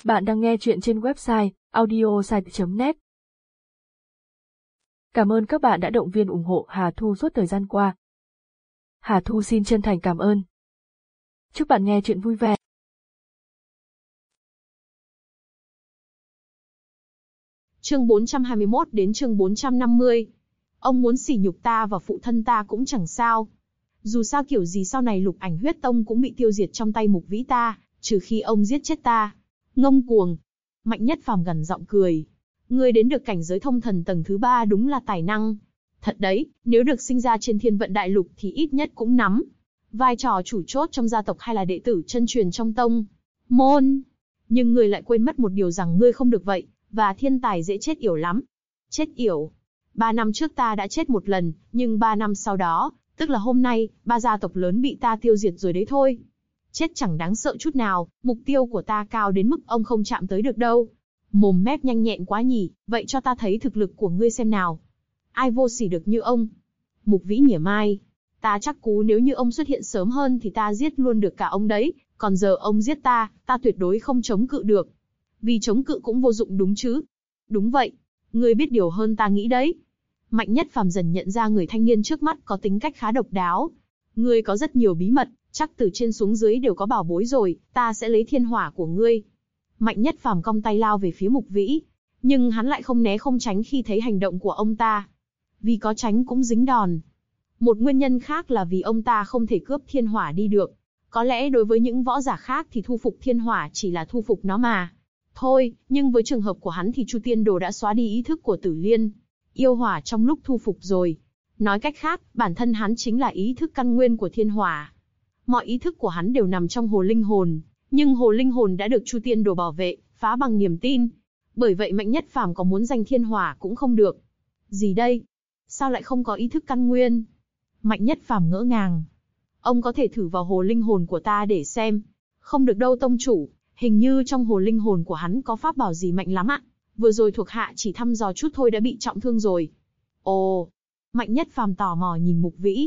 Bạn đang nghe chuyện trên website audiosite.net. Cảm ơn các bạn đã động viên ủng hộ Hà Thu suốt thời gian qua. Hà Thu xin chân thành cảm ơn. Chúc bạn nghe chuyện vui vẻ. Chương 421 đến chương 450. Ông muốn sỉ nhục ta và phụ thân ta cũng chẳng sao. Dù sao kiểu gì sau này Lục Ảnh Huyết Tông cũng bị tiêu diệt trong tay Mục Vĩ ta, trừ khi ông giết chết ta. Ngông cuồng. Mạnh Nhất Phàm gằn giọng cười. Ngươi đến được cảnh giới thông thần tầng thứ 3 đúng là tài năng. Thật đấy, nếu được sinh ra trên Thiên Vận Đại Lục thì ít nhất cũng nắm vai trò chủ chốt trong gia tộc hay là đệ tử chân truyền trong tông môn. Nhưng ngươi lại quên mất một điều rằng ngươi không được vậy, và thiên tài dễ chết yểu lắm. Chết yểu. 3 năm trước ta đã chết một lần, nhưng 3 năm sau đó, tức là hôm nay, 3 gia tộc lớn bị ta tiêu diệt rồi đấy thôi. Chết chẳng đáng sợ chút nào, mục tiêu của ta cao đến mức ông không chạm tới được đâu. Mồm mép nhanh nhẹn quá nhỉ, vậy cho ta thấy thực lực của ngươi xem nào. Ai vô sỉ được như ông? Mục Vĩ mỉa mai. Ta chắc cú nếu như ông xuất hiện sớm hơn thì ta giết luôn được cả ông đấy, còn giờ ông giết ta tuyệt đối không chống cự được. Vì chống cự cũng vô dụng đúng chứ? Đúng vậy, ngươi biết điều hơn ta nghĩ đấy. Mạnh Nhất Phàm dần nhận ra người thanh niên trước mắt có tính cách khá độc đáo. Ngươi có rất nhiều bí mật, chắc từ trên xuống dưới đều có bảo bối rồi, ta sẽ lấy thiên hỏa của ngươi. Mạnh Nhất Phàm cong tay lao về phía Mục Vĩ, nhưng hắn lại không né không tránh khi thấy hành động của ông ta. Vì có tránh cũng dính đòn. Một nguyên nhân khác là vì ông ta không thể cướp thiên hỏa đi được. Có lẽ đối với những võ giả khác thì thu phục thiên hỏa chỉ là thu phục nó mà thôi, nhưng với trường hợp của hắn thì Chu Tiên Đồ đã xóa đi ý thức của Tử Liên yêu hỏa trong lúc thu phục rồi. Nói cách khác, bản thân hắn chính là ý thức căn nguyên của thiên hỏa. Mọi ý thức của hắn đều nằm trong hồ linh hồn, nhưng hồ linh hồn đã được Chu Tiên Đồ bảo vệ, phá bằng niềm tin. Bởi vậy Mạnh Nhất Phàm có muốn giành thiên hỏa cũng không được. Gì đây? Sao lại không có ý thức căn nguyên? Mạnh Nhất Phàm ngỡ ngàng. Ông có thể thử vào hồ linh hồn của ta để xem. Không được đâu tông chủ, hình như trong hồ linh hồn của hắn có pháp bảo gì mạnh lắm ạ. Vừa rồi thuộc hạ chỉ thăm dò chút thôi đã bị trọng thương rồi. Ồ. Mạnh Nhất Phàm tò mò nhìn Mục Vĩ.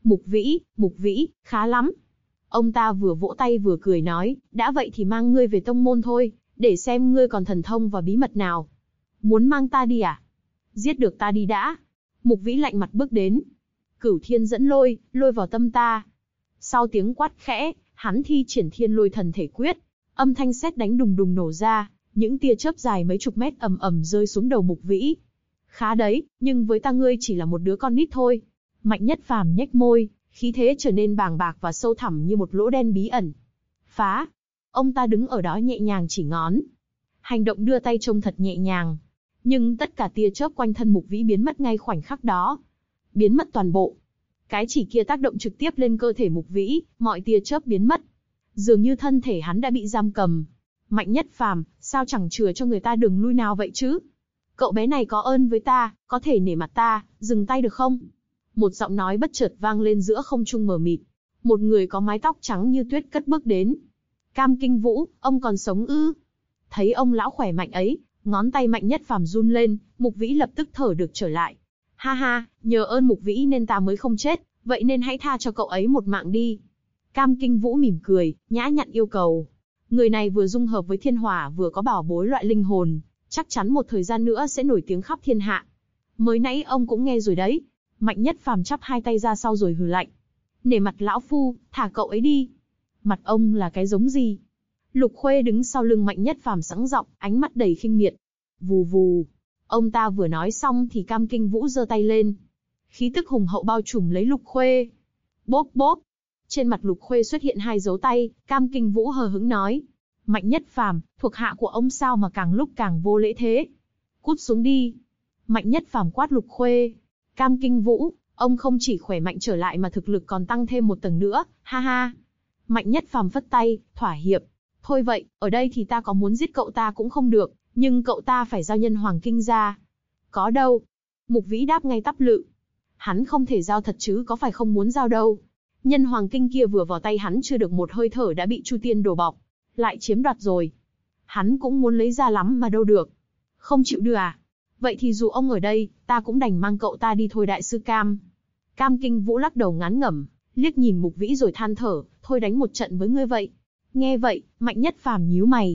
Mục Vĩ, khá lắm. Ông ta vừa vỗ tay vừa cười nói, đã vậy thì mang ngươi về tông môn thôi, để xem ngươi còn thần thông và bí mật nào. Muốn mang ta đi à? Giết được ta đi đã. Mục Vĩ lạnh mặt bước đến. Cửu Thiên dẫn lôi, lôi vào tâm ta. Sau tiếng quát khẽ, hắn thi triển Thiên Lôi Thần Thể Quyết. Âm thanh sét đánh đùng đùng nổ ra, những tia chớp dài mấy chục mét ầm ầm rơi xuống đầu Mục Vĩ. Khá đấy, nhưng với ta ngươi chỉ là một đứa con nít thôi. Mạnh Nhất Phàm nhếch môi, khí thế trở nên bàng bạc và sâu thẳm như một lỗ đen bí ẩn. Phá! Ông ta đứng ở đó nhẹ nhàng chỉ ngón. Hành động đưa tay trông thật nhẹ nhàng. Nhưng tất cả tia chớp quanh thân Mục Vĩ biến mất ngay khoảnh khắc đó. Biến mất toàn bộ. Cái chỉ kia tác động trực tiếp lên cơ thể Mục Vĩ, mọi tia chớp biến mất. Dường như thân thể hắn đã bị giam cầm. Mạnh Nhất Phàm, sao chẳng chừa cho người ta đường lui nào vậy chứ? Cậu bé này có ơn với ta, có thể nể mặt ta, dừng tay được không? Một giọng nói bất chợt vang lên giữa không trung mờ mịt. Một người có mái tóc trắng như tuyết cất bước đến. Cam Kinh Vũ, ông còn sống ư? Thấy ông lão khỏe mạnh ấy, ngón tay Mạnh Nhất Phàm run lên, Mục Vĩ lập tức thở được trở lại. Ha ha, nhờ ơn Mục Vĩ nên ta mới không chết, vậy nên hãy tha cho cậu ấy một mạng đi. Cam Kinh Vũ mỉm cười, nhã nhặn yêu cầu. Người này vừa dung hợp với thiên hỏa vừa có bảo bối loại linh hồn, chắc chắn một thời gian nữa sẽ nổi tiếng khắp thiên hạ. Mới nãy ông cũng nghe rồi đấy. Mạnh Nhất Phàm chắp hai tay ra sau rồi hừ lạnh. Nể mặt lão phu, thả cậu ấy đi. Mặt ông là cái giống gì? Lục Khuê đứng sau lưng Mạnh Nhất Phàm sẵn giọng, ánh mắt đầy khinh miệt. Vù vù. Ông ta vừa nói xong thì Cam Kinh Vũ giơ tay lên. Khí tức hùng hậu bao trùm lấy Lục Khuê. Bốp bốp. Trên mặt Lục Khuê xuất hiện hai dấu tay, Cam Kinh Vũ hờ hững nói. Mạnh Nhất Phàm, thuộc hạ của ông sao mà càng lúc càng vô lễ thế? Cút xuống đi. Mạnh Nhất Phàm quát Lục Khuê. Cam Kinh Vũ, ông không chỉ khỏe mạnh trở lại mà thực lực còn tăng thêm một tầng nữa, ha ha. Mạnh Nhất Phàm phất tay, thỏa hiệp. Thôi vậy, ở đây thì ta có muốn giết cậu ta cũng không được, nhưng cậu ta phải giao Nhân Hoàng Kinh ra. Có đâu. Mục Vĩ đáp ngay tắp lự. Hắn không thể giao thật chứ có phải không muốn giao đâu. Nhân Hoàng Kinh kia vừa vào tay hắn chưa được một hơi thở đã bị Chu Tiên Đồ bọc, lại chiếm đoạt rồi. Hắn cũng muốn lấy ra lắm mà đâu được. Không chịu đưa à? Vậy thì dù ông ở đây, ta cũng đành mang cậu ta đi thôi đại sư Cam. Cam Kinh Vũ lắc đầu ngán ngẩm, liếc nhìn Mục Vĩ rồi than thở, thôi đánh một trận với ngươi vậy. Nghe vậy, Mạnh Nhất Phàm nhíu mày.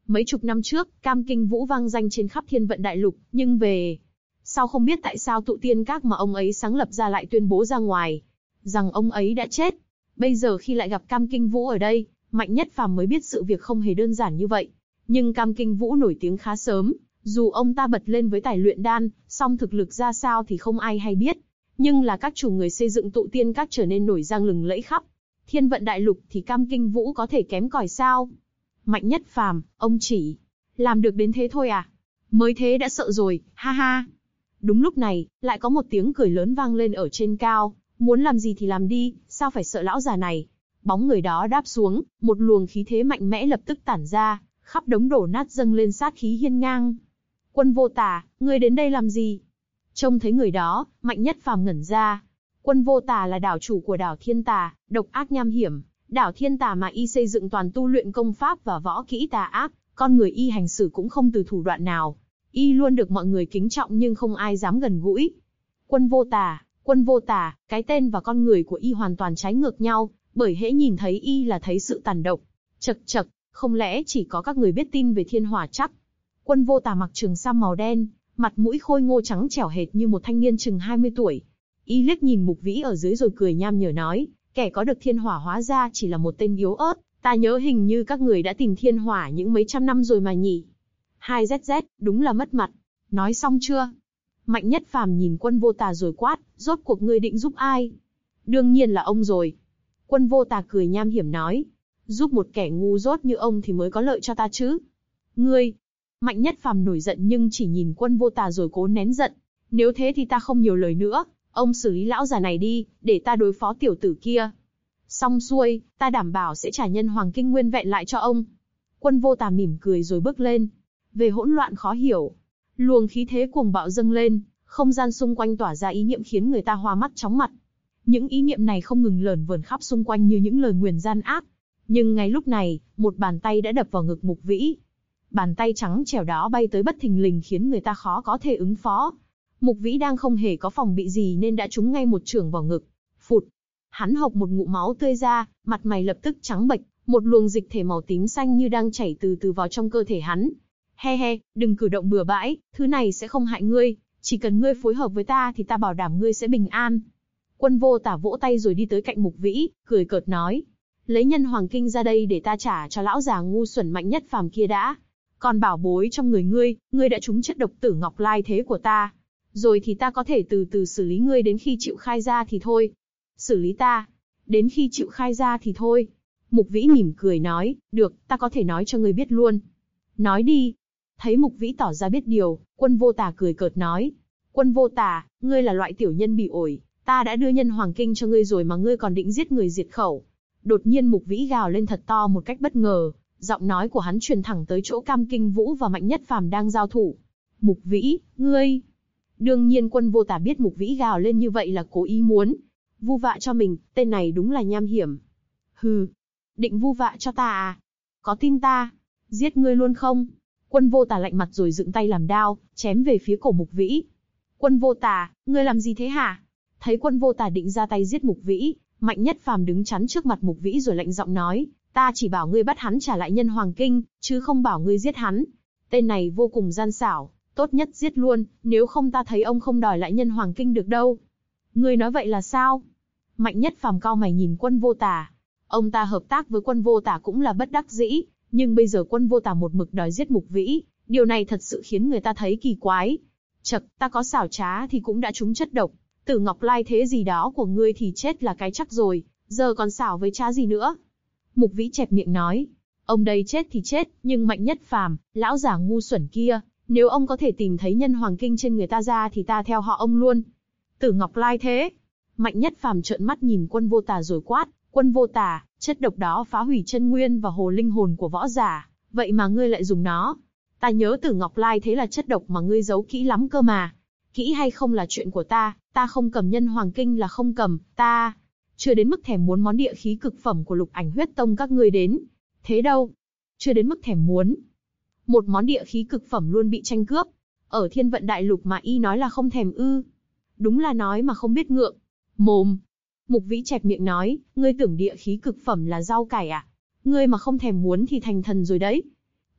Mấy chục năm trước, Cam Kinh Vũ vang danh trên khắp thiên vận đại lục, nhưng về sau không biết tại sao tụ tiên các mà ông ấy sáng lập ra lại tuyên bố ra ngoài rằng ông ấy đã chết. Bây giờ khi lại gặp Cam Kinh Vũ ở đây, Mạnh Nhất Phàm mới biết sự việc không hề đơn giản như vậy. Nhưng Cam Kinh Vũ nổi tiếng khá sớm, dù ông ta bật lên với tài luyện đan, song thực lực ra sao thì không ai hay biết. Nhưng là các chủ người xây dựng tụ tiên các trở nên nổi danh lừng lẫy khắp thiên vận đại lục thì Cam Kinh Vũ có thể kém cỏi sao? Mạnh Nhất Phàm, ông chỉ làm được đến thế thôi à? Mới thế đã sợ rồi, ha ha. Đúng lúc này, lại có một tiếng cười lớn vang lên ở trên cao, muốn làm gì thì làm đi, sao phải sợ lão già này? Bóng người đó đáp xuống, một luồng khí thế mạnh mẽ lập tức tản ra, khắp đống đổ nát dâng lên sát khí hiên ngang. Quân Vô Tà, ngươi đến đây làm gì? Trông thấy người đó, Mạnh Nhất Phàm ngẩn ra. Quân Vô Tà là đảo chủ của đảo Thiên Tà, độc ác nham hiểm. Đảo Thiên Tà mà y xây dựng toàn tu luyện công pháp và võ kỹ tà ác, con người y hành xử cũng không từ thủ đoạn nào. Y luôn được mọi người kính trọng nhưng không ai dám gần gũi. Quân Vô Tà, cái tên và con người của y hoàn toàn trái ngược nhau, bởi hễ nhìn thấy y là thấy sự tàn độc. Chậc chậc, không lẽ chỉ có các người biết tin về thiên hỏa chắc? Quân Vô Tà mặc trường sam màu đen, mặt mũi khôi ngô trắng trẻo hệt như một thanh niên chừng 20 tuổi. Y liếc nhìn Mục Vĩ ở dưới rồi cười nham nhở nói, kẻ có được thiên hỏa hóa ra chỉ là một tên yếu ớt, ta nhớ hình như các người đã tìm thiên hỏa những mấy trăm năm rồi mà nhỉ. 2ZZ, đúng là mất mặt. Nói xong chưa? Mạnh Nhất Phàm nhìn Quân Vô Tà rồi quát, rốt cuộc ngươi định giúp ai? Đương nhiên là ông rồi. Quân Vô Tà cười nham hiểm nói, giúp một kẻ ngu dốt như ông thì mới có lợi cho ta chứ. Ngươi! Mạnh Nhất Phàm nổi giận nhưng chỉ nhìn Quân Vô Tà rồi cố nén giận. Nếu thế thì ta không nhiều lời nữa, ông xử lý lão già này đi, để ta đối phó tiểu tử kia. Xong xuôi, ta đảm bảo sẽ trả nhân hoàng kinh nguyên vẹn lại cho ông. Quân Vô Tà mỉm cười rồi bước lên. Về hỗn loạn khó hiểu, luồng khí thế cuồng bạo dâng lên, không gian xung quanh tỏa ra ý niệm khiến người ta hoa mắt chóng mặt. Những ý niệm này không ngừng lởn vởn khắp xung quanh như những lời nguyền gian ác. Nhưng ngay lúc này, một bàn tay đã đập vào ngực Mục Vĩ. Bàn tay trắng trẻo đó bay tới bất thình lình khiến người ta khó có thể ứng phó. Mục Vĩ đang không hề có phòng bị gì nên đã trúng ngay một chưởng vào ngực. Phụt! Hắn hộc một ngụm máu tươi ra, mặt mày lập tức trắng bệch, một luồng dịch thể màu tím xanh như đang chảy từ từ vào trong cơ thể hắn. He he, đừng cử động bừa bãi, thứ này sẽ không hại ngươi, chỉ cần ngươi phối hợp với ta thì ta bảo đảm ngươi sẽ bình an. Quân Vô Tà vỗ tay rồi đi tới cạnh Mục Vĩ, cười cợt nói, lấy nhân hoàng kinh ra đây để ta trả cho lão già ngu xuẩn Mạnh Nhất Phàm kia đã. Còn bảo bối trong người ngươi đã trúng chất độc tử ngọc lai thế của ta. Rồi thì ta có thể từ từ xử lý ngươi đến khi chịu khai ra thì thôi. Xử lý ta? Đến khi chịu khai ra thì thôi. Mục Vĩ mỉm cười nói, được, ta có thể nói cho ngươi biết luôn. Nói đi. Thấy Mục Vĩ tỏ ra biết điều, Quân Vô Tà cười cợt nói. Quân Vô Tà, ngươi là loại tiểu nhân bị ổi, ta đã đưa nhân hoàng kinh cho ngươi rồi mà ngươi còn định giết người diệt khẩu. Đột nhiên Mục Vĩ gào lên thật to một cách bất ngờ, giọng nói của hắn truyền thẳng tới chỗ Cam Kinh Vũ và Mạnh Nhất Phàm đang giao thủ. Mục Vĩ, ngươi... Đương nhiên Quân Vô Tà biết Mục Vĩ gào lên như vậy là cố ý muốn vu vạ cho mình, tên này đúng là nham hiểm. Hừ, định vu vạ cho ta à? Có tin ta giết ngươi luôn không? Quân Vô Tà lạnh mặt rồi dựng tay làm đao, chém về phía cổ Mục Vĩ. Quân Vô Tà, ngươi làm gì thế hả? Thấy Quân Vô Tà định ra tay giết Mục Vĩ, Mạnh Nhất Phàm đứng chắn trước mặt Mục Vĩ rồi lạnh giọng nói, ta chỉ bảo ngươi bắt hắn trả lại nhân hoàng kinh, chứ không bảo ngươi giết hắn. Tên này vô cùng gian xảo, tốt nhất giết luôn, nếu không ta thấy ông không đòi lại nhân hoàng kinh được đâu. Ngươi nói vậy là sao? Mạnh Nhất Phàm cau mày nhìn Quân Vô Tà. Ông ta hợp tác với Quân Vô Tà cũng là bất đắc dĩ, nhưng bây giờ Quân Vô Tà một mực đòi giết Mục Vĩ, điều này thật sự khiến người ta thấy kỳ quái. Chậc, ta có xảo trá thì cũng đã trúng chất độc, tử ngọc lai thế gì đó của ngươi thì chết là cái chắc rồi, giờ còn xảo với trá gì nữa? Mục Vĩ chẹp miệng nói, ông đây chết thì chết, nhưng Mạnh Nhất Phàm, lão già ngu xuẩn kia, nếu ông có thể tìm thấy nhân hoàng kinh trên người ta ra thì ta theo họ ông luôn. Tử ngọc lai thế? Mạnh Nhất Phàm trợn mắt nhìn Quân Vô Tà rồi quát, Quân Vô Tà, chất độc đó phá hủy chân nguyên và hồ linh hồn của võ giả, vậy mà ngươi lại dùng nó? Ta nhớ Tử ngọc lai thế là chất độc mà ngươi giấu kỹ lắm cơ mà. Kỹ hay không là chuyện của ta không cầm nhân hoàng kinh là không cầm, ta chưa đến mức thèm muốn món địa khí cực phẩm của Lục Ảnh Huyết Tông các ngươi đến. Thế đâu? Chưa đến mức thèm muốn. Một món địa khí cực phẩm luôn bị tranh cướp. Ở Thiên Vận Đại Lục mà y nói là không thèm ư? Đúng là nói mà không biết ngượng. Mồm! Mục Vĩ chẹp miệng nói, ngươi tưởng địa khí cực phẩm là rau cải à? Ngươi mà không thèm muốn thì thành thần rồi đấy.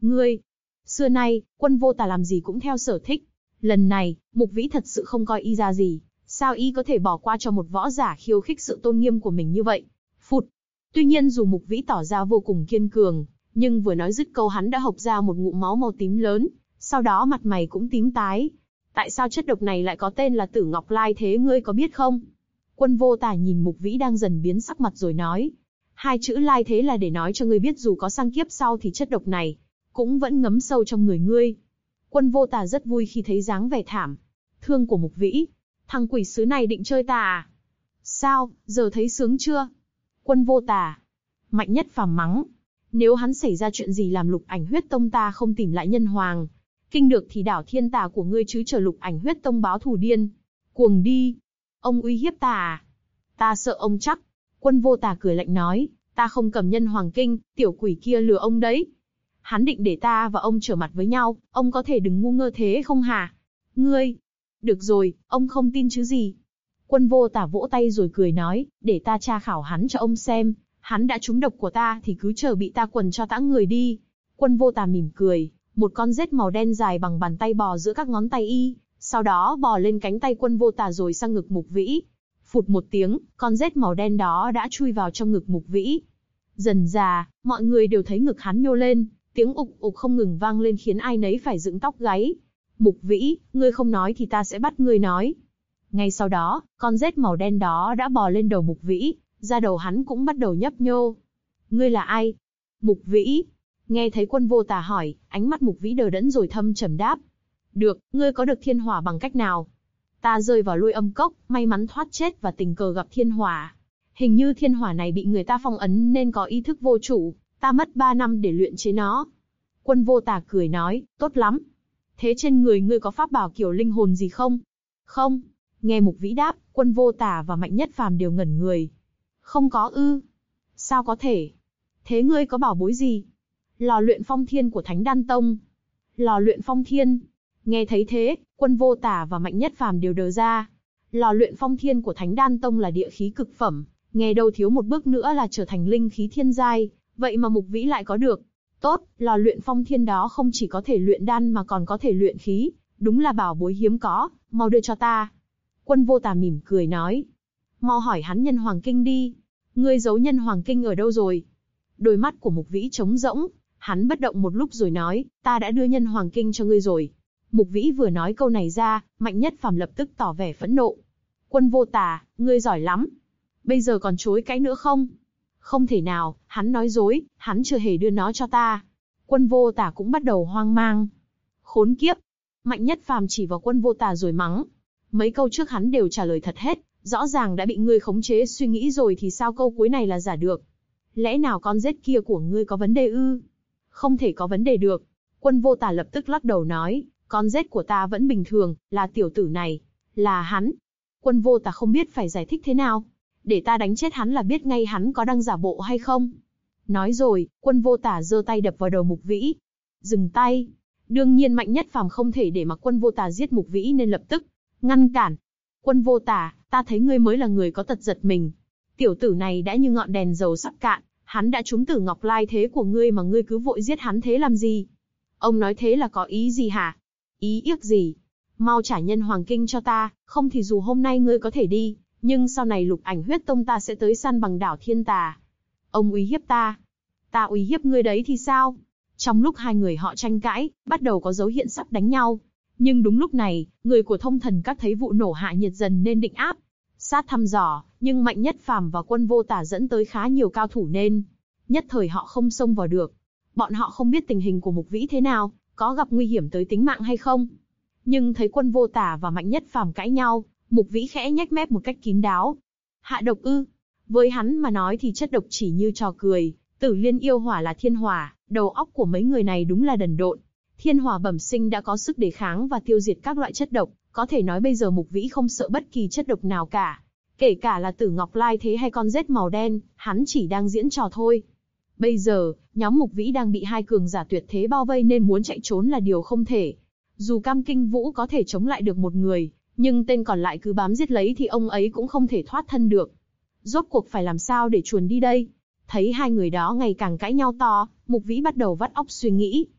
Ngươi, xưa nay, Quân Vô Tà làm gì cũng theo sở thích. Lần này, Mục Vĩ thật sự không coi y ra gì, sao y có thể bỏ qua cho một võ giả khiêu khích sự tôn nghiêm của mình như vậy? Phụt! Tuy nhiên dù Mục Vĩ tỏ ra vô cùng kiên cường, nhưng vừa nói dứt câu hắn đã hộc ra một ngụm máu màu tím lớn, sau đó mặt mày cũng tím tái. Tại sao chất độc này lại có tên là Tử Ngọc Lai thế ngươi có biết không? Quân Vô Tà nhìn Mục Vĩ đang dần biến sắc mặt rồi nói. Hai chữ lai thế là để nói cho ngươi biết dù có sang kiếp sau thì chất độc này cũng vẫn ngấm sâu trong người ngươi. Quân Vô Tà rất vui khi thấy dáng vẻ thảm thương của Mục Vĩ. Thằng quỷ sứ này định chơi ta à? Sao, giờ thấy sướng chưa? Quân Vô Tà. Mạnh Nhất Phàm mắng. Nếu hắn xảy ra chuyện gì làm Lục Ảnh Huyết Tông ta không tìm lại Nhân Hoàng Kinh được thì đảo thiên tà của ngươi chứ chờ Lục Ảnh Huyết Tông báo thù điên cuồng đi. Ông uy hiếp ta à? Ta sợ ông chắc. Quân Vô Tà cười lạnh nói, ta không cầm Nhân Hoàng Kinh, tiểu quỷ kia lừa ông đấy. Hắn định để ta và ông trở mặt với nhau, ông có thể đừng ngu ngơ thế không hả? Ngươi! Được rồi, ông không tin chứ gì? Quân Vô Tà vỗ tay rồi cười nói, để ta tra khảo hắn cho ông xem, hắn đã trúng độc của ta thì cứ chờ bị ta quần cho tã người đi. Quân Vô Tà mỉm cười, một con rết màu đen dài bằng bàn tay bò giữa các ngón tay y, sau đó bò lên cánh tay Quân Vô Tà rồi sang ngực Mục Vĩ. Phụt một tiếng, con rết màu đen đó đã chui vào trong ngực Mục Vĩ. Dần dà, mọi người đều thấy ngực hắn nhô lên, tiếng ục ục không ngừng vang lên khiến ai nấy phải dựng tóc gáy. Mục Vĩ, ngươi không nói thì ta sẽ bắt ngươi nói. Ngay sau đó, con rết màu đen đó đã bò lên đầu Mục Vĩ, da đầu hắn cũng bắt đầu nhấp nhô. Ngươi là ai? Mục Vĩ. Nghe thấy Quân Vô Tà hỏi, ánh mắt Mục Vĩ đờ đẫn rồi thâm trầm đáp. Được, ngươi có được thiên hỏa bằng cách nào? Ta rơi vào Lôi Âm Cốc, may mắn thoát chết và tình cờ gặp thiên hỏa. Hình như thiên hỏa này bị người ta phong ấn nên có ý thức vô chủ, ta mất 3 năm để luyện chế nó. Quân Vô Tà cười nói, tốt lắm. Thế trên người ngươi có pháp bảo kiểu linh hồn gì không? Không. Nghe Mục Vĩ đáp, Quân Vô Tà và Mạnh Nhất Phàm đều ngẩn người. Không có ư? Sao có thể? Thế ngươi có bảo bối gì? Lò luyện phong thiên của Thánh Đan Tông. Lò luyện phong thiên. Nghe thấy thế, Quân Vô Tà và Mạnh Nhất Phàm đều đờ ra. Lò luyện phong thiên của Thánh Đan Tông là địa khí cực phẩm, nghe đâu thiếu một bước nữa là trở thành linh khí thiên giai, vậy mà Mục Vĩ lại có được. Tốt, lò luyện phong thiên đó không chỉ có thể luyện đan mà còn có thể luyện khí, đúng là bảo bối hiếm có, mau đưa cho ta. Quân Vô Tà mỉm cười nói. Mau hỏi hắn Nhân Hoàng Kinh đi. Ngươi giấu Nhân Hoàng Kinh ở đâu rồi? Đôi mắt của Mục Vĩ trống rỗng, hắn bất động một lúc rồi nói, ta đã đưa Nhân Hoàng Kinh cho ngươi rồi. Mục Vĩ vừa nói câu này ra, Mạnh Nhất Phàm lập tức tỏ vẻ phẫn nộ. Quân Vô Tà, ngươi giỏi lắm. Bây giờ còn chối cãi nữa không? Không thể nào, hắn nói dối, hắn chưa hề đưa nó cho ta. Quân Vô Tà cũng bắt đầu hoang mang. Khốn kiếp! Mạnh Nhất Phàm chỉ vào Quân Vô Tà rồi mắng. Mấy câu trước hắn đều trả lời thật hết, rõ ràng đã bị ngươi khống chế suy nghĩ rồi thì sao câu cuối này là giả được? Lẽ nào con rết kia của ngươi có vấn đề ư? Không thể có vấn đề được. Quân Vô Tà lập tức lắc đầu nói, con rết của ta vẫn bình thường, là tiểu tử này, là hắn. Quân Vô Tà không biết phải giải thích thế nào. Để ta đánh chết hắn là biết ngay hắn có đang giả bộ hay không. Nói rồi, Quân Vô Tà giơ tay đập vào đầu Mục Vĩ. Dừng tay. Đương nhiên Mạnh Nhất Phàm không thể để mặc Quân Vô Tà giết Mục Vĩ nên lập tức ngăn cản. Quân Vô Tà, ta thấy ngươi mới là người có tật giật mình. Tiểu tử này đã như ngọn đèn dầu sắp cạn, hắn đã trúng Tử Ngọc Lai thế của ngươi mà ngươi cứ vội giết hắn thế làm gì? Ông nói thế là có ý gì hả? Ý yếc gì? Mau trả Nhân Hoàng Kinh cho ta, không thì dù hôm nay ngươi có thể đi, nhưng sau này Lục Ảnh Huyết Tông ta sẽ tới săn bằng đảo thiên tà. Ông uy hiếp ta. Ta uy hiếp ngươi đấy thì sao? Trong lúc hai người họ tranh cãi, bắt đầu có dấu hiện sắp đánh nhau. Nhưng đúng lúc này, người của Thông Thần Các thấy vụ nổ hạ nhiệt dần nên định áp sát thăm dò, nhưng Mạnh Nhất Phàm và Quân Vô Tà dẫn tới khá nhiều cao thủ nên nhất thời họ không xông vào được. Bọn họ không biết tình hình của Mục Vĩ thế nào, có gặp nguy hiểm tới tính mạng hay không. Nhưng thấy Quân Vô Tà và Mạnh Nhất Phàm cãi nhau, Mục Vĩ khẽ nhếch mép một cách kín đáo. Hạ độc ư? Với hắn mà nói thì chất độc chỉ như trò cười. Tử Liên yêu hỏa là thiên hỏa, đầu óc của mấy người này đúng là đần độn. Thiên hỏa bẩm sinh đã có sức đề kháng và tiêu diệt các loại chất độc, có thể nói bây giờ Mục Vĩ không sợ bất kỳ chất độc nào cả. Kể cả là Tử Ngọc Lai thế hay con rết màu đen, hắn chỉ đang diễn trò thôi. Bây giờ, nhóm Mục Vĩ đang bị hai cường giả tuyệt thế bao vây nên muốn chạy trốn là điều không thể. Dù Cam Kinh Vũ có thể chống lại được một người, nhưng tên còn lại cứ bám giết lấy thì ông ấy cũng không thể thoát thân được. Rốt cuộc phải làm sao để chuồn đi đây? Thấy hai người đó ngày càng cãi nhau to, Mục Vĩ bắt đầu vắt óc suy nghĩ.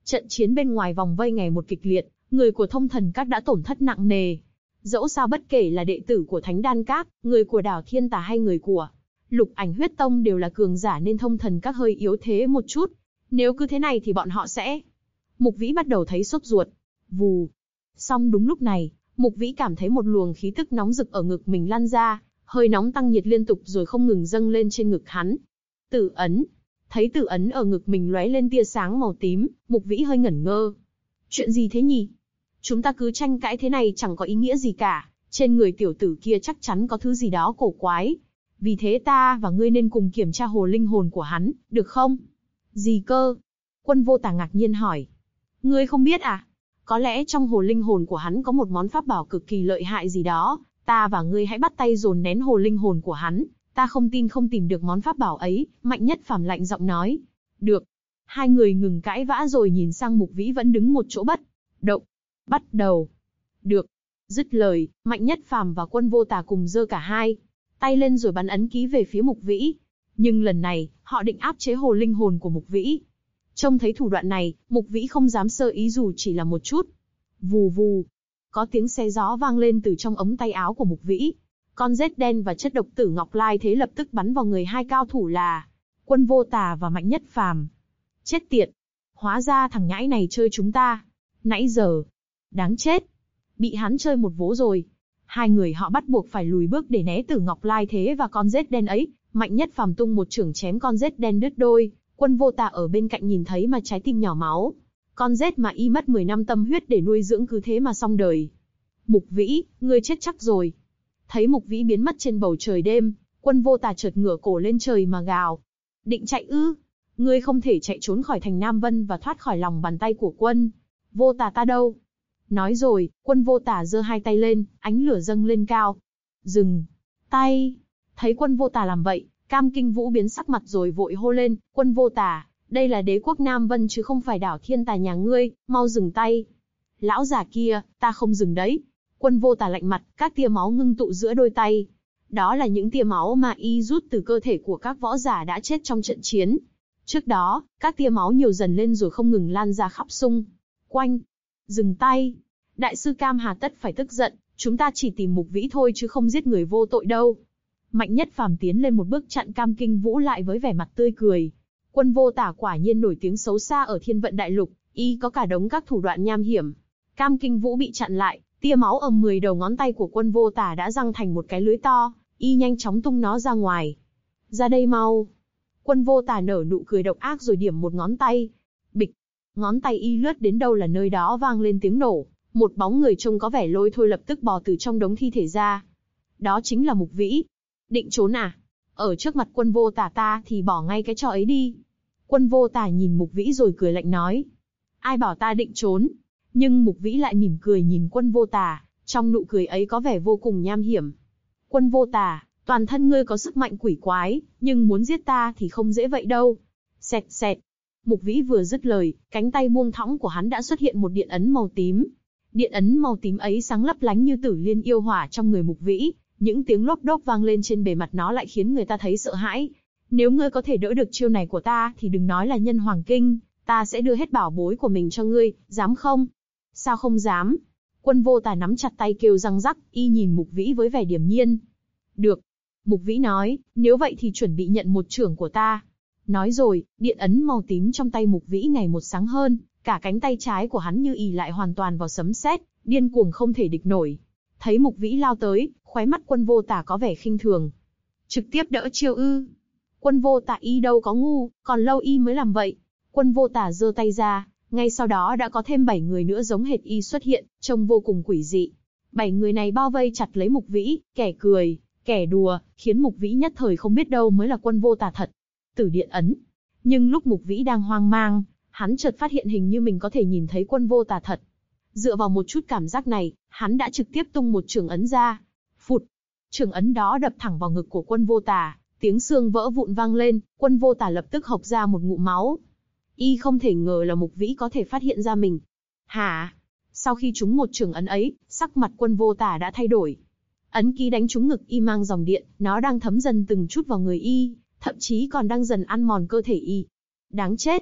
Trận chiến bên ngoài vòng vây ngày một kịch liệt, người của Thông Thần Các đã tổn thất nặng nề. Dẫu sao bất kể là đệ tử của Thánh Đan Các, người của Đảo Thiên Tà hay người của Lục Ảnh Huyết Tông đều là cường giả nên Thông Thần Các hơi yếu thế một chút. Nếu cứ thế này thì bọn họ sẽ... Mục Vĩ bắt đầu thấy sốt ruột. Vù. Song đúng lúc này, Mục Vĩ cảm thấy một luồng khí tức nóng rực ở ngực mình lan ra, hơi nóng tăng nhiệt liên tục rồi không ngừng dâng lên trên ngực hắn. Tử ấn. Thấy tử ấn ở ngực mình lóe lên tia sáng màu tím, Mục Vĩ hơi ngẩn ngơ. Chuyện gì thế nhỉ? Chúng ta cứ tranh cãi thế này chẳng có ý nghĩa gì cả, trên người tiểu tử kia chắc chắn có thứ gì đó cổ quái. Vì thế ta và ngươi nên cùng kiểm tra hồ linh hồn của hắn, được không? Gì cơ? Quân Vô Tà ngạc nhiên hỏi. Ngươi không biết à? Có lẽ trong hồ linh hồn của hắn có một món pháp bảo cực kỳ lợi hại gì đó, ta và ngươi hãy bắt tay dồn nén hồ linh hồn của hắn, ta không tin không tìm được món pháp bảo ấy, Mạnh Nhất Phàm lạnh giọng nói. Được. Hai người ngừng cãi vã rồi nhìn sang Mục Vĩ vẫn đứng một chỗ bất động. Bắt đầu. Được. Dứt lời, Mạnh Nhất Phàm và Quân Vô Tà cùng giơ cả hai tay lên rồi bắn ấn ký về phía Mục Vĩ. Nhưng lần này, họ định áp chế hồ linh hồn của Mục Vĩ. Trông thấy thủ đoạn này, Mục Vĩ không dám sơ ý dù chỉ là một chút. Vù vù. Có tiếng xé gió vang lên từ trong ống tay áo của Mục Vĩ. Con rết đen và chất độc tử Ngọc Lai Thế lập tức bắn vào người hai cao thủ là Quân Vô Tà và Mạnh Nhất Phàm. Chết tiệt. Hóa ra thằng nhãi này chơi chúng ta. Nãy giờ. Đáng chết. Bị hắn chơi một vố rồi. Hai người họ bắt buộc phải lùi bước để né tử Ngọc Lai Thế và con rết đen ấy. Mạnh Nhất Phàm tung một chưởng chém con rết đen đứt đôi. Quân Vô Tà ở bên cạnh nhìn thấy mà trái tim nhỏ máu. Con rết mà y mất 10 năm tâm huyết để nuôi dưỡng cứ thế mà xong đời. Mục Vĩ, ngươi chết chắc rồi. Thấy Mục Vĩ biến mất trên bầu trời đêm, Quân Vô Tà chợt ngửa cổ lên trời mà gào. Định chạy ư? Ngươi không thể chạy trốn khỏi thành Nam Vân và thoát khỏi lòng bàn tay của Quân Vô Tà ta đâu. Nói rồi, Quân Vô Tà giơ hai tay lên, ánh lửa dâng lên cao. Dừng tay. Thấy Quân Vô Tà làm vậy, Cam Kinh Vũ biến sắc mặt rồi vội hô lên. Quân Vô Tà, đây là đế quốc Nam Vân chứ không phải Đảo Thiên Tà nhà ngươi, mau dừng tay. Lão già kia, ta không dừng đấy. Quân Vô Tà lạnh mặt, các tia máu ngưng tụ giữa đôi tay. Đó là những tia máu mà y rút từ cơ thể của các võ giả đã chết trong trận chiến. Trước đó, các tia máu nhiều dần lên rồi không ngừng lan ra khắp xung quanh. Dừng tay. Đại sư Cam hà tất phải tức giận, chúng ta chỉ tìm Mục Vĩ thôi chứ không giết người vô tội đâu. Mạnh Nhất Phàm tiến lên một bước chặn Cam Kinh Vũ lại với vẻ mặt tươi cười. Quân Vô Tà quả nhiên nổi tiếng xấu xa ở Thiên Vận Đại Lục, y có cả đống các thủ đoạn nham hiểm. Cam Kinh Vũ bị chặn lại, tia máu ở 10 đầu ngón tay của Quân Vô Tà đã răng thành một cái lưới to, y nhanh chóng tung nó ra ngoài. Ra đây mau. Quân Vô Tà nở nụ cười độc ác rồi điểm một ngón tay. Bịch. Ngón tay y lướt đến đâu là nơi đó vang lên tiếng nổ. Một bóng người trông có vẻ lôi thôi lập tức bò từ trong đống thi thể ra. Đó chính là Mục Vĩ. Định trốn à? Ở trước mặt Quân Vô Tà ta thì bỏ ngay cái trò ấy đi. Quân Vô Tà nhìn Mục Vĩ rồi cười lạnh nói. Ai bảo ta định trốn? Nhưng Mục Vĩ lại mỉm cười nhìn Quân Vô Tà, trong nụ cười ấy có vẻ vô cùng nham hiểm. Quân Vô Tà, toàn thân ngươi có sức mạnh quỷ quái, nhưng muốn giết ta thì không dễ vậy đâu. Xẹt xẹt. Mục Vĩ vừa dứt lời, cánh tay buông thõng của hắn đã xuất hiện một điện ấn màu tím. Điện ấn màu tím ấy sáng lấp lánh như tử liên yêu hỏa trong người Mục Vĩ, những tiếng lốp đốp vang lên trên bề mặt nó lại khiến người ta thấy sợ hãi. Nếu ngươi có thể đỡ được chiêu này của ta thì đừng nói là Nhân Hoàng Kinh, ta sẽ đưa hết bảo bối của mình cho ngươi, dám không? Sao không dám? Quân Vô Tà nắm chặt tay kêu răng rắc, y nhìn Mục Vĩ với vẻ điềm nhiên. Được. Mục Vĩ nói, nếu vậy thì chuẩn bị nhận một chưởng của ta. Nói rồi, điện ấn màu tím trong tay Mục Vĩ ngày một sáng hơn, cả cánh tay trái của hắn như ì lại hoàn toàn vào sấm sét, điên cuồng không thể địch nổi. Thấy Mục Vĩ lao tới, khóe mắt Quân Vô Tà có vẻ khinh thường. Trực tiếp đỡ chiêu ư? Quân Vô Tà y đâu có ngu, còn lâu y mới làm vậy. Quân Vô Tà giơ tay ra, ngay sau đó đã có thêm 7 người nữa giống hệt y xuất hiện, trông vô cùng quỷ dị. 7 người này bao vây chặt lấy Mục Vĩ, kẻ cười, kẻ đùa, khiến Mục Vĩ nhất thời không biết đâu mới là Quân Vô Tà thật. Tử điện ấn. Nhưng lúc Mục Vĩ đang hoang mang, hắn chợt phát hiện hình như mình có thể nhìn thấy Quân Vô Tà thật. Dựa vào một chút cảm giác này, hắn đã trực tiếp tung một chưởng ấn ra. Phụt. Chưởng ấn đó đập thẳng vào ngực của Quân Vô Tà, tiếng xương vỡ vụn vang lên, Quân Vô Tà lập tức hộc ra một ngụm máu. Y không thể ngờ là Mục Vĩ có thể phát hiện ra mình. Hả? Sau khi trúng một chưởng ấn ấy, sắc mặt Quân Vô Tà đã thay đổi. Ấn ký đánh trúng ngực y mang dòng điện, nó đang thấm dần từng chút vào người y, thậm chí còn đang dần ăn mòn cơ thể y. Đáng chết!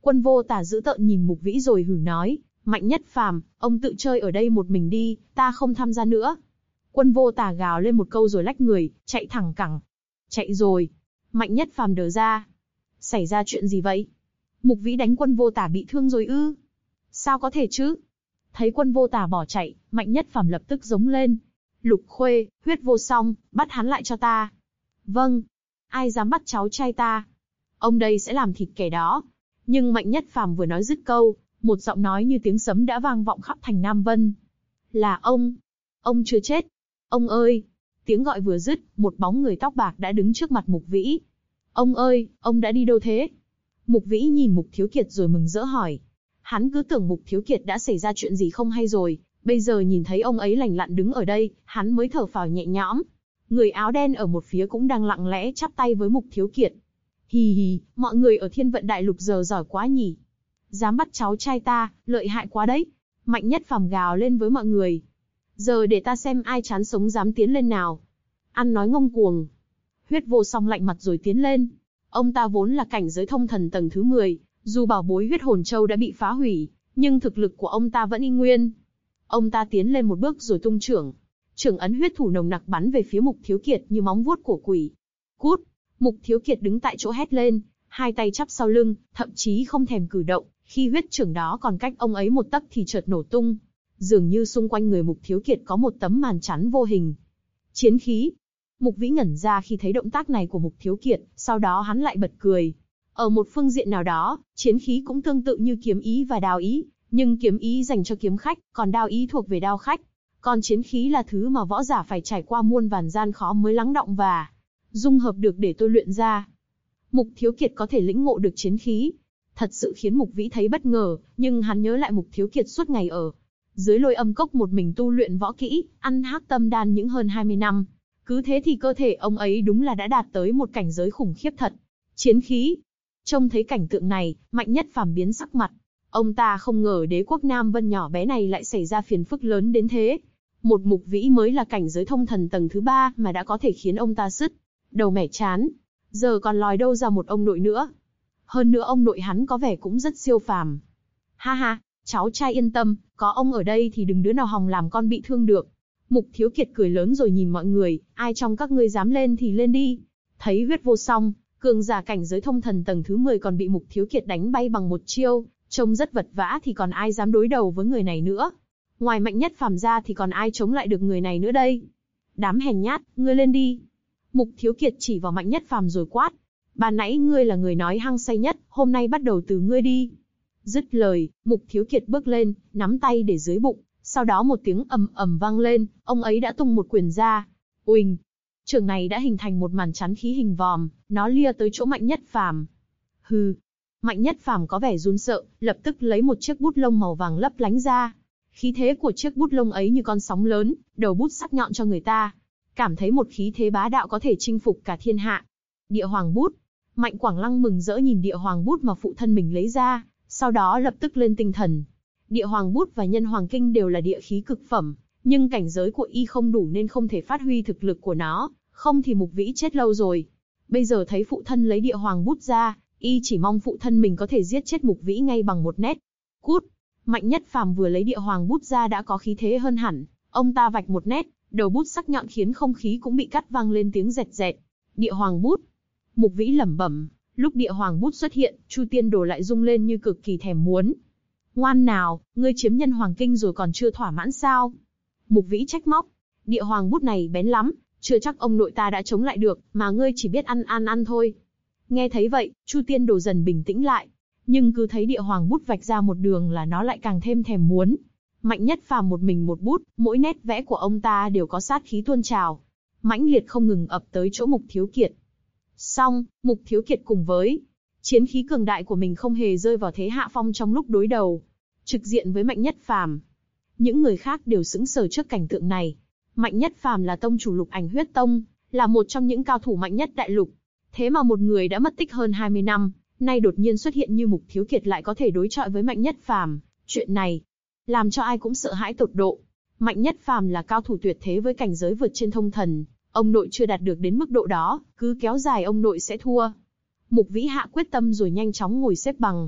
Quân Vô Tà dữ tợn nhìn Mục Vĩ rồi hừ nói, Mạnh Nhất Phàm, ông tự chơi ở đây một mình đi, ta không tham gia nữa. Quân Vô Tà gào lên một câu rồi lách người, chạy thẳng cẳng. Chạy rồi. Mạnh Nhất Phàm đờ ra. Xảy ra chuyện gì vậy? Mục Vĩ đánh Quân Vô Tà bị thương rồi ư? Sao có thể chứ? Thấy Quân Vô Tà bỏ chạy, Mạnh Nhất Phàm lập tức giống lên. Lục Khuê, Huyết Vô Song, bắt hắn lại cho ta. Vâng. Ai dám bắt cháu trai ta? Ông đây sẽ làm thịt kẻ đó. Nhưng Mạnh Nhất Phàm vừa nói dứt câu, một giọng nói như tiếng sấm đã vang vọng khắp thành Nam Vân. Là ông. Ông chưa chết. Ông ơi. Tiếng gọi vừa dứt, một bóng người tóc bạc đã đứng trước mặt Mục Vĩ. Ông ơi, ông đã đi đâu thế? Mục Vĩ nhìn Mục Thiếu Kiệt rồi mừng rỡ hỏi. Hắn cứ tưởng Mục Thiếu Kiệt đã xảy ra chuyện gì không hay rồi, bây giờ nhìn thấy ông ấy lành lặn đứng ở đây, hắn mới thở phào nhẹ nhõm. Người áo đen ở một phía cũng đang lặng lẽ chắp tay với Mục Thiếu Kiệt. Hì hì, mọi người ở Thiên Vận Đại Lục giờ giỏi quá nhỉ. Dám bắt cháu trai ta, lợi hại quá đấy. Mạnh Nhất Phàm gào lên với mọi người. Giờ để ta xem ai chán sống dám tiến lên nào. Ăn nói ngông cuồng. Huyết Vô Song lạnh mặt rồi tiến lên. Ông ta vốn là cảnh giới thông thần tầng thứ 10, dù bảo bối huyết hồn châu đã bị phá hủy, nhưng thực lực của ông ta vẫn y nguyên. Ông ta tiến lên một bước rồi tung chưởng. Chưởng ấn huyết thủ nồng nặc bắn về phía Mục Thiếu Kiệt như móng vuốt của quỷ. Cút! Mục Thiếu Kiệt đứng tại chỗ hét lên, hai tay chắp sau lưng, thậm chí không thèm cử động, khi huyết chưởng đó còn cách ông ấy một tấc thì chợt nổ tung. Dường như xung quanh người Mục Thiếu Kiệt có một tấm màn chắn vô hình. Chiến khí! Mục Vĩ ngẩn ra khi thấy động tác này của Mục Thiếu Kiệt, sau đó hắn lại bật cười. Ở một phương diện nào đó, chiến khí cũng tương tự như kiếm ý và đao ý, nhưng kiếm ý dành cho kiếm khách, còn đao ý thuộc về đao khách. Còn chiến khí là thứ mà võ giả phải trải qua muôn vàn gian khó mới lắng đọng và dung hợp được để tôi luyện ra. Mục Thiếu Kiệt có thể lĩnh ngộ được chiến khí, thật sự khiến Mục Vĩ thấy bất ngờ, nhưng hắn nhớ lại Mục Thiếu Kiệt suốt ngày ở dưới Lôi Âm Cốc một mình tu luyện võ kỹ, ăn Hắc Tâm Đan những hơn 20 năm. Cứ thế thì cơ thể ông ấy đúng là đã đạt tới một cảnh giới khủng khiếp thật. Chiến khí. Trông thấy cảnh tượng này, Mạnh Nhất Phàm biến sắc mặt. Ông ta không ngờ đế quốc Nam Vân nhỏ bé này lại xảy ra phiền phức lớn đến thế. Một Mục Vĩ mới là cảnh giới thông thần tầng thứ 3 mà đã có thể khiến ông ta sứt đầu mẻ chán. Giờ còn lòi đâu ra một ông nội nữa. Hơn nữa ông nội hắn có vẻ cũng rất siêu phàm. Ha ha, cháu trai yên tâm, có ông ở đây thì đừng đứa nào hòng làm con bị thương được. Mục Thiếu Kiệt cười lớn rồi nhìn mọi người, ai trong các ngươi dám lên thì lên đi. Thấy Huyết Vô Song, cường giả cảnh giới thông thần tầng thứ 10 còn bị Mục Thiếu Kiệt đánh bay bằng một chiêu, trông rất vật vã thì còn ai dám đối đầu với người này nữa. Ngoài Mạnh Nhất Phàm ra thì còn ai chống lại được người này nữa đây? Đám hèn nhát, ngươi lên đi. Mục Thiếu Kiệt chỉ vào Mạnh Nhất Phàm rồi quát. Ban nãy ngươi là người nói hăng say nhất, hôm nay bắt đầu từ ngươi đi. Dứt lời, Mục Thiếu Kiệt bước lên, nắm tay để dưới bụng. Sau đó một tiếng ầm ầm vang lên, ông ấy đã tung một quyền ra. Uỳnh! Trường này đã hình thành một màn chắn khí hình vòm, nó lia tới chỗ Mạnh Nhất Phàm. Hừ! Mạnh Nhất Phàm có vẻ run sợ, lập tức lấy một chiếc bút lông màu vàng lấp lánh ra. Khí thế của chiếc bút lông ấy như con sóng lớn, đầu bút sắc nhọn cho người ta cảm thấy một khí thế bá đạo có thể chinh phục cả thiên hạ. Địa Hoàng bút. Mạnh Quảng Lăng mừng rỡ nhìn Địa Hoàng bút mà phụ thân mình lấy ra, sau đó lập tức lên tinh thần. Địa Hoàng bút và Nhân Hoàng kinh đều là địa khí cực phẩm, nhưng cảnh giới của y không đủ nên không thể phát huy thực lực của nó, không thì Mục Vĩ chết lâu rồi. Bây giờ thấy phụ thân lấy Địa Hoàng bút ra, y chỉ mong phụ thân mình có thể giết chết Mục Vĩ ngay bằng một nét. Cút! Mạnh Nhất Phàm vừa lấy Địa Hoàng bút ra đã có khí thế hơn hẳn, ông ta vạch một nét, đầu bút sắc nhọn khiến không khí cũng bị cắt vang lên tiếng rẹt rẹt. Địa Hoàng bút. Mục Vĩ lẩm bẩm, lúc Địa Hoàng bút xuất hiện, Chu Tiên Đồ lại rung lên như cực kỳ thèm muốn. Ngoan nào, ngươi chiếm Nhân Hoàng kinh rồi còn chưa thỏa mãn sao? Mục Vĩ trách móc, Địa Hoàng bút này bén lắm, chưa chắc ông nội ta đã chống lại được, mà ngươi chỉ biết ăn thôi. Nghe thấy vậy, Chu Tiên Đồ dần bình tĩnh lại, nhưng cứ thấy Địa Hoàng bút vạch ra một đường là nó lại càng thêm thèm muốn. Mạnh Nhất Phàm một mình một bút, mỗi nét vẽ của ông ta đều có sát khí tuôn trào, mãnh liệt không ngừng ập tới chỗ Mục Thiếu Kiệt. Song, Mục Thiếu Kiệt cùng với chiến khí cường đại của mình không hề rơi vào thế hạ phong trong lúc đối đầu trực diện với Mạnh Nhất Phàm. Những người khác đều sững sờ trước cảnh tượng này. Mạnh Nhất Phàm là tông chủ Lục Ảnh Huyết Tông, là một trong những cao thủ mạnh nhất đại lục. Thế mà một người đã mất tích hơn 20 năm, nay đột nhiên xuất hiện như Mục Thiếu Kiệt lại có thể đối chọi với Mạnh Nhất Phàm. Chuyện này làm cho ai cũng sợ hãi tột độ. Mạnh Nhất Phàm là cao thủ tuyệt thế với cảnh giới vượt trên thông thần, ông nội chưa đạt được đến mức độ đó, cứ kéo dài ông nội sẽ thua. Mục Vĩ hạ quyết tâm rồi nhanh chóng ngồi xếp bằng.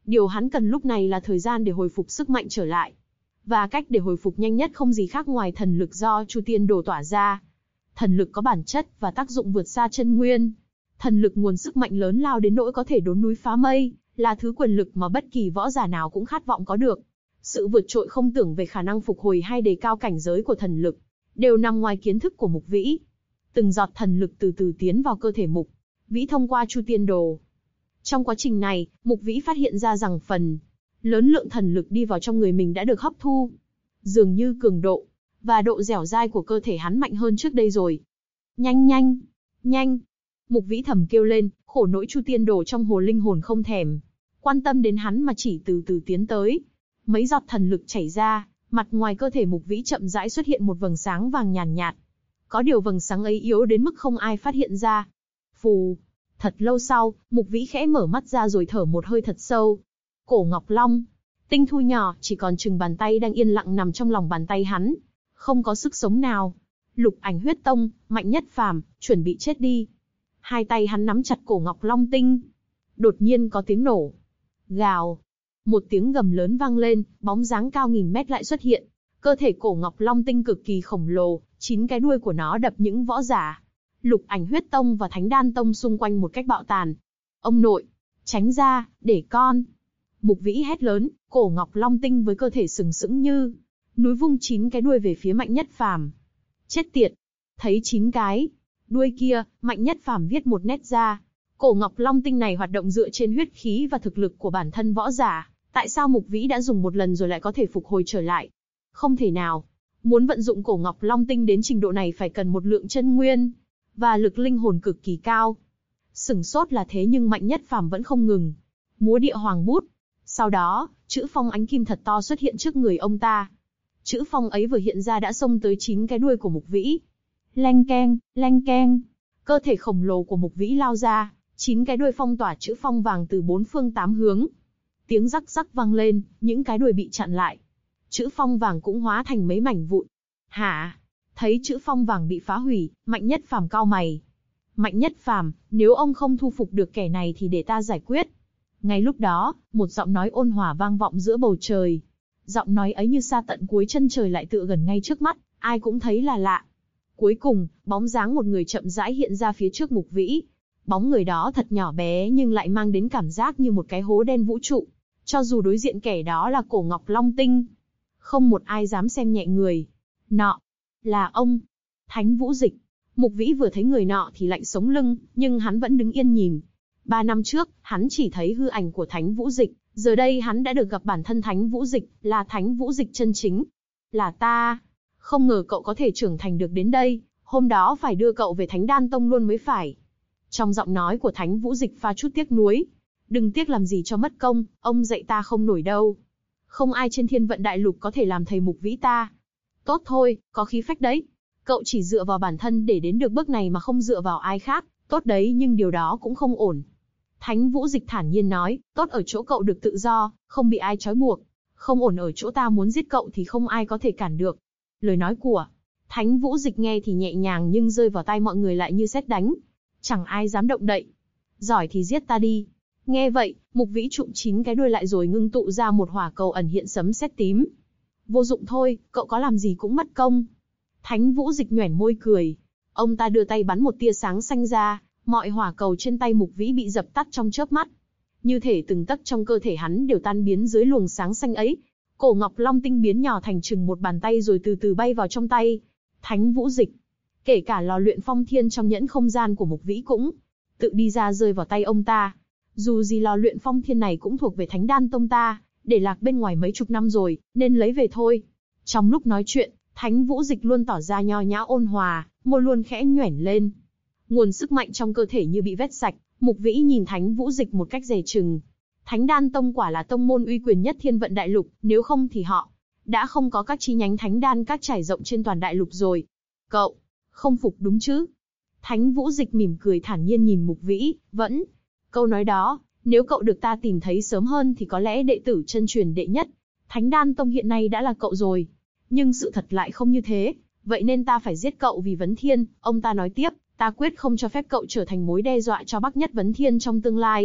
Điều hắn cần lúc này là thời gian để hồi phục sức mạnh trở lại. Và cách để hồi phục nhanh nhất không gì khác ngoài thần lực do Chu Tiên Đồ tỏa ra. Thần lực có bản chất và tác dụng vượt xa chân nguyên. Thần lực nguồn sức mạnh lớn lao đến nỗi có thể đốn núi phá mây, là thứ quyền lực mà bất kỳ võ giả nào cũng khát vọng có được. Sự vượt trội không tưởng về khả năng phục hồi hay đề cao cảnh giới của thần lực, đều nằm ngoài kiến thức của Mục Vĩ. Từng giọt thần lực từ từ tiến vào cơ thể Mục Vĩ thông qua Chu Tiên Đồ. Trong quá trình này, Mục Vĩ phát hiện ra rằng phần lớn lượng thần lực đi vào trong người mình đã được hấp thu. Dường như cường độ và độ dẻo dai của cơ thể hắn mạnh hơn trước đây rồi. Nhanh nhanh, nhanh. Mục Vĩ thầm kêu lên, khổ nỗi Chu Tiên Đồ trong hồ linh hồn không thèm quan tâm đến hắn mà chỉ từ từ tiến tới. Mấy giọt thần lực chảy ra, mặt ngoài cơ thể Mục Vĩ chậm rãi xuất hiện một vầng sáng vàng nhàn nhạt. Có điều vầng sáng ấy yếu đến mức không ai phát hiện ra. Phù. Thật lâu sau, Mục Vĩ khẽ mở mắt ra rồi thở một hơi thật sâu. Cổ Ngọc Long tinh thu nhỏ, chỉ còn chừng bàn tay đang yên lặng nằm trong lòng bàn tay hắn, không có sức sống nào. Lục Ảnh Huyết Tông, Mạnh Nhất Phàm, chuẩn bị chết đi. Hai tay hắn nắm chặt cổ Ngọc Long tinh. Đột nhiên có tiếng nổ. Gào. Một tiếng gầm lớn vang lên, bóng dáng cao nghìn mét lại xuất hiện. Cơ thể cổ Ngọc Long tinh cực kỳ khổng lồ, 9 cái đuôi của nó đập những võ giả Lục Ảnh Huyết Tông và Thánh Đan Tông xung quanh một cách bạo tàn. Ông nội, tránh ra, để con. Mục Vĩ hét lớn, cổ Ngọc Long tinh với cơ thể sừng sững như núi vung 9 cái đuôi về phía Mạnh Nhất Phàm. Chết tiệt. Thấy 9 cái đuôi kia, Mạnh Nhất Phàm viết một nét ra. Cổ Ngọc Long tinh này hoạt động dựa trên huyết khí và thực lực của bản thân võ giả. Tại sao Mục Vĩ đã dùng một lần rồi lại có thể phục hồi trở lại? Không thể nào. Muốn vận dụng cổ Ngọc Long tinh đến trình độ này phải cần một lượng chân nguyên và lực linh hồn cực kỳ cao. Sửng sốt là thế nhưng Mạnh Nhất Phàm vẫn không ngừng múa địa hoàng bút. Sau đó, chữ phong ánh kim thật to xuất hiện trước người ông ta. Chữ phong ấy vừa hiện ra đã xông tới 9 cái đuôi của Mục Vĩ. Leng keng, leng keng. Cơ thể khổng lồ của Mục Vĩ lao ra, 9 cái đuôi phong tỏa chữ phong vàng từ 4 phương 8 hướng. Tiếng rắc rắc vang lên, những cái đuôi bị chặn lại. Chữ phong vàng cũng hóa thành mấy mảnh vụn. Hả? Thấy chữ phong vàng bị phá hủy, Mạnh Nhất Phàm cau mày. Mạnh Nhất Phàm, nếu ông không thu phục được kẻ này thì để ta giải quyết. Ngay lúc đó, một giọng nói ôn hòa vang vọng giữa bầu trời. Giọng nói ấy như xa tận cuối chân trời lại tựa gần ngay trước mắt, ai cũng thấy là lạ. Cuối cùng, bóng dáng một người chậm rãi hiện ra phía trước Mục Vĩ. Bóng người đó thật nhỏ bé nhưng lại mang đến cảm giác như một cái hố đen vũ trụ. Cho dù đối diện kẻ đó là cổ Ngọc Long tinh, không một ai dám xem nhẹ người nọ. Là ông, Thánh Vũ Dịch. Mục Vĩ vừa thấy người nọ thì lạnh sống lưng, nhưng hắn vẫn đứng yên nhìn. 3 năm trước, hắn chỉ thấy hư ảnh của Thánh Vũ Dịch, giờ đây hắn đã được gặp bản thân Thánh Vũ Dịch, là Thánh Vũ Dịch chân chính. Là ta. Không ngờ cậu có thể trưởng thành được đến đây, hôm đó phải đưa cậu về Thánh Đan Tông luôn mới phải. Trong giọng nói của Thánh Vũ Dịch pha chút tiếc nuối. Đừng tiếc làm gì cho mất công, ông dạy ta không nổi đâu. Không ai trên Thiên Vận Đại Lục có thể làm thầy Mục Vĩ ta. Tốt thôi, có khí phách đấy. Cậu chỉ dựa vào bản thân để đến được bước này mà không dựa vào ai khác, tốt đấy nhưng điều đó cũng không ổn. Thánh Vũ Dịch thản nhiên nói, tốt ở chỗ cậu được tự do, không bị ai trói buộc. Không ổn ở chỗ ta muốn giết cậu thì không ai có thể cản được. Lời nói của Thánh Vũ Dịch nghe thì nhẹ nhàng nhưng rơi vào tai mọi người lại như sét đánh. Chẳng ai dám động đậy. Giỏi thì giết ta đi. Nghe vậy, Mục Vĩ trụm 9 cái đuôi lại rồi ngưng tụ ra một hỏa cầu ẩn hiện sấm sét tím. Vô dụng thôi, cậu có làm gì cũng mất công. Thánh Vũ Dịch nhoẻn môi cười. Ông ta đưa tay bắn một tia sáng xanh ra, mọi hỏa cầu trên tay Mục Vĩ bị dập tắt trong chớp mắt. Như thể từng tấc trong cơ thể hắn đều tan biến dưới luồng sáng xanh ấy. Cổ Ngọc Long tinh biến nhỏ thành chừng một bàn tay rồi từ từ bay vào trong tay Thánh Vũ Dịch. Kể cả lò luyện phong thiên trong nhẫn không gian của Mục Vĩ cũng tự đi ra rơi vào tay ông ta. Dù gì lò luyện phong thiên này cũng thuộc về Thánh Đan Tông ta, để lạc bên ngoài mấy chục năm rồi, nên lấy về thôi. Trong lúc nói chuyện, Thánh Vũ Dịch luôn tỏ ra nho nhã ôn hòa, môi luôn khẽ nhoẻn lên. Nguồn sức mạnh trong cơ thể như bị vét sạch, Mục Vĩ nhìn Thánh Vũ Dịch một cách dè chừng. Thánh Đan Tông quả là tông môn uy quyền nhất Thiên Vận Đại Lục, nếu không thì họ đã không có các chi nhánh Thánh Đan các trải rộng trên toàn đại lục rồi. Cậu không phục đúng chứ? Thánh Vũ Dịch mỉm cười thản nhiên nhìn Mục Vĩ, vẫn câu nói đó, nếu cậu được ta tìm thấy sớm hơn thì có lẽ đệ tử chân truyền đệ nhất Thánh Đan Tông hiện nay đã là cậu rồi. Nhưng sự thật lại không như thế, vậy nên ta phải giết cậu vì Vấn Thiên. Ông ta nói tiếp, ta quyết không cho phép cậu trở thành mối đe dọa cho Bắc Nhất Vấn Thiên trong tương lai.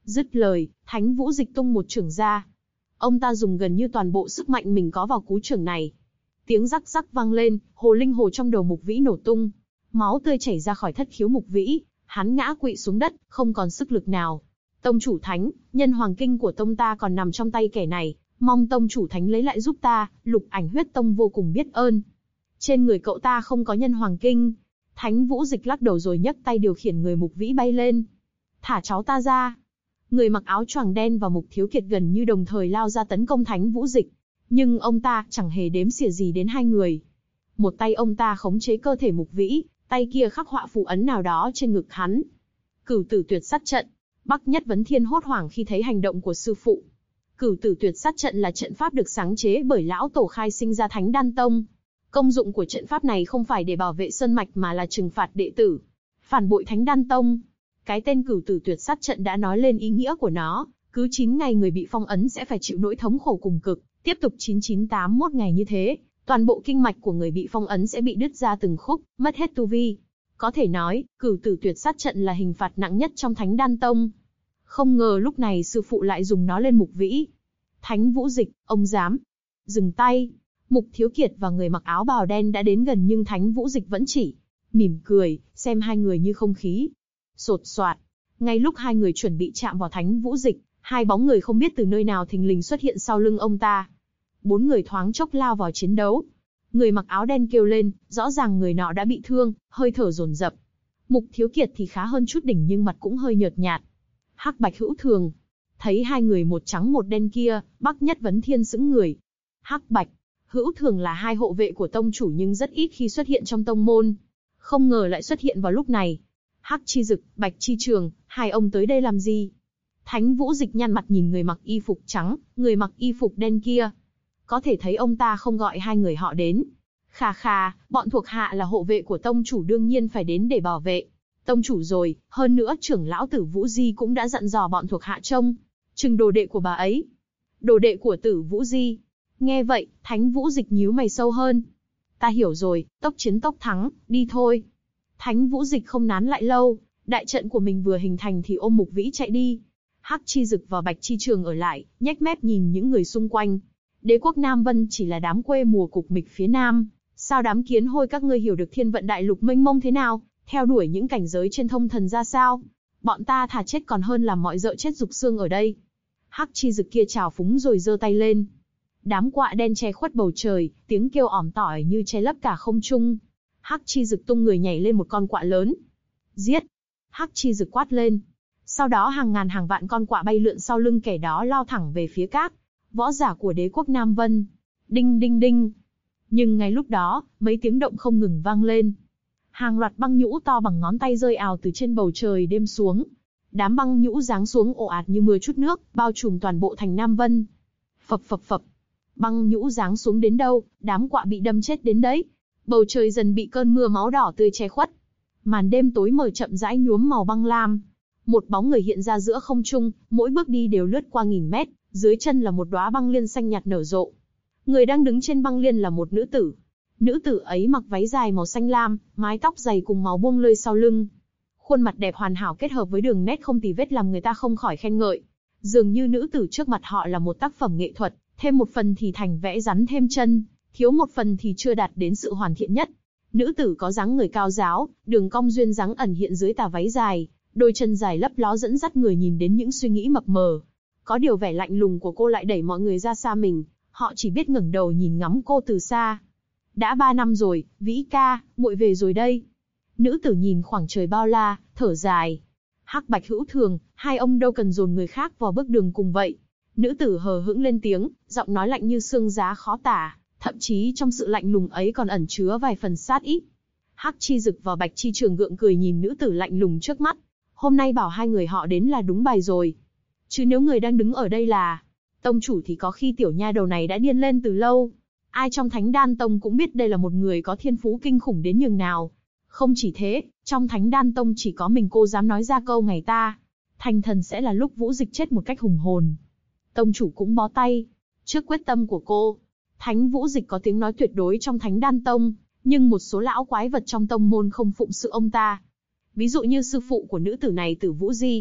Dứt lời, Thánh Vũ Dịch tung một chưởng ra. Ông ta dùng gần như toàn bộ sức mạnh mình có vào cú chưởng này. Tiếng rắc rắc vang lên, hồ linh hồ trong đầu Mục Vĩ nổ tung. Máu tươi chảy ra khỏi thất khiếu Mục Vĩ, hắn ngã quỵ xuống đất, không còn sức lực nào. Tông chủ Thánh, nhân hoàng kinh của tông ta còn nằm trong tay kẻ này, mong tông chủ Thánh lấy lại giúp ta, Lục Ảnh Huyết Tông vô cùng biết ơn. Trên người cậu ta không có nhân hoàng kinh. Thánh Vũ Dịch lắc đầu rồi nhấc tay điều khiển người Mục Vĩ bay lên. Thả cháu ta ra. Người mặc áo choàng đen và Mục Thiếu Kiệt gần như đồng thời lao ra tấn công Thánh Vũ Dịch. Nhưng ông ta chẳng hề đếm xỉa gì đến hai người. Một tay ông ta khống chế cơ thể Mục Vĩ, tay kia khắc họa phù ấn nào đó trên ngực hắn. Cửu Tử Tuyệt Sát Trận. Bắc Nhất Vấn Thiên hốt hoảng khi thấy hành động của sư phụ. Cửu Tử Tuyệt Sát Trận là trận pháp được sáng chế bởi lão tổ khai sinh ra Thánh Đan Tông. Công dụng của trận pháp này không phải để bảo vệ sơn mạch mà là trừng phạt đệ tử phản bội Thánh Đan Tông. Cái tên Cửu Tử Tuyệt Sát Trận đã nói lên ý nghĩa của nó, cứ 9 ngày người bị phong ấn sẽ phải chịu nỗi thống khổ cùng cực, tiếp tục 9981 ngày như thế, toàn bộ kinh mạch của người bị phong ấn sẽ bị đứt ra từng khúc, mất hết tu vi. Có thể nói, Cửu Tử Tuyệt Sát Trận là hình phạt nặng nhất trong Thánh Đan Tông. Không ngờ lúc này sư phụ lại dùng nó lên Mục Vĩ. Thánh Vũ Dịch, ông dám? Dừng tay. Mục Thiếu Kiệt và người mặc áo bào đen đã đến gần nhưng Thánh Vũ Dịch vẫn chỉ mỉm cười, xem hai người như không khí. Sột soạt. Ngay lúc hai người chuẩn bị chạm vào Thánh Vũ Dịch, hai bóng người không biết từ nơi nào thình lình xuất hiện sau lưng ông ta. 4 người thoáng chốc lao vào chiến đấu. Người mặc áo đen kêu lên, rõ ràng người nọ đã bị thương, hơi thở dồn dập. Mục Thiếu Kiệt thì khá hơn chút đỉnh nhưng mặt cũng hơi nhợt nhạt. Hắc Bạch Hữu Thường. Thấy hai người một trắng một đen kia, Bắc Nhất Vấn Thiên sững người. Hắc Bạch Hữu Thường là hai hộ vệ của tông chủ nhưng rất ít khi xuất hiện trong tông môn. Không ngờ lại xuất hiện vào lúc này. Hắc Chi Dực, Bạch Chi Trường, hai ông tới đây làm gì? Thánh Vũ Dịch nhăn mặt nhìn người mặc y phục trắng, người mặc y phục đen kia. Có thể thấy ông ta không gọi hai người họ đến. Khà khà, bọn thuộc hạ là hộ vệ của tông chủ đương nhiên phải đến để bảo vệ tông chủ rồi, hơn nữa trưởng lão Tử Vũ Di cũng đã dặn dò bọn thuộc hạ trông chừng đồ đệ của bà ấy. Đồ đệ của Tử Vũ Di. Nghe vậy, Thánh Vũ Dịch nhíu mày sâu hơn. Ta hiểu rồi, tốc chiến tốc thắng, đi thôi. Thánh Vũ Dịch không nán lại lâu, đại trận của mình vừa hình thành thì ôm Mục Vĩ chạy đi. Hắc Chi Dực và Bạch Chi Trường ở lại, nhếch mép nhìn những người xung quanh. Đế quốc Nam Vân chỉ là đám quê mùa cục mịch phía Nam. Sao đám kiến hôi các ngươi hiểu được thiên vận đại lục mênh mông thế nào, theo đuổi những cảnh giới trên thông thần ra sao? Bọn ta thà chết còn hơn làm mọi dợ chết rục xương ở đây. Hắc Chi Dực kia trào phúng rồi giơ tay lên. Đám quạ đen che khuất bầu trời, tiếng kêu ỏm tỏi như che lấp cả không trung. Hắc Chi Dực tung người nhảy lên một con quạ lớn. Giết! Hắc Chi Dực quát lên. Sau đó hàng ngàn hàng vạn con quạ bay lượn sau lưng kẻ đó lao thẳng về phía các võ giả của đế quốc Nam Vân. Đinh đinh đinh! Nhưng ngay lúc đó, mấy tiếng động không ngừng vang lên. Hàng loạt băng nhũ to bằng ngón tay rơi ào từ trên bầu trời đêm xuống. Đám băng nhũ giáng xuống ồ ạt như mưa trút nước, bao trùm toàn bộ thành Nam Vân. Phập phập phập. Băng nhũ giáng xuống đến đâu, đám quạ bị đâm chết đến đấy. Bầu trời dần bị cơn mưa máu đỏ tươi che khuất. Màn đêm tối mờ chậm rãi nhuốm màu băng lam. Một bóng người hiện ra giữa không trung, mỗi bước đi đều lướt qua nghìn mét, dưới chân là một đóa băng liên xanh nhạt nở rộ. Người đang đứng trên băng liên là một nữ tử. Nữ tử ấy mặc váy dài màu xanh lam, mái tóc dày cùng máu buông lơi sau lưng. Khuôn mặt đẹp hoàn hảo kết hợp với đường nét không tì vết làm người ta không khỏi khen ngợi. Dường như nữ tử trước mặt họ là một tác phẩm nghệ thuật, thêm một phần thì thành vẽ rắn thêm chân, thiếu một phần thì chưa đạt đến sự hoàn thiện nhất. Nữ tử có dáng người cao ráo, đường cong duyên dáng ẩn hiện dưới tà váy dài, đôi chân dài lấp ló dẫn dắt người nhìn đến những suy nghĩ mập mờ. Có điều vẻ lạnh lùng của cô lại đẩy mọi người ra xa mình, họ chỉ biết ngẩng đầu nhìn ngắm cô từ xa. Đã 3 năm rồi, Vĩ ca, muội về rồi đây. Nữ tử nhìn khoảng trời bao la, thở dài. Hắc Bạch Hữu Thường, hai ông đâu cần dồn người khác vào bước đường cùng vậy. Nữ tử hờ hững lên tiếng, giọng nói lạnh như xương giá khó tả, thậm chí trong sự lạnh lùng ấy còn ẩn chứa vài phần sát ý. Hắc Chi Dực và Bạch Chi Trường gượng cười nhìn nữ tử lạnh lùng trước mắt. Hôm nay bảo hai người họ đến là đúng bài rồi. Chứ nếu người đang đứng ở đây là tông chủ thì có khi tiểu nha đầu này đã điên lên từ lâu. Ai trong Thánh Đan Tông cũng biết đây là một người có thiên phú kinh khủng đến nhường nào. Không chỉ thế, trong Thánh Đan Tông chỉ có mình cô dám nói ra câu ngày ta thành thần sẽ là lúc Vũ Dịch chết một cách hùng hồn. Tông chủ cũng bó tay. Trước quyết tâm của cô, Thánh Vũ Dịch có tiếng nói tuyệt đối trong Thánh Đan Tông, nhưng một số lão quái vật trong tông môn không phụng sự ông ta. Ví dụ như sư phụ của nữ tử này Tử Vũ Di.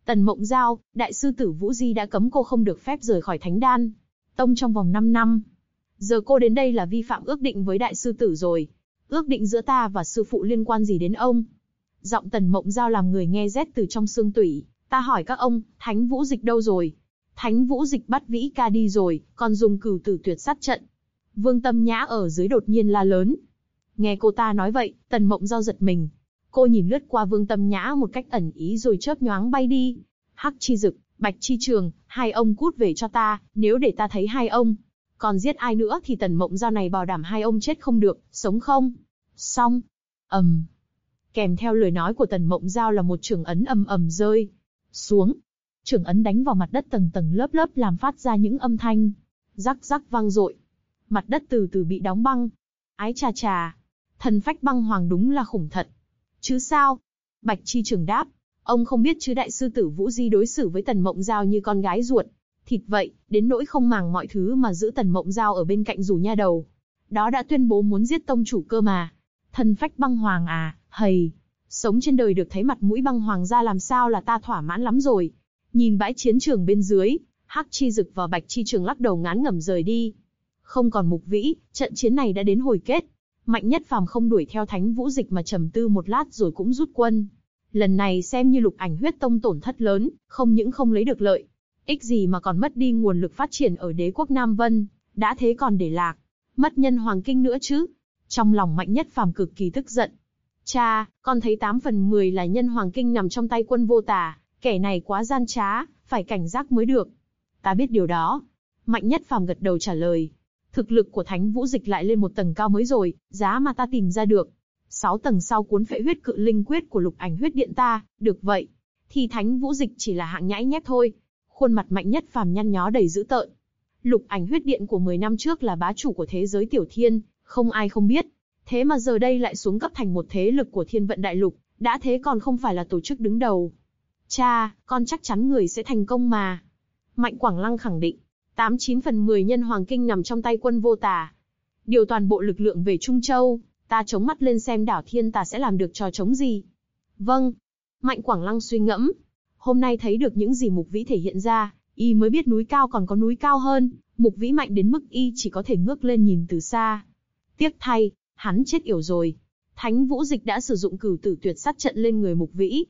Tần Mộng Giao, đại sư tử Vũ Di đã cấm cô không được phép rời khỏi Thánh Đan Tông trong vòng 5 năm. Giờ cô đến đây là vi phạm ước định với đại sư tử rồi. Ước định giữa ta và sư phụ liên quan gì đến ông? Giọng Tần Mộng Giao làm người nghe rét từ trong xương tủy. Ta hỏi các ông, Thánh Vũ Dịch đâu rồi? Thánh Vũ Dịch bắt Vĩ Ca đi rồi, còn dùng Cửu Tử Tuyệt Sát trận. Vương Tâm Nhã ở dưới đột nhiên la lớn. Nghe cô ta nói vậy, Tần Mộng Giao giật mình. Cô nhìn lướt qua Vương Tâm Nhã một cách ẩn ý rồi chớp nhoáng bay đi. Hắc Chi Dực, Bạch Chi Trường, hai ông cút về cho ta, nếu để ta thấy hai ông còn giết ai nữa thì Tần Mộng Giao này bảo đảm hai ông chết không được, sống không. Xong. Kèm theo lời nói của Tần Mộng Giao là một chưởng ấn ầm ầm rơi xuống. Chưởng ấn đánh vào mặt đất tầng tầng lớp lớp làm phát ra những âm thanh rắc rắc vang dội. Mặt đất từ từ bị đóng băng. Ái chà chà, thần phách băng hoàng đúng là khủng thật. Chứ sao? Bạch Chi Trường đáp, ông không biết chứ đại sư tử Vũ Di đối xử với Tần Mộng Giao như con gái ruột thịt vậy, đến nỗi không màng mọi thứ mà giữ Tần Mộng Giao ở bên cạnh rủ nha đầu. Đó đã tuyên bố muốn giết tông chủ cơ mà. Thần phách băng hoàng à, hầy. Sống trên đời được thấy mặt mũi băng hoàng ra làm sao là ta thỏa mãn lắm rồi. Nhìn bãi chiến trường bên dưới, Hắc Chi Dực và Bạch Chi Trường lắc đầu ngán ngẩm rời đi. Không còn Mục Vĩ, trận chiến này đã đến hồi kết. Mạnh Nhất Phàm không đuổi theo Thánh Vũ Dịch mà trầm tư một lát rồi cũng rút quân. Lần này xem như Lục Ảnh Huyết Tông tổn thất lớn, không những không lấy được lợi, ích gì mà còn mất đi nguồn lực phát triển ở đế quốc Nam Vân, đã thế còn để lạc, mất nhân hoàng kinh nữa chứ. Trong lòng Mạnh Nhất Phàm cực kỳ tức giận. Cha, con thấy 8 phần 10 là nhân hoàng kinh nằm trong tay Quân Vô Tà, kẻ này quá gian trá, phải cảnh giác mới được. Ta biết điều đó. Mạnh Nhất Phàm gật đầu trả lời. Thực lực của Thánh Vũ Dịch lại lên một tầng cao mới rồi, giá mà ta tìm ra được 6 tầng sau cuốn Phệ Huyết Cự Linh Quyết của Lục Ảnh Huyết Điện ta, được vậy, thì Thánh Vũ Dịch chỉ là hạng nhãi nhép thôi. Khuôn mặt Mạnh Nhất Phàm nhăn nhó đầy dữ tợn. Lục Ảnh Huyết Điện của 10 năm trước là bá chủ của thế giới Tiểu Thiên, không ai không biết. Thế mà giờ đây lại xuống cấp thành một thế lực của Thiên Vận Đại Lục, đã thế còn không phải là tổ chức đứng đầu. Cha, con chắc chắn người sẽ thành công mà. Mạnh Quảng Lăng khẳng định, 89 phần 10 nhân hoàng kinh nằm trong tay Quân Vô Tà. Điều toàn bộ lực lượng về Trung Châu, ta chống mắt lên xem đảo Thiên Tà sẽ làm được trò chống gì. Vâng. Mạnh Quảng Lăng suy ngẫm. Hôm nay thấy được những gì Mục Vĩ thể hiện ra, y mới biết núi cao còn có núi cao hơn. Mục Vĩ mạnh đến mức y chỉ có thể ngước lên nhìn từ xa. Tiếc thay, hắn chết yểu rồi. Thánh Vũ Dịch đã sử dụng Cửu Tử Tuyệt Sát trận lên người Mục Vĩ,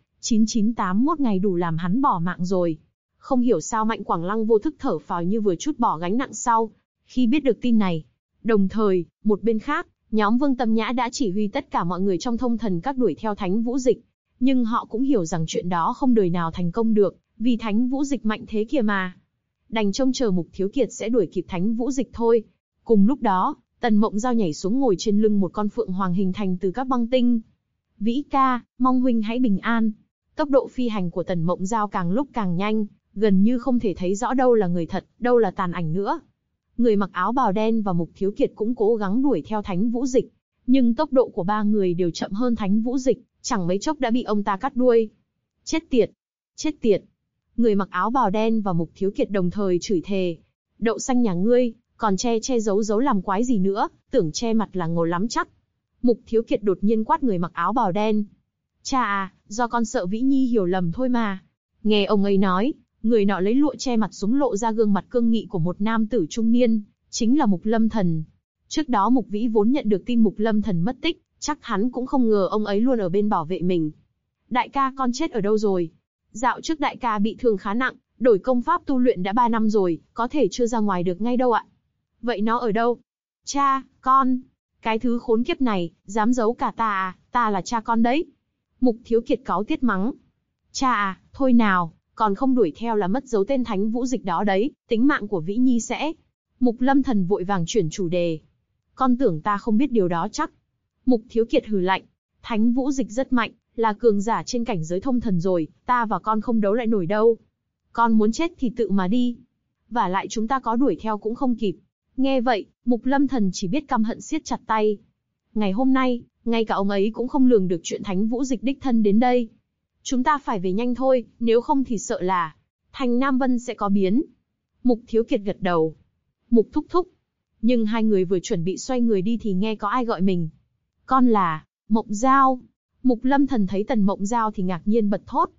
9981 ngày đủ làm hắn bỏ mạng rồi. Không hiểu sao Mạnh Quảng Lăng vô thức thở phào như vừa trút bỏ gánh nặng sau khi biết được tin này. Đồng thời, một bên khác, nhóm Vương Tâm Nhã đã chỉ huy tất cả mọi người trong Thông Thần Các đuổi theo Thánh Vũ Dịch. Nhưng họ cũng hiểu rằng chuyện đó không đời nào thành công được, vì Thánh Vũ Dịch mạnh thế kìa mà. Đành trông chờ Mục Thiếu Kiệt sẽ đuổi kịp Thánh Vũ Dịch thôi. Cùng lúc đó, Tần Mộng Giao nhảy xuống ngồi trên lưng một con phượng hoàng hình thành từ các băng tinh. Vĩ ca, mong huynh hãy bình an. Tốc độ phi hành của Tần Mộng Giao càng lúc càng nhanh, gần như không thể thấy rõ đâu là người thật, đâu là tàn ảnh nữa. Người mặc áo bào đen và Mục Thiếu Kiệt cũng cố gắng đuổi theo Thánh Vũ Dịch, nhưng tốc độ của ba người đều chậm hơn Thánh Vũ Dịch, chẳng mấy chốc đã bị ông ta cắt đuôi. Chết tiệt! Chết tiệt! Người mặc áo bào đen và Mục Thiếu Kiệt đồng thời chửi thề. Đậu xanh nhà ngươi, còn che giấu làm quái gì nữa, tưởng che mặt là ngầu lắm chắc. Mục Thiếu Kiệt đột nhiên quát người mặc áo bào đen. Cha à, do con sợ Vĩ Nhi hiểu lầm thôi mà. Nghe ông ấy nói, người nọ lấy lụa che mặt xuống lộ ra gương mặt cương nghị của một nam tử trung niên, chính là Mục Lâm Thần. Trước đó Mục Vĩ vốn nhận được tin Mục Lâm Thần mất tích, chắc hắn cũng không ngờ ông ấy luôn ở bên bảo vệ mình. Đại ca con chết ở đâu rồi? Dạo trước đại ca bị thương khá nặng, đổi công pháp tu luyện đã 3 năm rồi, có thể chưa ra ngoài được ngay đâu ạ. Vậy nó ở đâu? Cha, con. Cái thứ khốn kiếp này, dám giấu cả ta à, ta là cha con đấy. Mục Thiếu Kiệt cáu tiết mắng. Cha à, thôi nào, còn không đuổi theo là mất dấu tên Thánh Vũ Dịch đó đấy, tính mạng của Vĩ Nhi sẽ. Mục Lâm Thần vội vàng chuyển chủ đề. Con tưởng ta không biết điều đó chắc. Mục Thiếu Kiệt hừ lạnh. Thánh Vũ Dịch rất mạnh, là cường giả trên cảnh giới thông thần rồi, ta và con không đấu lại nổi đâu. Con muốn chết thì tự mà đi. Vả lại chúng ta có đuổi theo cũng không kịp. Nghe vậy, Mục Lâm Thần chỉ biết căm hận siết chặt tay. Ngày hôm nay, ngay cả ông ấy cũng không lường được chuyện Thánh Vũ Dịch đích thân đến đây. Chúng ta phải về nhanh thôi, nếu không thì sợ là thành Nam Vân sẽ có biến. Mục Thiếu Kiệt gật đầu. Mục thúc thúc. Nhưng hai người vừa chuẩn bị xoay người đi thì nghe có ai gọi mình. Con là Mộng Giao. Mục Lâm Thần thấy Tần Mộng Giao thì ngạc nhiên bật thốt.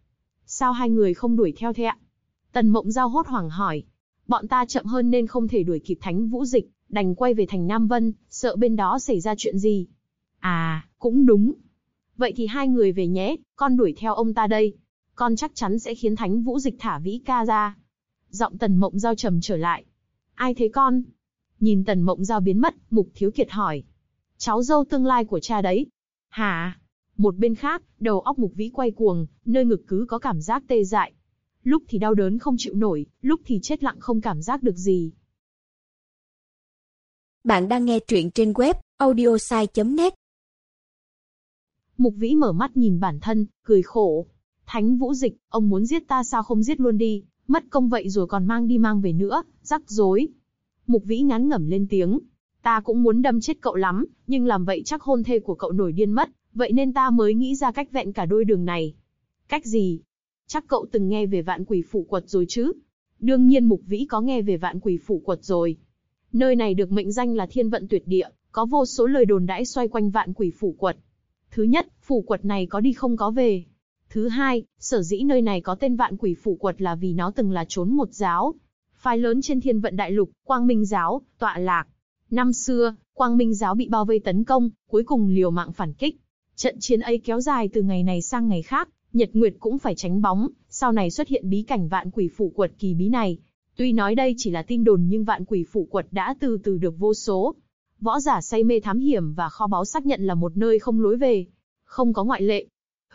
Sao hai người không đuổi theo thế ạ? Tần Mộng Giao hốt hoảng hỏi. Bọn ta chậm hơn nên không thể đuổi kịp Thánh Vũ Dịch, đành quay về thành Nam Vân, sợ bên đó xảy ra chuyện gì. À, cũng đúng. Vậy thì hai người về nhé, con đuổi theo ông ta đây. Con chắc chắn sẽ khiến Thánh Vũ Dịch thả Vĩ ca ra. Giọng Tần Mộng Giao trầm trở lại. Ai thế con? Nhìn Tần Mộng Giao biến mất, Mục Thiếu Kiệt hỏi. Cháu dâu tương lai của cha đấy. Hả? Một bên khác, đầu óc Mục Vĩ quay cuồng, nơi ngực cứ có cảm giác tê dại. Lúc thì đau đớn không chịu nổi, lúc thì chết lặng không cảm giác được gì. Bạn đang nghe truyện trên web audiosai.net. Mục Vĩ mở mắt nhìn bản thân, cười khổ. Thánh Vũ Dịch, ông muốn giết ta sao không giết luôn đi, mất công vậy rồi còn mang đi mang về nữa, rắc rối. Mục Vĩ ngán ngẩm lên tiếng. Ta cũng muốn đâm chết cậu lắm, nhưng làm vậy chắc hôn thê của cậu nổi điên mất, vậy nên ta mới nghĩ ra cách vẹn cả đôi đường này. Cách gì? Chắc cậu từng nghe về Vạn Quỷ Phủ Quật rồi chứ? Đương nhiên Mục Vĩ có nghe về Vạn Quỷ Phủ Quật rồi. Nơi này được mệnh danh là thiên vận tuyệt địa, có vô số lời đồn đãi xoay quanh Vạn Quỷ Phủ Quật. Thứ nhất, phủ quật này có đi không có về. Thứ hai, sở dĩ nơi này có tên Vạn Quỷ Phủ Quật là vì nó từng là trốn một giáo phái lớn trên thiên vận đại lục, Quang Minh giáo, tọa lạc. Năm xưa, Quang Minh giáo bị bao vây tấn công, cuối cùng liều mạng phản kích. Trận chiến ấy kéo dài từ ngày này sang ngày khác, nhật nguyệt cũng phải tránh bóng, sau này xuất hiện bí cảnh Vạn Quỷ Phủ Quật kỳ bí này. Tuy nói đây chỉ là tin đồn nhưng Vạn Quỷ Phủ Quật đã từ từ được vô số võ giả say mê thám hiểm và kho báu xác nhận là một nơi không lối về. Không có ngoại lệ.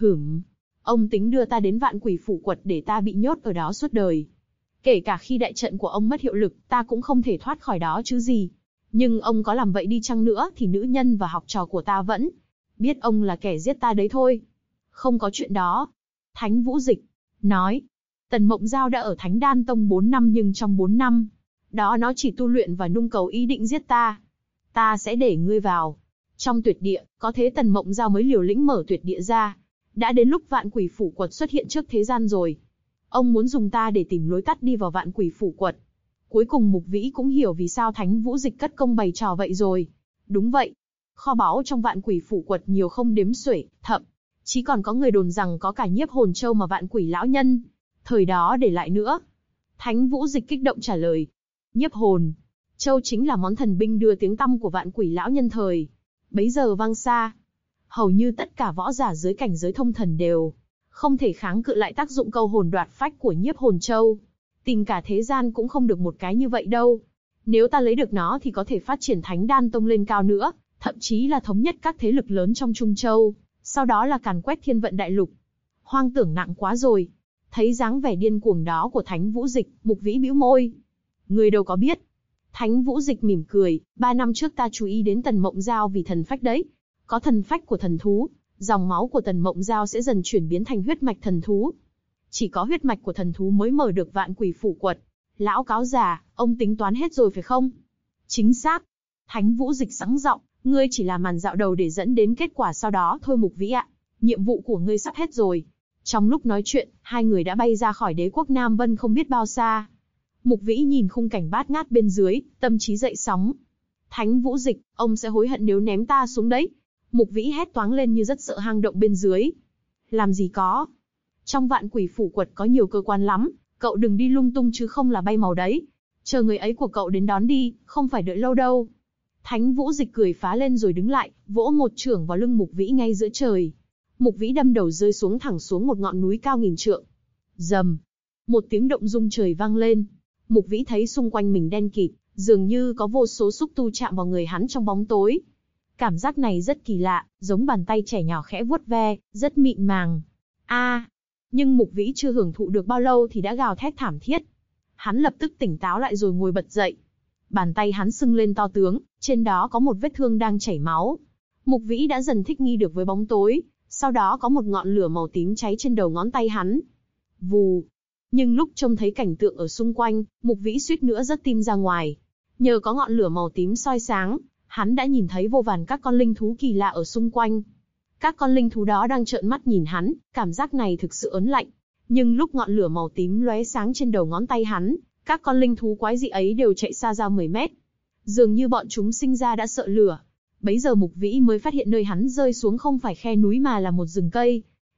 Ông tính đưa ta đến Vạn Quỷ Phủ Quật để ta bị nhốt ở đó suốt đời. Kể cả khi đại trận của ông mất hiệu lực, ta cũng không thể thoát khỏi đó chứ gì. Nhưng ông có làm vậy đi chăng nữa thì nữ nhân và học trò của ta vẫn biết ông là kẻ giết ta đấy thôi. Không có chuyện đó. Thánh Vũ Dịch nói. Tần Mộng Giao đã ở Thánh Đan Tông 4 năm nhưng trong 4 năm đó nó chỉ tu luyện và nung cầu ý định giết ta. Ta sẽ để ngươi vào trong tuyệt địa, có thế Tần Mộng Giao mới liều lĩnh mở tuyệt địa ra. Đã đến lúc Vạn Quỷ Phủ Quật xuất hiện trước thế gian rồi. Ông muốn dùng ta để tìm lối tắt đi vào Vạn Quỷ Phủ Quật. Cuối cùng Mục Vĩ cũng hiểu vì sao Thánh Vũ Dịch cất công bày trò vậy rồi. Đúng vậy. Kho báu trong Vạn Quỷ Phủ Quật nhiều không đếm xuể, thậm chí còn có người đồn rằng có cả nhiếp hồn châu mà Vạn Quỷ lão nhân thời đó để lại nữa. Thánh Vũ Dịch kích động trả lời. Nhiếp hồn châu chính là món thần binh đưa tiếng tăm của Vạn Quỷ lão nhân thời bấy giờ vang xa. Hầu như tất cả võ giả dưới cảnh giới thông thần đều không thể kháng cự lại tác dụng câu hồn đoạt phách của nhiếp hồn châu. Tìm cả thế gian cũng không được một cái như vậy đâu. Nếu ta lấy được nó thì có thể phát triển Thánh Đan Tông lên cao nữa, thậm chí là thống nhất các thế lực lớn trong Trung Châu, sau đó là càn quét thiên vận đại lục. Hoang tưởng nặng quá rồi. Thấy dáng vẻ điên cuồng đó của Thánh Vũ Dịch, Mục Vĩ bĩu môi. Người đâu có biết. Thánh Vũ Dịch mỉm cười, 3 năm trước ta chú ý đến Tần Mộng Giao vì thần phách đấy. Có thần phách của thần thú, dòng máu của Tần Mộng Giao sẽ dần chuyển biến thành huyết mạch thần thú. Chỉ có huyết mạch của thần thú mới mở được Vạn Quỷ Phủ Quật. Lão cáo già, ông tính toán hết rồi phải không? Chính xác. Thánh Vũ Dịch sẵn giọng, ngươi chỉ là màn dạo đầu để dẫn đến kết quả sau đó thôi Mục Vĩ ạ. Nhiệm vụ của ngươi sắp hết rồi. Trong lúc nói chuyện, hai người đã bay ra khỏi đế quốc Nam Vân không biết bao xa. Mục Vĩ nhìn khung cảnh bát ngát bên dưới, tâm trí dậy sóng. Thánh Vũ Dịch, ông sẽ hối hận nếu ném ta xuống đấy. Mục Vĩ hét toáng lên như rất sợ hang động bên dưới. Làm gì có. Trong Vạn Quỷ Phủ Quật có nhiều cơ quan lắm, cậu đừng đi lung tung chứ không là bay màu đấy. Chờ người ấy của cậu đến đón đi, không phải đợi lâu đâu. Thánh Vũ Dịch cười phá lên rồi đứng lại, vỗ một chưởng vào lưng Mục Vĩ ngay giữa trời. Mục Vĩ đâm đầu rơi xuống thẳng xuống một ngọn núi cao nghìn trượng. Rầm, một tiếng động rung trời vang lên. Mục Vĩ thấy xung quanh mình đen kịt, dường như có vô số xúc tu chạm vào người hắn trong bóng tối. Cảm giác này rất kỳ lạ, giống bàn tay trẻ nhỏ khẽ vuốt ve, rất mịn màng. Nhưng Mục Vĩ chưa hưởng thụ được bao lâu thì đã gào thét thảm thiết. Hắn lập tức tỉnh táo lại rồi ngồi bật dậy. Bàn tay hắn sưng lên to tướng, trên đó có một vết thương đang chảy máu. Mục Vĩ đã dần thích nghi được với bóng tối, sau đó có một ngọn lửa màu tím cháy trên đầu ngón tay hắn. Vù. Nhưng lúc trông thấy cảnh tượng ở xung quanh, Mục Vĩ suýt nữa rớt tim ra ngoài. Nhờ có ngọn lửa màu tím soi sáng, hắn đã nhìn thấy vô vàn các con linh thú kỳ lạ ở xung quanh. Các con linh thú đó đang trợn mắt nhìn hắn, cảm giác này thực sự ớn lạnh. Nhưng lúc ngọn lửa màu tím lóe sáng trên đầu ngón tay hắn, các con linh thú quái dị ấy đều chạy xa ra 10 mét. Dường như bọn chúng sinh ra đã sợ lửa. Bấy giờ Mục Vĩ mới phát hiện nơi hắn rơi xuống không phải khe núi mà là một rừng cây.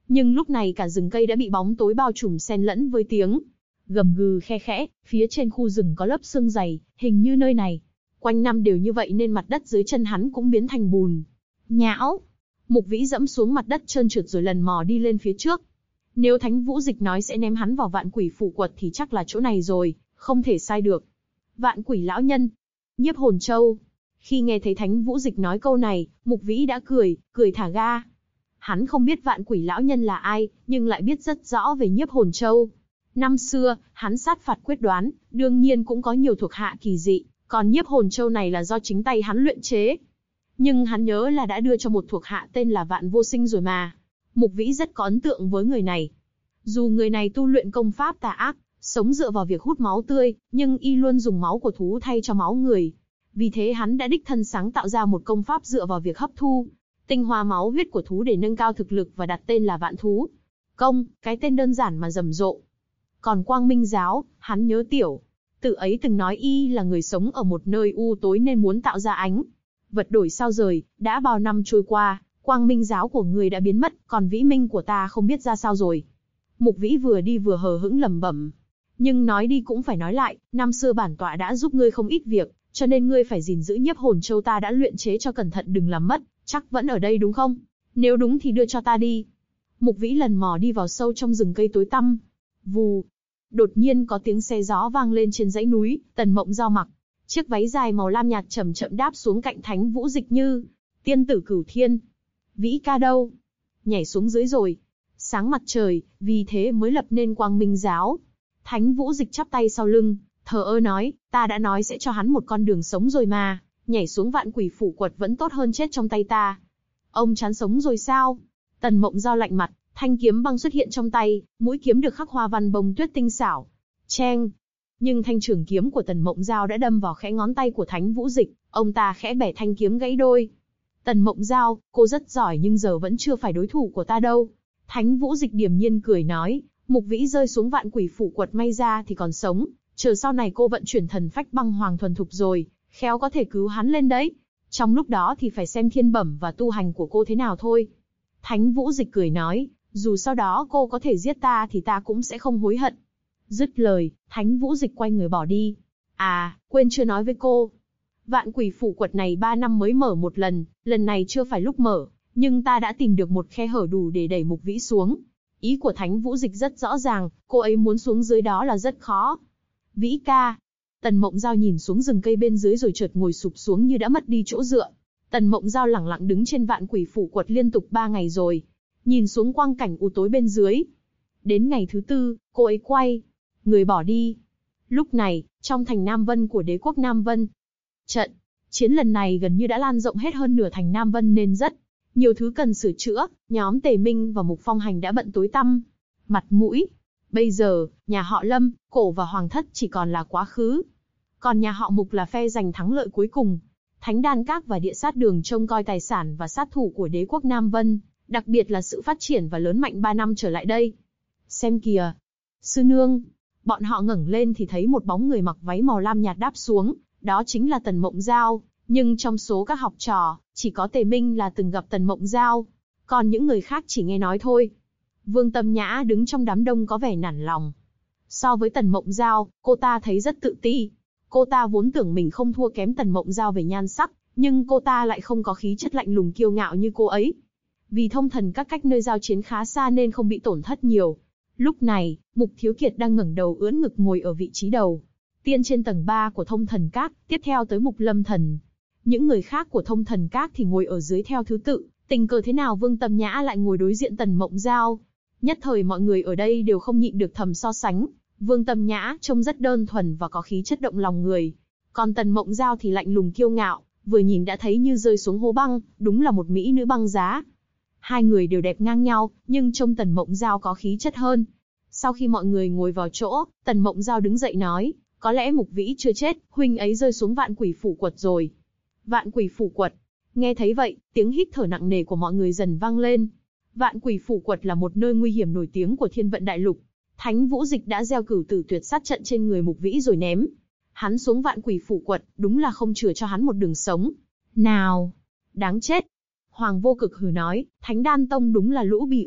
Nhưng lúc này cả rừng cây đã bị bóng tối bao trùm xen lẫn với tiếng gầm gừ khe khẽ, phía trên khu rừng có lớp sương dày, hình như nơi này quanh năm đều như vậy nên mặt đất dưới chân hắn cũng biến thành bùn nhão. Mục Vĩ dẫm xuống mặt đất trơn trượt rồi lần mò đi lên phía trước. Nếu Thánh Vũ Dịch nói sẽ ném hắn vào Vạn Quỷ Phủ Quật thì chắc là chỗ này rồi, không thể sai được. Vạn Quỷ lão nhân, Nhiếp Hồn Châu. Khi nghe thấy Thánh Vũ Dịch nói câu này, Mục Vĩ đã cười thả ga. Hắn không biết Vạn Quỷ lão nhân là ai, nhưng lại biết rất rõ về Nhiếp Hồn Châu. Năm xưa, hắn sát phạt quyết đoán, đương nhiên cũng có nhiều thuộc hạ kỳ dị, còn Nhiếp Hồn Châu này là do chính tay hắn luyện chế. Nhưng hắn nhớ là đã đưa cho một thuộc hạ tên là Vạn Vô Sinh rồi mà. Mục Vĩ rất có ấn tượng với người này. Dù người này tu luyện công pháp tà ác, sống dựa vào việc hút máu tươi, nhưng y luôn dùng máu của thú thay cho máu người. Vì thế hắn đã đích thân sáng tạo ra một công pháp dựa vào việc hấp thu tinh hoa máu huyết của thú để nâng cao thực lực và đặt tên là Vạn Thú Công, cái tên đơn giản mà rầm rộ. Còn Quang Minh Giáo, hắn nhớ tiểu tử ấy từng nói y là người sống ở một nơi u tối nên muốn tạo ra ánh vật đổi sao rời. Đã bao năm trôi qua, Quang Minh Giáo của người đã biến mất, còn Vĩ Minh của ta không biết ra sao rồi. Mục Vĩ vừa đi vừa hờ hững lẩm bẩm. Nhưng nói đi cũng phải nói lại, năm xưa bản tọa đã giúp ngươi không ít việc, cho nên ngươi phải gìn giữ Nhiếp Hồn Châu ta đã luyện chế cho cẩn thận đừng làm mất, chắc vẫn ở đây đúng không? Nếu đúng thì đưa cho ta đi. Mục Vĩ lần mò đi vào sâu trong rừng cây tối tăm. Vù. Đột nhiên có tiếng xe gió vang lên trên dãy núi, Tần Mộng Giao mặc chiếc váy dài màu lam nhạt chậm chậm đáp xuống cạnh Thánh Vũ Dịch như tiên tử cửu thiên. Vĩ ca đâu? Nhảy xuống dưới rồi. Sáng mặt trời, vì thế mới lập nên Quang Minh Giáo. Thánh Vũ Dịch chắp tay sau lưng, thờ ơ nói, ta đã nói sẽ cho hắn một con đường sống rồi mà, nhảy xuống Vạn Quỷ Phủ Quật vẫn tốt hơn chết trong tay ta. Ông chán sống rồi sao? Tần Mộng Giao lạnh mặt, thanh kiếm băng xuất hiện trong tay, mũi kiếm được khắc hoa văn bông tuyết tinh xảo. Cheng! Nhưng thanh trường kiếm của Tần Mộng Giao đã đâm vào khẽ ngón tay của Thánh Vũ Dịch, ông ta khẽ bẻ thanh kiếm gãy đôi. Tần Mộng Giao, cô rất giỏi nhưng giờ vẫn chưa phải đối thủ của ta đâu. Thánh Vũ Dịch điềm nhiên cười nói, Mục Vĩ rơi xuống Vạn Quỷ Phủ Quật may ra thì còn sống, chờ sau này cô vận chuyển thần phách băng hoàng thuần thục rồi, khéo có thể cứu hắn lên đấy. Trong lúc đó thì phải xem thiên bẩm và tu hành của cô thế nào thôi. Thánh Vũ Dịch cười nói, dù sau đó cô có thể giết ta thì ta cũng sẽ không hối hận. Dứt lời, Thánh Vũ Dịch quay người bỏ đi. À, quên chưa nói với cô. Vạn Quỷ Phủ Quật này 3 năm mới mở một lần này chưa phải lúc mở, nhưng ta đã tìm được một khe hở đủ để đẩy Mục Vĩ xuống. Ý của Thánh Vũ Dịch rất rõ ràng, cô ấy muốn xuống dưới đó là rất khó. Vĩ ca. Tần Mộng Giao nhìn xuống rừng cây bên dưới rồi chợt ngồi sụp xuống như đã mất đi chỗ dựa. Tần Mộng Giao lẳng lặng đứng trên Vạn Quỷ Phủ Quật liên tục 3 ngày rồi, nhìn xuống quang cảnh u tối bên dưới. Đến ngày thứ 4, cô ấy quay người bỏ đi. Lúc này, trong thành Nam Vân của đế quốc Nam Vân, trận chiến lần này gần như đã lan rộng hết hơn nửa thành Nam Vân nên rất nhiều thứ cần sửa chữa. Nhóm Tề Minh và Mục Phong Hành đã bận tối tăm mặt mũi. Bây giờ, nhà họ Lâm, Cổ và Hoàng Thất chỉ còn là quá khứ. Còn nhà họ Mục là phe giành thắng lợi cuối cùng. Thánh Đan Các và Địa Sát Đường trông coi tài sản và sát thủ của đế quốc Nam Vân, đặc biệt là sự phát triển và lớn mạnh 3 năm trở lại đây. Xem kìa! Sư nương! Bọn họ ngẩng lên thì thấy một bóng người mặc váy màu lam nhạt đáp xuống, đó chính là Tần Mộng Giao. Nhưng trong số các học trò, chỉ có Tề Minh là từng gặp Tần Mộng Giao, còn những người khác chỉ nghe nói thôi. Vương Tâm Nhã đứng trong đám đông có vẻ nản lòng. So với Tần Mộng Giao, cô ta thấy rất tự ti. Cô ta vốn tưởng mình không thua kém Tần Mộng Giao về nhan sắc, nhưng cô ta lại không có khí chất lạnh lùng kiêu ngạo như cô ấy. Vì thông thần các cách nơi giao chiến khá xa nên không bị tổn thất nhiều. Lúc này, Mục Thiếu Kiệt đang ngẩng đầu ưỡn ngực ngồi ở vị trí đầu tiên trên tầng 3 của thông thần các, tiếp theo tới Mục Lâm Thần. Những người khác của thông thần các thì ngồi ở dưới theo thứ tự. Tình cờ thế nào Vương Tâm Nhã lại ngồi đối diện Tần Mộng Giao? Nhất thời mọi người ở đây đều không nhịn được thầm so sánh. Vương Tâm Nhã trông rất đơn thuần và có khí chất động lòng người. Còn Tần Mộng Giao thì lạnh lùng kiêu ngạo, vừa nhìn đã thấy như rơi xuống hố băng, đúng là một mỹ nữ băng giá. Hai người đều đẹp ngang nhau, nhưng trông Tần Mộng Giao có khí chất hơn. Sau khi mọi người ngồi vào chỗ, Tần Mộng Giao đứng dậy nói, có lẽ Mục Vĩ chưa chết, huynh ấy rơi xuống Vạn Quỷ Phủ Quật rồi. Vạn Quỷ Phủ Quật. Nghe thấy vậy, tiếng hít thở nặng nề của mọi người dần vang lên. Vạn Quỷ Phủ Quật là một nơi nguy hiểm nổi tiếng của Thiên Vận Đại Lục. Thánh Vũ Dịch đã gieo cửu tử tuyệt sát trận trên người Mục Vĩ rồi ném hắn xuống Vạn Quỷ Phủ Quật, đúng là không chừa cho hắn một đường sống. Nào, đáng chết. Hoàng Vô Cực hừ nói, Thánh Đan Tông đúng là lũ bỉ ổi,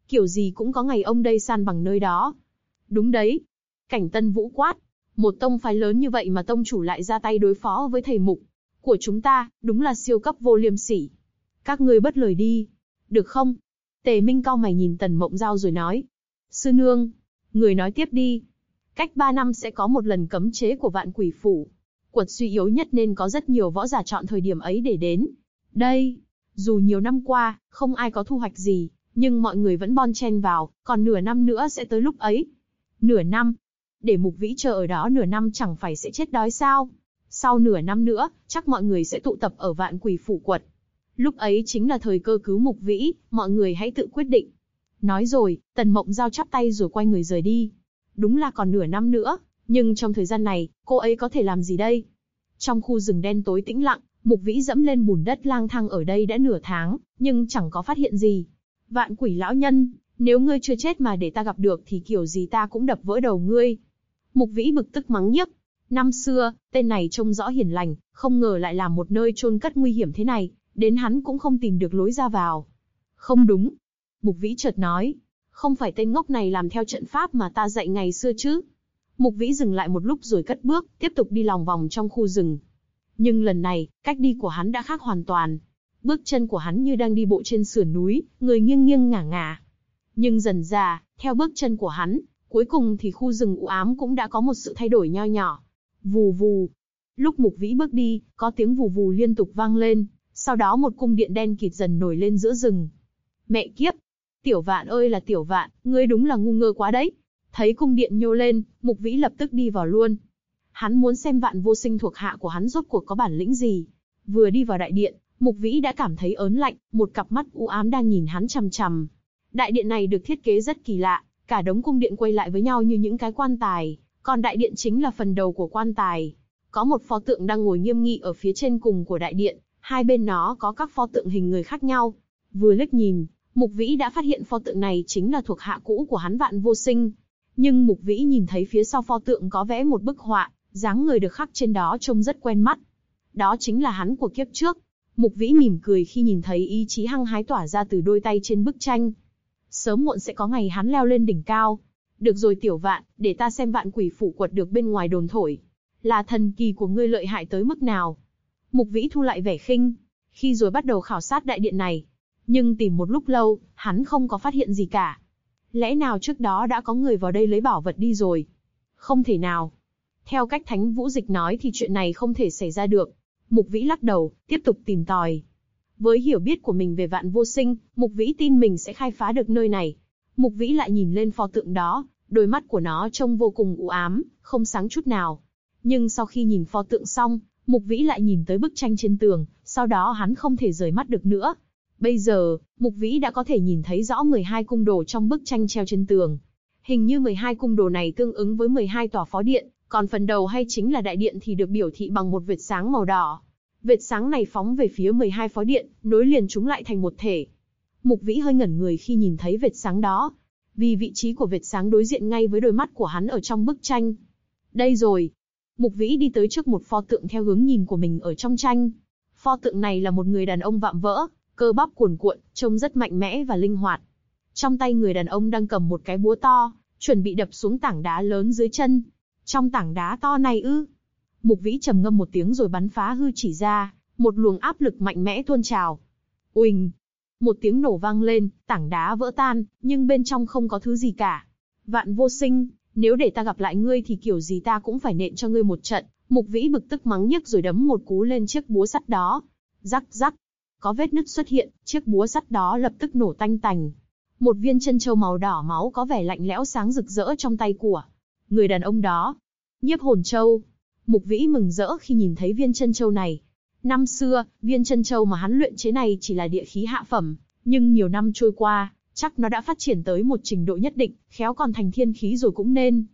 Kiểu gì cũng có ngày ông đây san bằng nơi đó. Đúng đấy. Cảnh Tân Vũ quát. Một tông phái lớn như vậy mà tông chủ lại ra tay đối phó với thầy mục của chúng ta, đúng là siêu cấp vô liêm sỉ. Các ngươi bớt lời đi. Được không? Tề Minh cau mày nhìn Tần Mộng Giao rồi nói. Sư nương. Người nói tiếp đi. Cách 3 năm sẽ có một lần cấm chế của Vạn Quỷ Phủ. Quật suy yếu nhất nên có rất nhiều võ giả chọn thời điểm ấy để đến. Đây, dù nhiều năm qua, không ai có thu hoạch gì, nhưng mọi người vẫn bon chen vào, còn nửa năm nữa sẽ tới lúc ấy. Nửa năm? Để Mục Vĩ chờ ở đó nửa năm chẳng phải sẽ chết đói sao? Sau nửa năm nữa, chắc mọi người sẽ tụ tập ở Vạn Quỷ Phủ quật. Lúc ấy chính là thời cơ cứu Mục Vĩ, mọi người hãy tự quyết định. Nói rồi, Tần Mộng Giao chắp tay rồi quay người rời đi. Đúng là còn nửa năm nữa, nhưng trong thời gian này, cô ấy có thể làm gì đây? Trong khu rừng đen tối tĩnh lặng, Mục Vĩ dẫm lên bùn đất lang thang ở đây đã nửa tháng, nhưng chẳng có phát hiện gì. Vạn Quỷ lão nhân, nếu ngươi chưa chết mà để ta gặp được thì kiểu gì ta cũng đập vỡ đầu ngươi. Mục Vĩ bực tức mắng nhiếc. Năm xưa, tên này trông rõ hiền lành, không ngờ lại làm một nơi chôn cất nguy hiểm thế này, đến hắn cũng không tìm được lối ra vào. Không đúng. Mục Vĩ chợt nói. Không phải tên ngốc này làm theo trận pháp mà ta dạy ngày xưa chứ? Mục Vĩ dừng lại một lúc rồi cất bước, tiếp tục đi lòng vòng trong khu rừng. Nhưng lần này, cách đi của hắn đã khác hoàn toàn. Bước chân của hắn như đang đi bộ trên sườn núi, người nghiêng nghiêng ngả ngả. Nhưng dần dà, theo bước chân của hắn, cuối cùng thì khu rừng u ám cũng đã có một sự thay đổi nho nhỏ. Vù vù. Lúc Mục Vĩ bước đi, có tiếng vù vù liên tục vang lên, sau đó một cung điện đen kịt dần nổi lên giữa rừng. Mẹ kiếp! Tiểu Vạn ơi là Tiểu Vạn, ngươi đúng là ngu ngơ quá đấy. Thấy cung điện nhô lên, Mục Vĩ lập tức đi vào luôn. Hắn muốn xem Vạn Vô Sinh thuộc hạ của hắn rốt cuộc có bản lĩnh gì. Vừa đi vào đại điện, Mục Vĩ đã cảm thấy ớn lạnh, một cặp mắt u ám đang nhìn hắn chằm chằm. Đại điện này được thiết kế rất kỳ lạ, cả đống cung điện quay lại với nhau như những cái quan tài, còn đại điện chính là phần đầu của quan tài. Có một pho tượng đang ngồi nghiêm nghị ở phía trên cùng của đại điện, hai bên nó có các pho tượng hình người khác nhau. Vừa liếc nhìn, Mục Vĩ đã phát hiện pho tượng này chính là thuộc hạ cũ của hắn Vạn Vô Sinh. Nhưng Mục Vĩ nhìn thấy phía sau pho tượng có vẽ một bức họa, dáng người được khắc trên đó trông rất quen mắt. Đó chính là hắn của kiếp trước. Mục Vĩ mỉm cười khi nhìn thấy ý chí hăng hái tỏa ra từ đôi tay trên bức tranh. Sớm muộn sẽ có ngày hắn leo lên đỉnh cao. Được rồi Tiểu Vạn, để ta xem Vạn Quỷ Phủ quật được bên ngoài đồn thổi. Là thần kỳ của ngươi lợi hại tới mức nào? Mục Vĩ thu lại vẻ khinh, khi rồi bắt đầu khảo sát đại điện này. Nhưng tìm một lúc lâu, hắn không có phát hiện gì cả. Lẽ nào trước đó đã có người vào đây lấy bảo vật đi rồi? Không thể nào. Theo cách Thánh Vũ Dịch nói thì chuyện này không thể xảy ra được. Mục Vĩ lắc đầu, tiếp tục tìm tòi. Với hiểu biết của mình về Vạn Vô Sinh, Mục Vĩ tin mình sẽ khai phá được nơi này. Mục Vĩ lại nhìn lên pho tượng đó, đôi mắt của nó trông vô cùng u ám, không sáng chút nào. Nhưng sau khi nhìn pho tượng xong, Mục Vĩ lại nhìn tới bức tranh trên tường, sau đó hắn không thể rời mắt được nữa. Bây giờ, Mục Vĩ đã có thể nhìn thấy rõ 12 cung đồ trong bức tranh treo trên tường. Hình như 12 cung đồ này tương ứng với 12 tòa phó điện, còn phần đầu hay chính là đại điện thì được biểu thị bằng một vệt sáng màu đỏ. Vệt sáng này phóng về phía 12 phó điện, nối liền chúng lại thành một thể. Mục Vĩ hơi ngẩn người khi nhìn thấy vệt sáng đó, vì vị trí của vệt sáng đối diện ngay với đôi mắt của hắn ở trong bức tranh. Đây rồi. Mục Vĩ đi tới trước một pho tượng theo hướng nhìn của mình ở trong tranh. Pho tượng này là một người đàn ông vạm vỡ, cơ bắp cuồn cuộn, trông rất mạnh mẽ và linh hoạt. Trong tay người đàn ông đang cầm một cái búa to, chuẩn bị đập xuống tảng đá lớn dưới chân. Trong tảng đá to này ư? Mục Vĩ trầm ngâm một tiếng rồi bắn phá hư chỉ ra, một luồng áp lực mạnh mẽ tuôn trào. Uỳnh! Một tiếng nổ vang lên, tảng đá vỡ tan, nhưng bên trong không có thứ gì cả. Vạn Vô Sinh, nếu để ta gặp lại ngươi thì kiểu gì ta cũng phải nện cho ngươi một trận. Mục Vĩ bực tức mắng nhiếc rồi đấm một cú lên chiếc búa sắt đó. Rắc rắc! Có vết nứt xuất hiện, chiếc búa sắt đó lập tức nổ tanh tành. Một viên chân châu màu đỏ máu có vẻ lạnh lẽo sáng rực rỡ trong tay của người đàn ông đó. Nhiếp hồn châu. Mục Vĩ mừng rỡ khi nhìn thấy viên chân châu này. Năm xưa, viên chân châu mà hắn luyện chế này chỉ là địa khí hạ phẩm, nhưng nhiều năm trôi qua, chắc nó đã phát triển tới một trình độ nhất định, khéo còn thành thiên khí rồi cũng nên.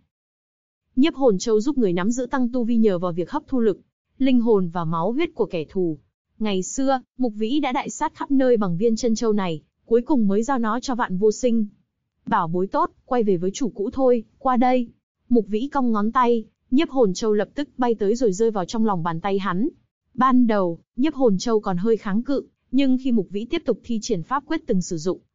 Nhiếp hồn châu giúp người nắm giữ tăng tu vi nhờ vào việc hấp thu lực, linh hồn và máu huyết của kẻ thù. Ngày xưa, Mục Vĩ đã đại sát khắp nơi bằng viên chân châu này, cuối cùng mới giao nó cho Vạn Vô Sinh. Bảo bối tốt, quay về với chủ cũ thôi, qua đây. Mục Vĩ cong ngón tay, nhiếp hồn châu lập tức bay tới rồi rơi vào trong lòng bàn tay hắn. Ban đầu, nhiếp hồn châu còn hơi kháng cự, nhưng khi Mục Vĩ tiếp tục thi triển pháp quyết từng sử dụng,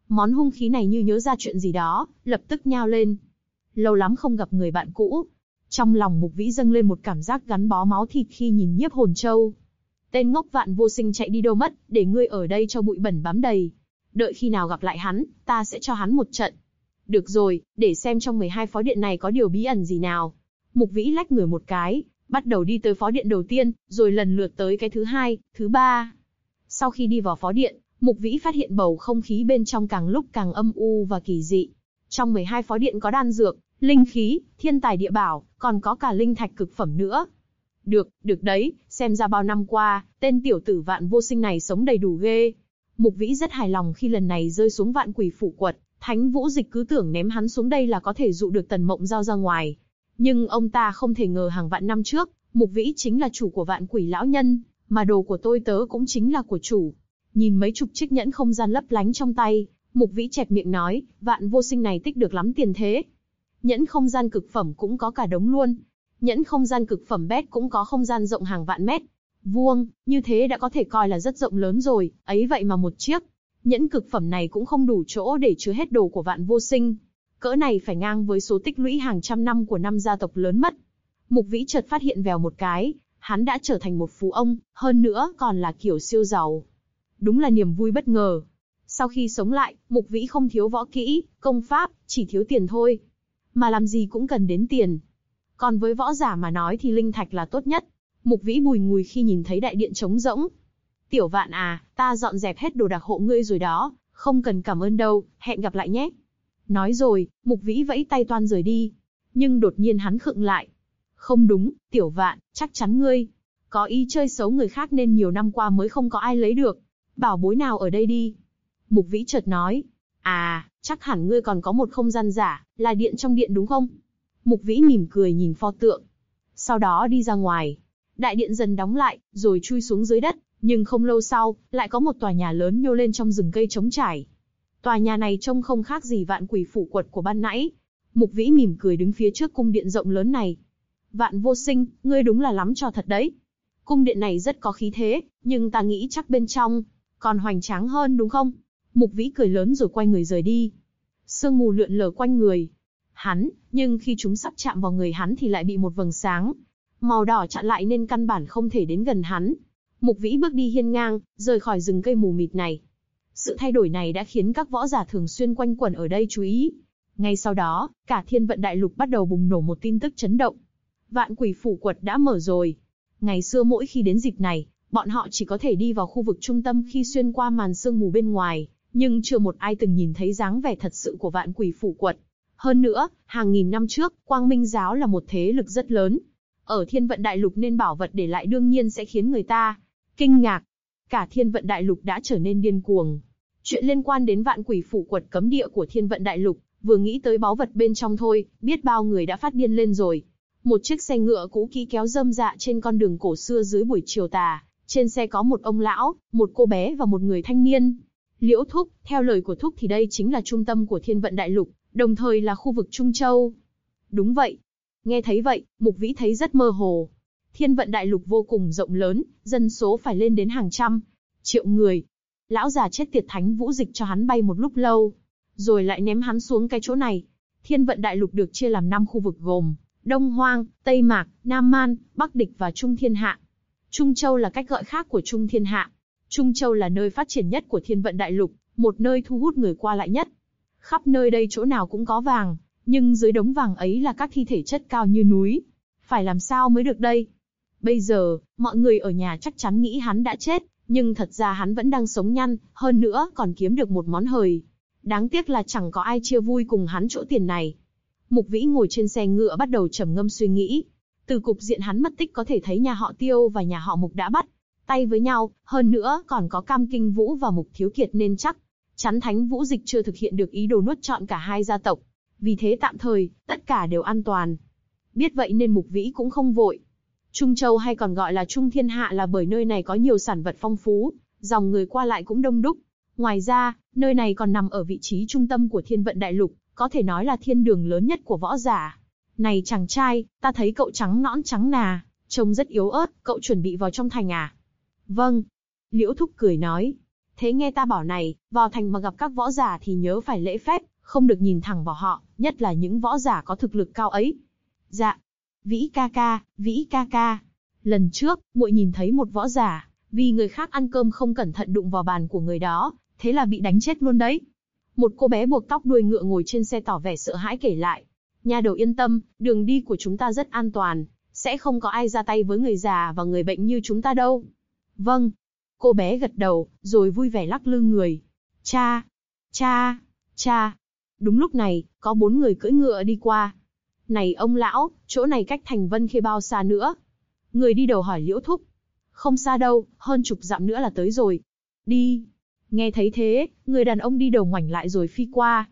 Món hung khí này như nhớ ra chuyện gì đó, lập tức nhao lên. Lâu lắm không gặp người bạn cũ. Trong lòng Mục Vĩ dâng lên một cảm giác gắn bó máu thịt khi nhìn Nhiếp Hồn Châu. Tên ngốc Vạn Vô Sinh chạy đi đâu mất, để ngươi ở đây cho bụi bẩn bám đầy. Đợi khi nào gặp lại hắn, ta sẽ cho hắn một trận. Được rồi, để xem trong 12 phó điện này có điều bí ẩn gì nào. Mục Vĩ lách người một cái, bắt đầu đi tới phó điện đầu tiên, rồi lần lượt tới cái thứ hai, thứ ba. Sau khi đi vào phó điện, Mục Vĩ phát hiện bầu không khí bên trong càng lúc càng âm u và kỳ dị. Trong 12 phó điện có đan dược, linh khí, thiên tài địa bảo, còn có cả linh thạch cực phẩm nữa. Được đấy, xem ra bao năm qua, tên tiểu tử Vạn Vô Sinh này sống đầy đủ ghê. Mục Vĩ rất hài lòng khi lần này rơi xuống Vạn Quỷ Phủ Quật, Thánh Vũ Dịch cứ tưởng ném hắn xuống đây là có thể dụ được Tần Mộng Giao ra ngoài. Nhưng ông ta không thể ngờ hàng vạn năm trước, Mục Vĩ chính là chủ của Vạn Quỷ lão nhân, mà đồ của tôi tớ cũng chính là của chủ. Nhìn mấy chục chiếc nhẫn không gian lấp lánh trong tay, Mục Vĩ chẹp miệng nói, Vạn Vô Sinh này tích được lắm tiền thế. Nhẫn không gian cực phẩm cũng có cả đống luôn. Nhẫn không gian cực phẩm bét cũng có không gian rộng hàng vạn mét vuông, như thế đã có thể coi là rất rộng lớn rồi, ấy vậy mà một chiếc nhẫn cực phẩm này cũng không đủ chỗ để chứa hết đồ của Vạn Vô Sinh. Cỡ này phải ngang với số tích lũy hàng trăm năm của 5 gia tộc lớn mất. Mục Vĩ chợt phát hiện vèo một cái, hắn đã trở thành một phú ông, hơn nữa còn là kiểu siêu giàu. Đúng là niềm vui bất ngờ. Sau khi sống lại, Mục Vĩ không thiếu võ kỹ, công pháp, chỉ thiếu tiền thôi. Mà làm gì cũng cần đến tiền. Còn với võ giả mà nói thì linh thạch là tốt nhất. Mục Vĩ bùi ngùi khi nhìn thấy đại điện trống rỗng. Tiểu Vạn à, ta dọn dẹp hết đồ đạc hộ ngươi rồi đó, không cần cảm ơn đâu, hẹn gặp lại nhé. Nói rồi, Mục Vĩ vẫy tay toan rời đi. Nhưng đột nhiên hắn khựng lại. Không đúng, Tiểu Vạn, chắc chắn ngươi có ý chơi xấu người khác nên nhiều năm qua mới không có ai lấy được bảo bối nào ở đây đi. Mục Vĩ chợt nói, à, chắc hẳn ngươi còn có một không gian giả, là điện trong điện đúng không? Mục Vĩ mỉm cười nhìn pho tượng. Sau đó đi ra ngoài. Đại điện dần đóng lại, rồi chui xuống dưới đất. Nhưng không lâu sau, lại có một tòa nhà lớn nhô lên trong rừng cây trống trải. Tòa nhà này trông không khác gì Vạn Quỷ Phủ Quật của ban nãy. Mục Vĩ mỉm cười đứng phía trước cung điện rộng lớn này. Vạn Vô Sinh, ngươi đúng là lắm trò thật đấy. Cung điện này rất có khí thế, nhưng ta nghĩ chắc bên trong còn hoành tráng hơn đúng không? Mục Vĩ cười lớn rồi quay người rời đi. Sương mù lượn lờ quanh người hắn, nhưng khi chúng sắp chạm vào người hắn thì lại bị một vầng sáng màu đỏ chặn lại nên căn bản không thể đến gần hắn. Mục Vĩ bước đi hiên ngang, rời khỏi rừng cây mù mịt này. Sự thay đổi này đã khiến các võ giả thường xuyên quanh quẩn ở đây chú ý. Ngay sau đó, cả Thiên Vận Đại Lục bắt đầu bùng nổ một tin tức chấn động. Vạn Quỷ Phủ Quật đã mở rồi. Ngày xưa mỗi khi đến dịp này, bọn họ chỉ có thể đi vào khu vực trung tâm khi xuyên qua màn sương mù bên ngoài, nhưng chưa một ai từng nhìn thấy dáng vẻ thật sự của Vạn Quỷ Phủ Quật. Hơn nữa, hàng nghìn năm trước, Quang Minh Giáo là một thế lực rất lớn. Ở Thiên Vận Đại Lục nên bảo vật để lại đương nhiên sẽ khiến người ta kinh ngạc. Cả Thiên Vận Đại Lục đã trở nên điên cuồng. Chuyện liên quan đến Vạn Quỷ Phủ Quật cấm địa của Thiên Vận Đại Lục, vừa nghĩ tới báu vật bên trong thôi, biết bao người đã phát điên lên rồi. Một chiếc xe ngựa cũ kỹ kéo rơm rạ trên con đường cổ xưa dưới buổi chiều tà. Trên xe có một ông lão, một cô bé và một người thanh niên. Liễu Thúc, theo lời của Thúc thì đây chính là trung tâm của Thiên Vận Đại Lục, đồng thời là khu vực Trung Châu. Đúng vậy. Nghe thấy vậy, Mục Vĩ thấy rất mơ hồ. Thiên Vận Đại Lục vô cùng rộng lớn, dân số phải lên đến hàng trăm triệu người. Lão già chết tiệt Thánh Vũ Dịch cho hắn bay một lúc lâu, rồi lại ném hắn xuống cái chỗ này. Thiên Vận Đại Lục được chia làm 5 khu vực gồm Đông Hoang, Tây Mạc, Nam Man, Bắc Địch và Trung Thiên Hạ. Trung Châu là cách gọi khác của Trung Thiên Hạ. Trung Châu là nơi phát triển nhất của Thiên Vận Đại Lục, một nơi thu hút người qua lại nhất. Khắp nơi đây chỗ nào cũng có vàng, nhưng dưới đống vàng ấy là các thi thể chất cao như núi. Phải làm sao mới được đây? Bây giờ, mọi người ở nhà chắc chắn nghĩ hắn đã chết, nhưng thật ra hắn vẫn đang sống nhăn, hơn nữa còn kiếm được một món hời. Đáng tiếc là chẳng có ai chia vui cùng hắn chỗ tiền này. Mục Vĩ ngồi trên xe ngựa bắt đầu trầm ngâm suy nghĩ. Từ cục diện hắn mất tích có thể thấy nhà họ Tiêu và nhà họ Mục đã bắt tay với nhau, hơn nữa còn có Cam Kinh Vũ và Mục Thiếu Kiệt nên chắc chắn Thánh Vũ Dịch chưa thực hiện được ý đồ nuốt trọn cả hai gia tộc. Vì thế tạm thời, tất cả đều an toàn. Biết vậy nên Mục Vĩ cũng không vội. Trung Châu hay còn gọi là Trung Thiên Hạ là bởi nơi này có nhiều sản vật phong phú, dòng người qua lại cũng đông đúc. Ngoài ra, nơi này còn nằm ở vị trí trung tâm của Thiên Vận Đại Lục, có thể nói là thiên đường lớn nhất của võ giả. Này chàng trai, ta thấy cậu trắng nõn trắng nà, trông rất yếu ớt, cậu chuẩn bị vào trong thành à? Vâng. Liễu Thúc cười nói. Thế nghe ta bảo này, vào thành mà gặp các võ giả thì nhớ phải lễ phép, không được nhìn thẳng vào họ, nhất là những võ giả có thực lực cao ấy. Dạ. Vĩ ca ca, Vĩ ca ca. Lần trước, muội nhìn thấy một võ giả, vì người khác ăn cơm không cẩn thận đụng vào bàn của người đó, thế là bị đánh chết luôn đấy. Một cô bé buộc tóc đuôi ngựa ngồi trên xe tỏ vẻ sợ hãi kể lại. Nha đầu yên tâm, đường đi của chúng ta rất an toàn, sẽ không có ai ra tay với người già và người bệnh như chúng ta đâu. Vâng. Cô bé gật đầu, rồi vui vẻ lắc lư người. Cha, cha, cha. Đúng lúc này, có 4 người cưỡi ngựa đi qua. Này ông lão, chỗ này cách thành Vân Khê bao xa nữa? Người đi đầu hỏi Liễu Thúc. Không xa đâu, hơn chục dặm nữa là tới rồi. Đi. Nghe thấy thế, người đàn ông đi đầu ngoảnh lại rồi phi qua.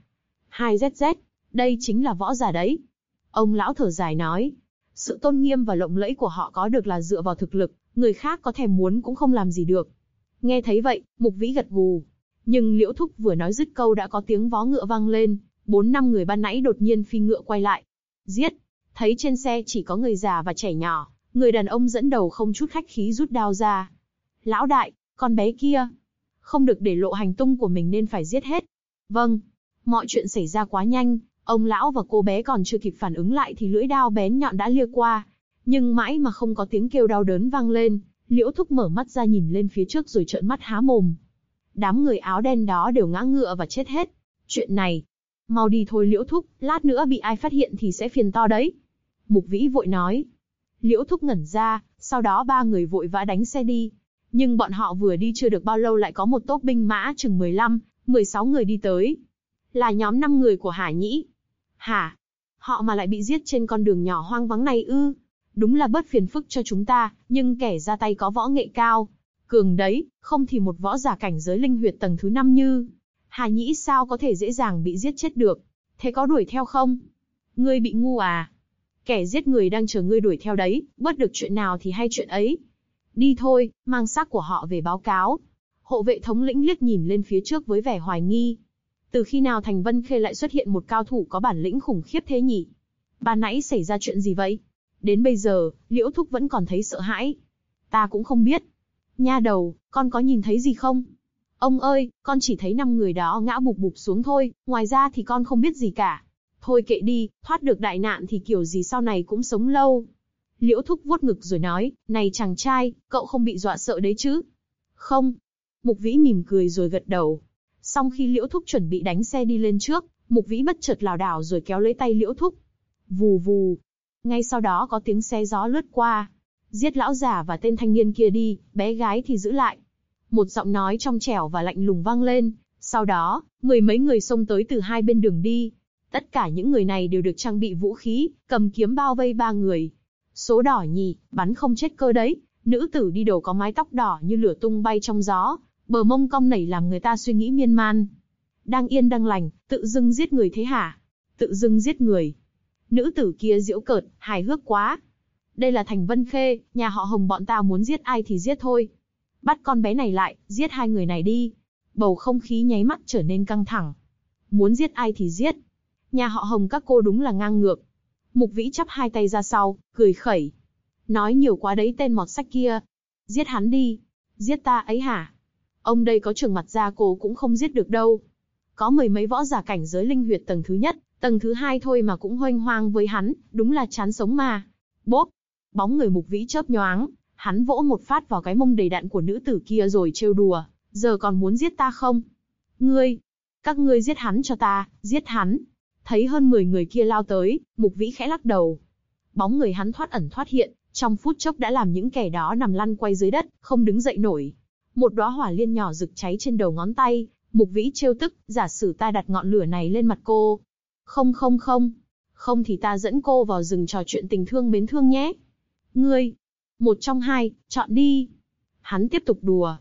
2ZZ, đây chính là võ giả đấy. Ông lão thở dài nói. Sự tôn nghiêm và lộng lẫy của họ có được là dựa vào thực lực, người khác có thèm muốn cũng không làm gì được. Nghe thấy vậy, Mục Vĩ gật gù. Nhưng Liễu Thúc vừa nói dứt câu đã có tiếng vó ngựa vang lên, 4-5 người ban nãy đột nhiên phi ngựa quay lại. Giết! Thấy trên xe chỉ có người già và trẻ nhỏ, người đàn ông dẫn đầu không chút khách khí rút đao ra. Lão đại, con bé kia! Không được để lộ hành tung của mình nên phải giết hết. Vâng. Mọi chuyện xảy ra quá nhanh, ông lão và cô bé còn chưa kịp phản ứng lại thì lưỡi đao bén nhọn đã lia qua. Nhưng mãi mà không có tiếng kêu đau đớn vang lên, Liễu Thúc mở mắt ra nhìn lên phía trước rồi trợn mắt há mồm. Đám người áo đen đó đều ngã ngựa và chết hết. Chuyện này, mau đi thôi Liễu Thúc, lát nữa bị ai phát hiện thì sẽ phiền to đấy. Mục Vĩ vội nói. Liễu Thúc ngẩn ra, sau đó 3 người vội vã đánh xe đi. Nhưng bọn họ vừa đi chưa được bao lâu lại có một tốp binh mã chừng 15-16 người đi tới. Là nhóm 5 người của Hà Nhĩ. Hả? Họ mà lại bị giết trên con đường nhỏ hoang vắng này ư? Đúng là bớt phiền phức cho chúng ta, nhưng kẻ ra tay có võ nghệ cao. Cường đấy, không thì một võ giả cảnh giới linh huyệt tầng thứ 5 như Hà Nhĩ sao có thể dễ dàng bị giết chết được? Thế có đuổi theo không? Ngươi bị ngu à? Kẻ giết người đang chờ ngươi đuổi theo đấy, bớt được chuyện nào thì hay chuyện ấy. Đi thôi, mang xác của họ về báo cáo. Hộ vệ thống lĩnh liếc nhìn lên phía trước với vẻ hoài nghi. Từ khi nào thành Vân Khê lại xuất hiện một cao thủ có bản lĩnh khủng khiếp thế nhỉ? Ban nãy xảy ra chuyện gì vậy? Đến bây giờ, Liễu Thúc vẫn còn thấy sợ hãi. Ta cũng không biết. Nha đầu, con có nhìn thấy gì không? Ông ơi, con chỉ thấy 5 người đó ngã bụp bụp xuống thôi, ngoài ra thì con không biết gì cả. Thôi kệ đi, thoát được đại nạn thì kiểu gì sau này cũng sống lâu. Liễu Thúc vuốt ngực rồi nói, này chàng trai, cậu không bị dọa sợ đấy chứ? Không. Mục Vĩ mỉm cười rồi gật đầu. Xong khi Liễu Thúc chuẩn bị đánh xe đi lên trước, Mục Vĩ bất chợt lảo đảo rồi kéo lấy tay Liễu Thúc. Vù vù. Ngay sau đó có tiếng xe gió lướt qua. Giết lão già và tên thanh niên kia đi, bé gái thì giữ lại. Một giọng nói trong trẻo và lạnh lùng vang lên. Sau đó, 10 mấy người xông tới từ hai bên đường đi. Tất cả những người này đều được trang bị vũ khí, cầm kiếm bao vây 3 người. Số đỏ nhỉ, bắn không chết cơ đấy. Nữ tử đi đầu có mái tóc đỏ như lửa tung bay trong gió, bờ mông cong nảy làm người ta suy nghĩ miên man. Đang yên đang lành, tự dưng giết người thế hả? Tự dưng giết người. Nữ tử kia giễu cợt, hài hước quá. Đây là thành Vân Khê, nhà họ Hồng bọn ta muốn giết ai thì giết thôi. Bắt con bé này lại, giết 2 người này đi. Bầu không khí nháy mắt trở nên căng thẳng. Muốn giết ai thì giết. Nhà họ Hồng các cô đúng là ngang ngược. Mục Vĩ chắp 2 tay ra sau, cười khẩy. Nói nhiều quá đấy tên mọt sách kia. Giết hắn đi. Giết ta ấy hả? Ông đây có trường mặt ra cô cũng không giết được đâu. Có 10 mấy võ giả cảnh giới linh huyệt tầng thứ nhất, tầng thứ 2 thôi mà cũng hoanh hoang với hắn, đúng là chán sống mà. Bốp! Bóng người Mục Vĩ chớp nhoáng, hắn vỗ một phát vào cái mông đầy đặn của nữ tử kia rồi trêu đùa. Giờ còn muốn giết ta không? Ngươi! Các ngươi giết hắn cho ta, giết hắn! Thấy hơn 10 người kia lao tới, Mục Vĩ khẽ lắc đầu. Bóng người hắn thoát ẩn thoát hiện, trong phút chốc đã làm những kẻ đó nằm lăn quay dưới đất, không đứng dậy nổi. Một đóa hỏa liên nhỏ rực cháy trên đầu ngón tay, Mục Vĩ trêu tức, giả sử ta đặt ngọn lửa này lên mặt cô. Không không không, không thì ta dẫn cô vào rừng trò chuyện tình thương mến thương nhé. Ngươi, một trong hai, chọn đi. Hắn tiếp tục đùa.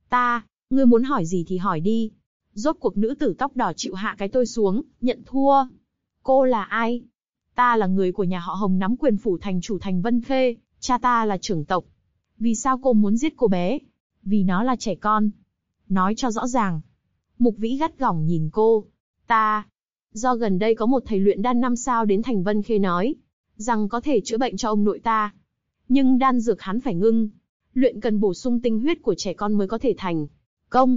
Ngươi muốn hỏi gì thì hỏi đi. Rốt cuộc nữ tử tóc đỏ chịu hạ cái tôi xuống, nhận thua. Cô là ai? Ta là người của nhà họ Hồng nắm quyền phủ thành chủ thành Vân Khê, cha ta là trưởng tộc. Vì sao cô muốn giết cô bé? Vì nó là trẻ con. Nói cho rõ ràng. Mục Vĩ gắt gỏng nhìn cô. Do gần đây có một thầy luyện đan 5 sao đến thành Vân Khê nói, rằng có thể chữa bệnh cho ông nội ta. Nhưng đan dược hắn phải ngưng. Luyện cần bổ sung tinh huyết của trẻ con mới có thể thành công.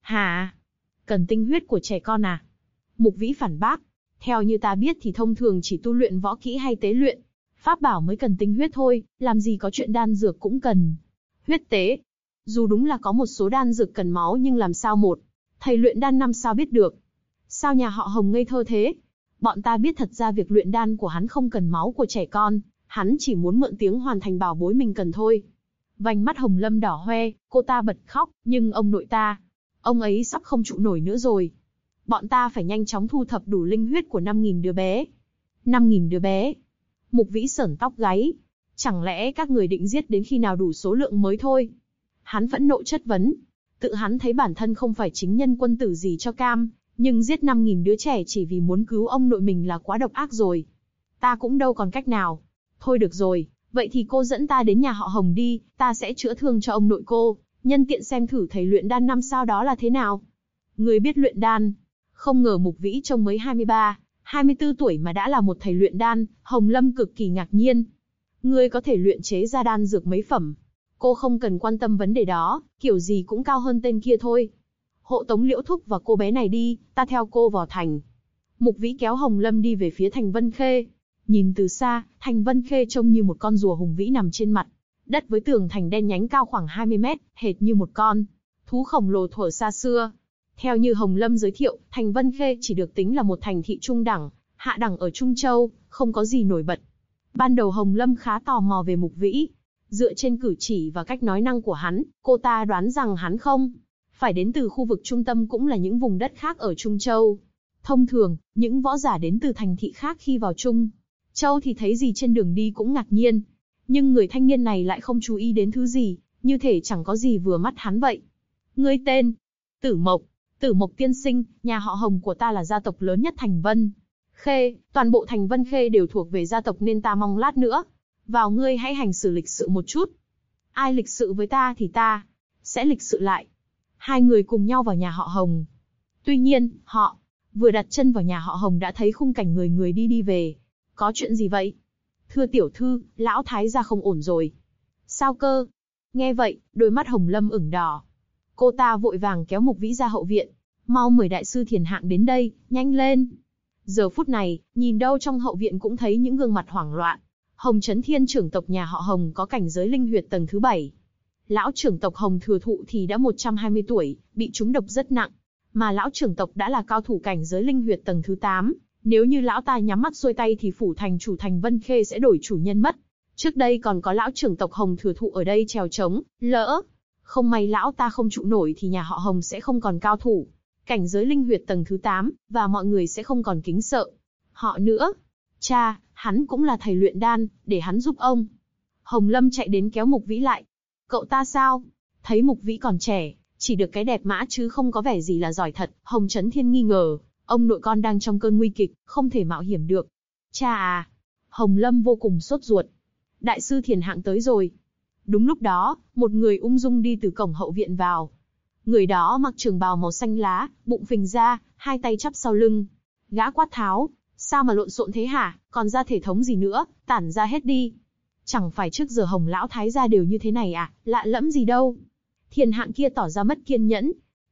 Hả? Cần tinh huyết của trẻ con à? Mục Vĩ phản bác. Theo như ta biết thì thông thường chỉ tu luyện võ kỹ hay tế luyện pháp bảo mới cần tinh huyết thôi, làm gì có chuyện đan dược cũng cần huyết tế. Dù đúng là có một số đan dược cần máu nhưng làm sao một thầy luyện đan 5 sao biết được. Sao nhà họ Hồng ngây thơ thế? Bọn ta biết thật ra việc luyện đan của hắn không cần máu của trẻ con, hắn chỉ muốn mượn tiếng hoàn thành bảo bối mình cần thôi. Vành mắt Hồng Lâm đỏ hoe, cô ta bật khóc, nhưng ông nội ta, ông ấy sắp không trụ nổi nữa rồi. Bọn ta phải nhanh chóng thu thập đủ linh huyết của 5.000 đứa bé. 5.000 đứa bé. Mục Vĩ sởn tóc gáy. Chẳng lẽ các người định giết đến khi nào đủ số lượng mới thôi? Hắn phẫn nộ chất vấn. Tự hắn thấy bản thân không phải chính nhân quân tử gì cho cam, nhưng giết 5.000 đứa trẻ chỉ vì muốn cứu ông nội mình là quá độc ác rồi. Ta cũng đâu còn cách nào. Thôi được rồi, vậy thì cô dẫn ta đến nhà họ Hồng đi, ta sẽ chữa thương cho ông nội cô, nhân tiện xem thử thầy luyện đan 5 sao đó là thế nào. Người biết luyện đan. Không ngờ Mục Vĩ trông mới 23, 24 tuổi mà đã là một thầy luyện đan, Hồng Lâm cực kỳ ngạc nhiên. Ngươi có thể luyện chế ra đan dược mấy phẩm? Cô không cần quan tâm vấn đề đó, kiểu gì cũng cao hơn tên kia thôi. Hộ tống Liễu Thúc và cô bé này đi, ta theo cô vào thành. Mục Vĩ kéo Hồng Lâm đi về phía thành Vân Khê. Nhìn từ xa, thành Vân Khê trông như một con rùa hùng vĩ nằm trên mặt đất với tường thành đen nhánh cao khoảng 20 mét, hệt như một con thú khổng lồ thuở xa xưa. Theo như Hồng Lâm giới thiệu, thành Vân Khê chỉ được tính là một thành thị trung đẳng, hạ đẳng ở Trung Châu, không có gì nổi bật. Ban đầu Hồng Lâm khá tò mò về Mục Vĩ. Dựa trên cử chỉ và cách nói năng của hắn, cô ta đoán rằng hắn không phải đến từ khu vực trung tâm cũng là những vùng đất khác ở Trung Châu. Thông thường, những võ giả đến từ thành thị khác khi vào Trung Châu thì thấy gì trên đường đi cũng ngạc nhiên. Nhưng người thanh niên này lại không chú ý đến thứ gì, như thể chẳng có gì vừa mắt hắn vậy. Ngươi tên? Tử Mộc. Tử Mộc tiên sinh, nhà họ Hồng của ta là gia tộc lớn nhất thành Vân Khê, toàn bộ thành Vân Khê đều thuộc về gia tộc nên ta mong lát nữa vào ngươi hãy hành xử lịch sự một chút. Ai lịch sự với ta thì ta sẽ lịch sự lại. Hai người cùng nhau vào nhà họ Hồng. Tuy nhiên, họ vừa đặt chân vào nhà họ Hồng đã thấy khung cảnh người người đi đi về. Có chuyện gì vậy? Thưa tiểu thư, lão thái gia không ổn rồi. Sao cơ? Nghe vậy, đôi mắt Hồng Lâm ửng đỏ. Cô ta vội vàng kéo Mục Vĩ ra hậu viện. Mau mời đại sư Thiền Hạng đến đây, nhanh lên. Giờ phút này, nhìn đâu trong hậu viện cũng thấy những gương mặt hoảng loạn. Hồng Chấn Thiên trưởng tộc nhà họ Hồng có cảnh giới linh huyệt tầng thứ 7. Lão trưởng tộc Hồng Thừa Thụ thì đã 120 tuổi, bị trúng độc rất nặng. Mà lão trưởng tộc đã là cao thủ cảnh giới linh huyệt tầng thứ 8. Nếu như lão ta nhắm mắt xuôi tay thì phủ thành chủ thành Vân Khê sẽ đổi chủ nhân mất. Trước đây còn có lão trưởng tộc Hồng Thừa Thụ ở đây trèo trống, lỡ không may lão ta không trụ nổi thì nhà họ Hồng sẽ không còn cao thủ cảnh giới linh huyệt tầng thứ 8, và mọi người sẽ không còn kính sợ họ nữa. Cha, hắn cũng là thầy luyện đan, để hắn giúp ông. Hồng Lâm chạy đến kéo Mục Vĩ lại. Cậu ta sao? Thấy Mục Vĩ còn trẻ, chỉ được cái đẹp mã chứ không có vẻ gì là giỏi thật. Hồng Chấn Thiên nghi ngờ, ông nội con đang trong cơn nguy kịch, không thể mạo hiểm được. Cha à! Hồng Lâm vô cùng sốt ruột. Đại sư Thiền Hạng tới rồi. Đúng lúc đó, một người ung dung đi từ cổng hậu viện vào. Người đó mặc trường bào màu xanh lá, bụng phình ra, hai tay chắp sau lưng. Gã quát tháo, sao mà lộn xộn thế hả, còn ra thể thống gì nữa, tản ra hết đi. Chẳng phải trước giờ Hồng lão thái gia đều như thế này à, lạ lẫm gì đâu. Thiền Hạng kia tỏ ra mất kiên nhẫn.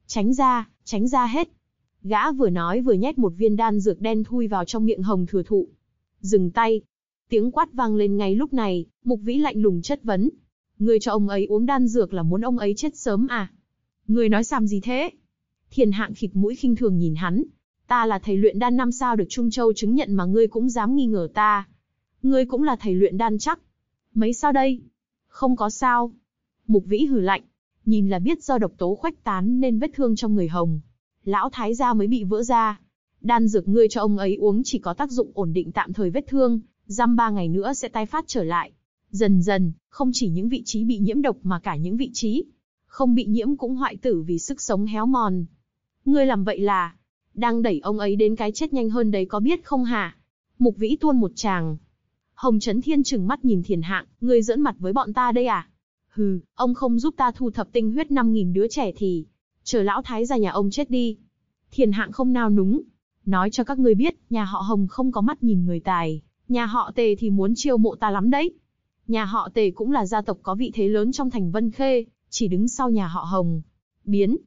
Tránh ra hết. Gã vừa nói vừa nhét một viên đan dược đen thui vào trong miệng Hồng Thừa Thụ. Dừng tay. Tiếng quát vang lên ngay lúc này, Mục Vĩ lạnh lùng chất vấn. Ngươi cho ông ấy uống đan dược là muốn ông ấy chết sớm à? Ngươi nói xàm gì thế? Thiền Hạng khịt mũi khinh thường nhìn hắn. Ta là thầy luyện đan 5 sao được Trung Châu chứng nhận mà ngươi cũng dám nghi ngờ ta. Ngươi cũng là thầy luyện đan chắc. Mấy sao đây? Không có sao. Mục Vĩ hừ lạnh. Nhìn là biết do độc tố khuếch tán nên vết thương trong người Hồng lão thái gia mới bị vỡ ra. Đan dược ngươi cho ông ấy uống chỉ có tác dụng ổn định tạm thời vết thương, dăm 3 ngày nữa sẽ tái phát trở lại. Dần dần, không chỉ những vị trí bị nhiễm độc mà cả những vị trí không bị nhiễm cũng hoại tử vì sức sống héo mòn. Ngươi làm vậy là đang đẩy ông ấy đến cái chết nhanh hơn đấy có biết không hả? Mục Vĩ tuôn một tràng. Hồng Chấn Thiên trừng mắt nhìn Thiền Hạng, ngươi giỡn mặt với bọn ta đây à? Hừ, ông không giúp ta thu thập tinh huyết 5.000 đứa trẻ thì chờ lão thái gia nhà ông chết đi. Thiền Hạng không nao núng. Nói cho các ngươi biết, nhà họ Hồng không có mắt nhìn người tài, nhà họ Tề thì muốn chiêu mộ ta lắm đấy. Nhà họ Tề cũng là gia tộc có vị thế lớn trong thành Vân Khê, chỉ đứng sau nhà họ Hồng. Biến.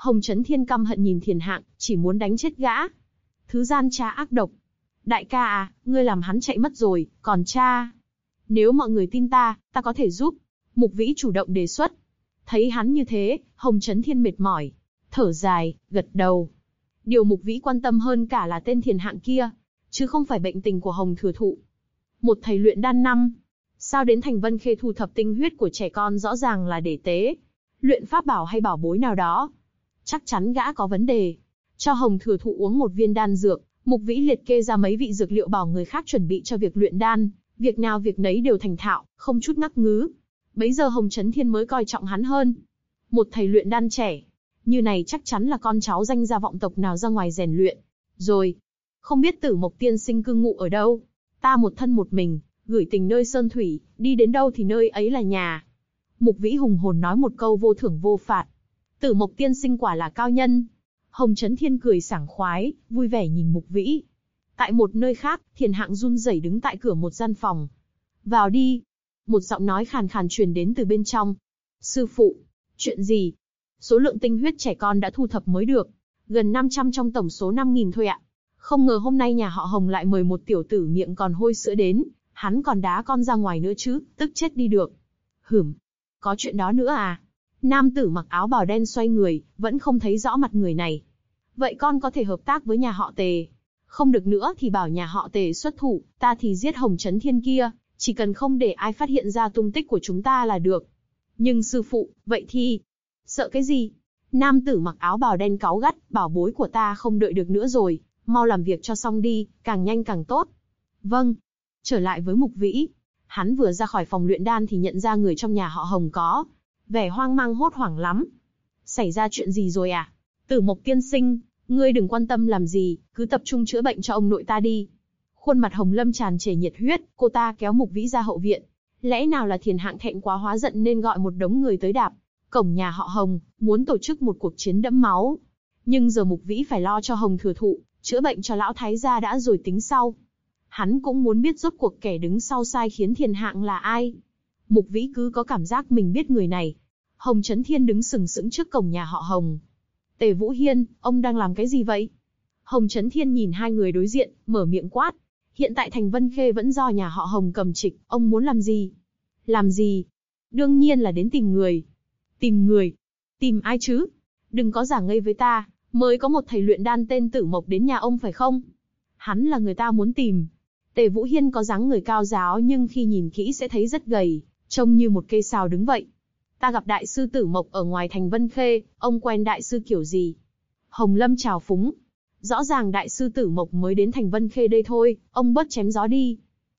Hồng Chấn Thiên căm hận nhìn Thiền Hạng, chỉ muốn đánh chết gã. Thứ gian trá ác độc. Đại ca à, ngươi làm hắn chạy mất rồi, còn cha. Nếu mọi người tin ta có thể giúp. Mục Vĩ chủ động đề xuất. Thấy hắn như thế, Hồng Chấn Thiên mệt mỏi. Thở dài, gật đầu. Điều Mục Vĩ quan tâm hơn cả là tên Thiền Hạng kia, chứ không phải bệnh tình của Hồng Thừa Thụ. Một thầy luyện đan năm, sao đến Thành Vân Khê thu thập tinh huyết của trẻ con, rõ ràng là để tế luyện pháp bảo hay bảo bối nào đó. Chắc chắn gã có vấn đề. Cho Hồng Thừa Thụ uống một viên đan dược, Mục Vĩ liệt kê ra mấy vị dược liệu bảo người khác chuẩn bị cho việc luyện đan, việc nào việc nấy đều thành thạo, không chút ngắc ngứ. Bấy giờ Hồng Chấn Thiên mới coi trọng hắn hơn. Một thầy luyện đan trẻ, như này chắc chắn là con cháu danh gia vọng tộc nào ra ngoài rèn luyện. Rồi, không biết Tử Mộc tiên sinh cư ngụ ở đâu? Ta một thân một mình, gửi tình nơi sơn thủy, đi đến đâu thì nơi ấy là nhà. Mục Vĩ hùng hồn nói một câu vô thưởng vô phạt. Tử Mộc tiên sinh quả là cao nhân. Hồng Chấn Thiên cười sảng khoái, vui vẻ nhìn Mục Vĩ. Tại một nơi khác, Thiền Hạng run rẩy đứng tại cửa một gian phòng. Vào đi. Một giọng nói khàn khàn truyền đến từ bên trong. Sư phụ, chuyện gì? Số lượng tinh huyết trẻ con đã thu thập mới được. Gần 500 trong tổng số 5.000 thôi ạ. Không ngờ hôm nay nhà họ Hồng lại mời một tiểu tử miệng còn hôi sữa đến. Hắn còn đá con ra ngoài nữa chứ, tức chết đi được. Có chuyện đó nữa à? Nam tử mặc áo bào đen xoay người, vẫn không thấy rõ mặt người này. Vậy con có thể hợp tác với nhà họ Tề. Không được nữa thì bảo nhà họ Tề xuất thủ, ta thì giết Hồng Chấn Thiên kia, chỉ cần không để ai phát hiện ra tung tích của chúng ta là được. Nhưng sư phụ, vậy thì... Sợ cái gì? Nam tử mặc áo bào đen cáu gắt, bảo bối của ta không đợi được nữa rồi, mau làm việc cho xong đi, càng nhanh càng tốt. Vâng. Trở lại với Mục Vĩ. Hắn vừa ra khỏi phòng luyện đan thì nhận ra người trong nhà họ Hồng có vẻ hoang mang hốt hoảng lắm. Xảy ra chuyện gì rồi à? Tử Mộc tiên sinh, ngươi đừng quan tâm làm gì, cứ tập trung chữa bệnh cho ông nội ta đi. Khuôn mặt Hồng Lâm tràn trề nhiệt huyết, cô ta kéo Mục Vĩ ra hậu viện. Lẽ nào là Thiền Hạng thẹn quá hóa giận nên gọi một đống người tới đạp cổng nhà họ Hồng, muốn tổ chức một cuộc chiến đẫm máu. Nhưng giờ Mục Vĩ phải lo cho Hồng Thừa Thụ, chữa bệnh cho lão thái gia đã rồi tính sau. Hắn cũng muốn biết rốt cuộc kẻ đứng sau sai khiến Thiền Hạng là ai. Mục Vĩ cứ có cảm giác mình biết người này. Hồng Chấn Thiên đứng sừng sững trước cổng nhà họ Hồng. Tề Vũ Hiên, ông đang làm cái gì vậy? Hồng Chấn Thiên nhìn hai người đối diện, mở miệng quát. Hiện tại Thành Vân Khê vẫn do nhà họ Hồng cầm trịch, ông muốn làm gì? Làm gì? Đương nhiên là đến tìm người. Tìm người? Tìm ai chứ? Đừng có giả ngây với ta, mới có một thầy luyện đan tên Tử Mộc đến nhà ông phải không? Hắn là người ta muốn tìm. Tề Vũ Hiên có dáng người cao ráo nhưng khi nhìn kỹ sẽ thấy rất gầy, trông như một cây sào đứng vậy. Ta gặp đại sư Tử Mộc ở ngoài Thành Vân Khê, ông quen đại sư kiểu gì? Hồng Lâm trào phúng. Rõ ràng đại sư Tử Mộc mới đến Thành Vân Khê đây thôi, ông bớt chém gió đi.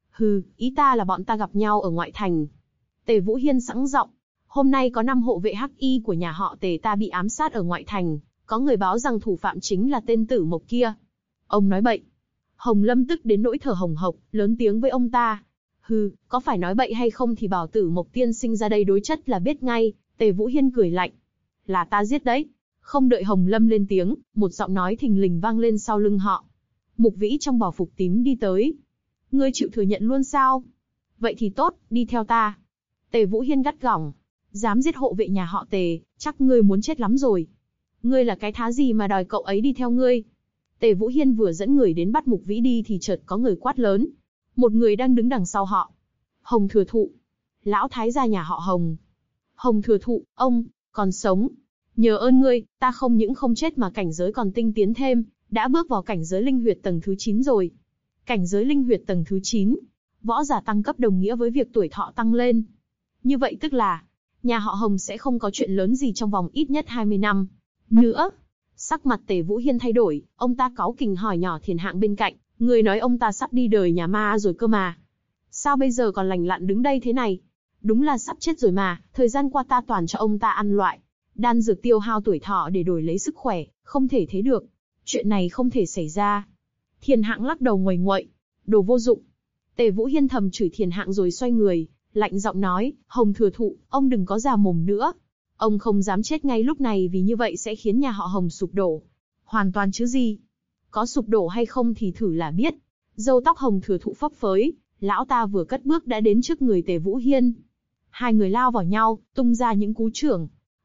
Ý ta là bọn ta gặp nhau ở ngoại thành. Tề Vũ Hiên sẵn giọng. Hôm nay có 5 hộ vệ hắc y của nhà họ Tề ta bị ám sát ở ngoại thành, có người báo rằng thủ phạm chính là tên Tử Mộc kia. Ông nói bậy. Hồng Lâm tức đến nỗi thở hồng hộc, lớn tiếng với ông ta. Có phải nói bậy hay không thì bảo Tử Mộc tiên sinh ra đây đối chất là biết ngay. Tề Vũ Hiên cười lạnh. Là ta giết đấy. Không đợi Hồng Lâm lên tiếng, một giọng nói thình lình vang lên sau lưng họ. Mục Vĩ trong bào phục tím đi tới. Ngươi chịu thừa nhận luôn sao? Vậy thì tốt, đi theo ta. Tề Vũ Hiên gắt gỏng. Dám giết hộ vệ nhà họ Tề, chắc ngươi muốn chết lắm rồi. Ngươi là cái thá gì mà đòi cậu ấy đi theo ngươi? Tề Vũ Hiên vừa dẫn người đến bắt Mục Vĩ đi thì chợt có người quát lớn. Một người đang đứng đằng sau họ. Hồng Thừa Thụ. Lão thái gia nhà họ Hồng. Hồng Thừa Thụ, ông, còn sống. Nhờ ơn ngươi, ta không những không chết mà cảnh giới còn tinh tiến thêm, đã bước vào cảnh giới linh huyệt tầng thứ 9 rồi. Cảnh giới linh huyệt tầng thứ 9. Võ giả tăng cấp đồng nghĩa với việc tuổi thọ tăng lên. Như vậy tức là, nhà họ Hồng sẽ không có chuyện lớn gì trong vòng ít nhất 20 năm. Nữa, sắc mặt Tề Vũ Hiên thay đổi, ông ta cáu kỉnh hỏi nhỏ Thiền Hạng bên cạnh, người nói ông ta sắp đi đời nhà ma rồi cơ mà. Sao bây giờ còn lành lặn đứng đây thế này? Đúng là sắp chết rồi mà, thời gian qua ta toàn cho ông ta ăn loại đan dược tiêu hao tuổi thọ để đổi lấy sức khỏe, không thể thế được. Chuyện này không thể xảy ra. Thiền Hạng lắc đầu nguầy nguậy, đồ vô dụng. Tề Vũ Hiên thầm chửi Thiền Hạng rồi xoay người, lạnh giọng nói, Hồng Thừa Thụ, ông đừng có già mồm nữa. Ông không dám chết ngay lúc này vì như vậy sẽ khiến nhà họ Hồng sụp đổ. Hoàn toàn chứ gì. Có sụp đổ hay không thì thử là biết. Râu tóc Hồng Thừa Thụ phấp phới, lão ta vừa cất bước đã đến trước người Tề Vũ Hiên. Hai người lao vào nhau, tung ra những cú chưởng.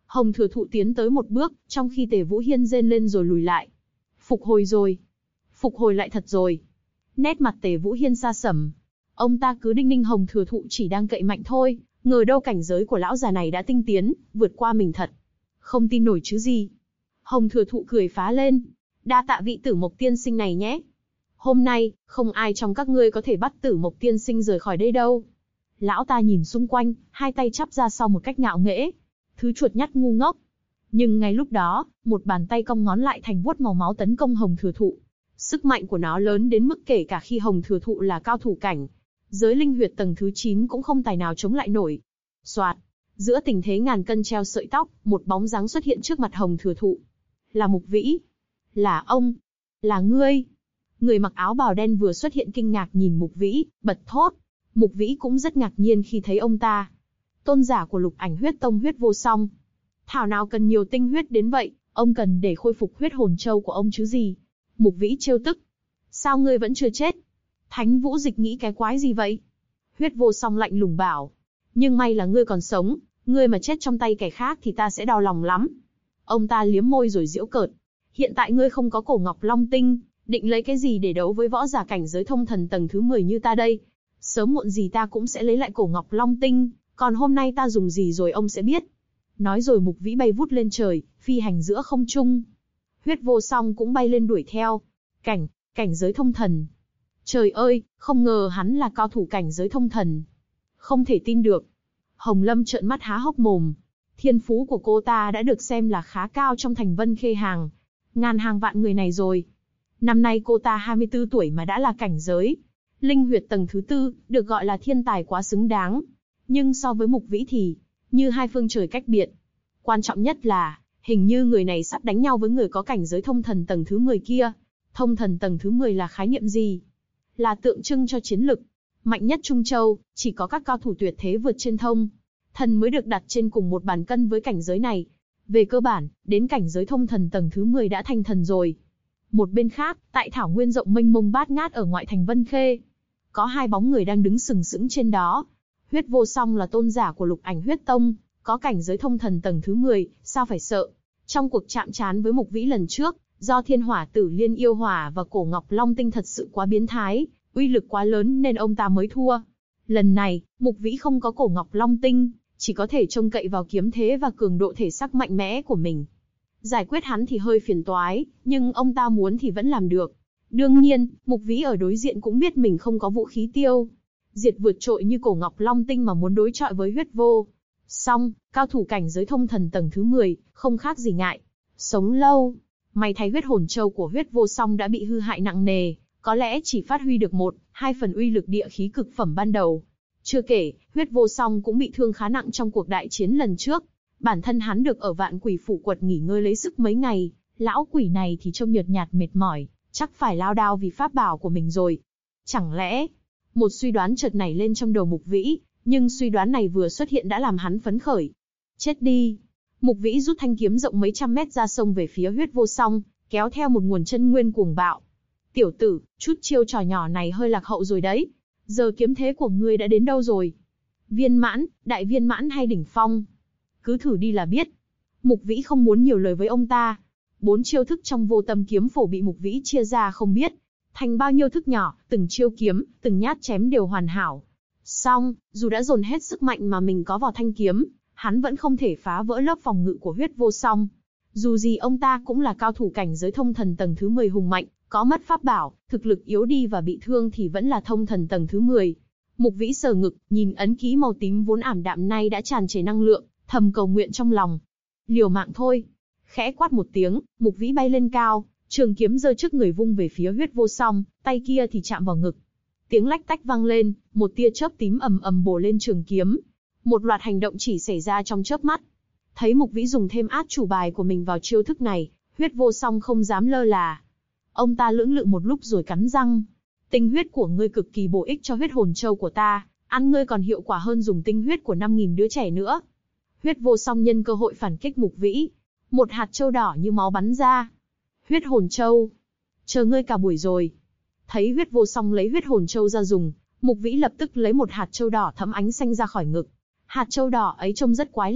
Hồng Thừa Thụ tiến tới một bước, trong khi Tề Vũ Hiên rên lên rồi lùi lại. Phục hồi rồi. Phục hồi lại thật rồi. Nét mặt Tề Vũ Hiên sa sẩm. Ông ta cứ đinh ninh Hồng Thừa Thụ chỉ đang cậy mạnh thôi, ngờ đâu cảnh giới của lão già này đã tinh tiến, vượt qua mình thật. Không tin nổi chứ gì. Hồng Thừa Thụ cười phá lên. Đa tạ vị Tử Mộc tiên sinh này nhé. Hôm nay, không ai trong các ngươi có thể bắt Tử Mộc tiên sinh rời khỏi đây đâu. Lão ta nhìn xung quanh, hai tay chắp ra sau một cách ngạo nghễ. Thứ chuột nhắt ngu ngốc. Nhưng ngay lúc đó, một bàn tay cong ngón lại thành vuốt màu máu tấn công Hồng Thừa Thụ. Sức mạnh của nó lớn đến mức kể cả khi Hồng Thừa Thụ là cao thủ cảnh, giới linh huyệt tầng thứ 9 cũng không tài nào chống lại nổi. Soạt, giữa tình thế ngàn cân treo sợi tóc, một bóng dáng xuất hiện trước mặt Hồng Thừa Thụ. Là Mục Vĩ. Là ông. Là ngươi. Người mặc áo bào đen vừa xuất hiện kinh ngạc nhìn Mục Vĩ, bật thốt. Mục Vĩ cũng rất ngạc nhiên khi thấy ông ta. Tôn giả của Lục Ảnh Huyết Tông Huyết Vô Song. Thảo nào cần nhiều tinh huyết đến vậy, ông cần để khôi phục huyết hồn châu của ông chứ gì. Mục Vĩ trêu tức. Sao ngươi vẫn chưa chết? Thánh Vũ Dịch nghĩ cái quái gì vậy? Huyết Vô Song lạnh lùng bảo. Nhưng may là ngươi còn sống, ngươi mà chết trong tay kẻ khác thì ta sẽ đau lòng lắm. Ông ta liếm môi rồi giễu cợt. Hiện tại ngươi không có cổ ngọc long tinh, định lấy cái gì để đấu với võ giả cảnh giới thông thần tầng thứ 10 như ta đây? Sớm muộn gì ta cũng sẽ lấy lại cổ ngọc long tinh, còn hôm nay ta dùng gì rồi ông sẽ biết. Nói rồi Mục Vĩ bay vút lên trời, phi hành giữa không trung. Huyết Vô Song cũng bay lên đuổi theo. Cảnh giới thông thần. Trời ơi, không ngờ hắn là cao thủ cảnh giới thông thần. Không thể tin được. Hồng Lâm trợn mắt há hốc mồm. Thiên phú của cô ta đã được xem là khá cao trong thành Vân Khê Hàng. Ngàn hàng vạn người này rồi. Năm nay cô ta 24 tuổi mà đã là cảnh giới linh huyệt tầng thứ 4, được gọi là thiên tài quá xứng đáng. Nhưng so với Mục Vĩ thì, như hai phương trời cách biệt. Quan trọng nhất là, hình như người này sắp đánh nhau với người có cảnh giới thông thần tầng thứ 10 kia. Thông thần tầng thứ 10 là khái niệm gì? Là tượng trưng cho chiến lực. Mạnh nhất Trung Châu, chỉ có các cao thủ tuyệt thế vượt trên thông thần mới được đặt trên cùng một bàn cân với cảnh giới này. Về cơ bản, đến cảnh giới thông thần tầng thứ 10 đã thành thần rồi. Một bên khác, tại thảo nguyên rộng mênh mông bát ngát ở ngoại thành Vân Khê, có hai bóng người đang đứng sừng sững trên đó. Huyết Vô Song là tôn giả của Lục Ảnh Huyết Tông, có cảnh giới thông thần tầng thứ 10, sao phải sợ. Trong cuộc chạm trán với Mục Vĩ lần trước, do Thiên Hỏa Tử Liên yêu hỏa và cổ ngọc long tinh thật sự quá biến thái, uy lực quá lớn nên ông ta mới thua. Lần này, Mục Vĩ không có cổ ngọc long tinh, chỉ có thể trông cậy vào kiếm thế và cường độ thể xác mạnh mẽ của mình. Giải quyết hắn thì hơi phiền toái, nhưng ông ta muốn thì vẫn làm được. Đương nhiên, Mục Vĩ ở đối diện cũng biết mình không có vũ khí tiêu diệt vượt trội như cổ ngọc long tinh mà muốn đối chọi với Huyết Vô Song, cao thủ cảnh giới thông thần tầng thứ 10, không khác gì ngại sống lâu. May thay huyết hồn châu của Huyết Vô Song đã bị hư hại nặng nề, có lẽ chỉ phát huy được 1-2 phần uy lực địa khí cực phẩm ban đầu. Chưa kể, Huyết Vô Song cũng bị thương khá nặng trong cuộc đại chiến lần trước. Bản thân hắn được ở Vạn Quỷ Phủ quật nghỉ ngơi lấy sức mấy ngày, lão quỷ này thì trông nhợt nhạt mệt mỏi, chắc phải lao đao vì pháp bảo của mình rồi. Chẳng lẽ, một suy đoán chợt nảy lên trong đầu Mục Vĩ, nhưng suy đoán này vừa xuất hiện đã làm hắn phấn khởi. Chết đi! Mục Vĩ rút thanh kiếm rộng mấy trăm mét ra xông về phía Huyết Vô Song, kéo theo một nguồn chân nguyên cuồng bạo. Tiểu tử, chút chiêu trò nhỏ này hơi lạc hậu rồi đấy. Giờ kiếm thế của ngươi đã đến đâu rồi? Viên mãn, đại viên mãn hay đỉnh phong? Cứ thử đi là biết. Mục Vĩ không muốn nhiều lời với ông ta. 4 chiêu thức trong Vô Tâm Kiếm Phổ bị Mục Vĩ chia ra không biết thành bao nhiêu thức nhỏ, từng chiêu kiếm, từng nhát chém đều hoàn hảo. Song, dù đã dồn hết sức mạnh mà mình có vào thanh kiếm, hắn vẫn không thể phá vỡ lớp phòng ngự của Huyết Vô Song. Dù gì ông ta cũng là cao thủ cảnh giới thông thần tầng thứ 10 hùng mạnh, có mất pháp bảo, thực lực yếu đi và bị thương thì vẫn là thông thần tầng thứ 10. Mục Vĩ sờ ngực, nhìn ấn ký màu tím vốn ảm đạm nay đã tràn trề năng lượng, thầm cầu nguyện trong lòng. Liều mạng thôi. Khẽ quát một tiếng, Mục Vĩ bay lên cao, trường kiếm giơ trước người vung về phía Huyết Vô Song, tay kia thì chạm vào ngực. Tiếng lách tách vang lên, một tia chớp tím ầm ầm bổ lên trường kiếm. Một loạt hành động chỉ xảy ra trong chớp mắt. Thấy Mục Vĩ dùng thêm át chủ bài của mình vào chiêu thức này, Huyết Vô Song không dám lơ là. Ông ta lưỡng lự một lúc rồi cắn răng. Tinh huyết của ngươi cực kỳ bổ ích cho huyết hồn châu của ta, ăn ngươi còn hiệu quả hơn dùng tinh huyết của 5.000 đứa trẻ nữa. Huyết Vô Song nhân cơ hội phản kích Mục Vĩ. Một hạt châu đỏ như máu bắn ra. Huyết hồn châu. Chờ ngươi cả buổi rồi. Thấy Huyết Vô Song lấy huyết hồn châu ra dùng, Mục Vĩ lập tức lấy một hạt châu đỏ thẫm ánh xanh ra khỏi ngực. Hạt châu đỏ ấy trông rất quái lạ,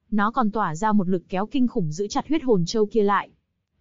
Nó còn tỏa ra một lực kéo kinh khủng giữ chặt huyết hồn châu kia lại.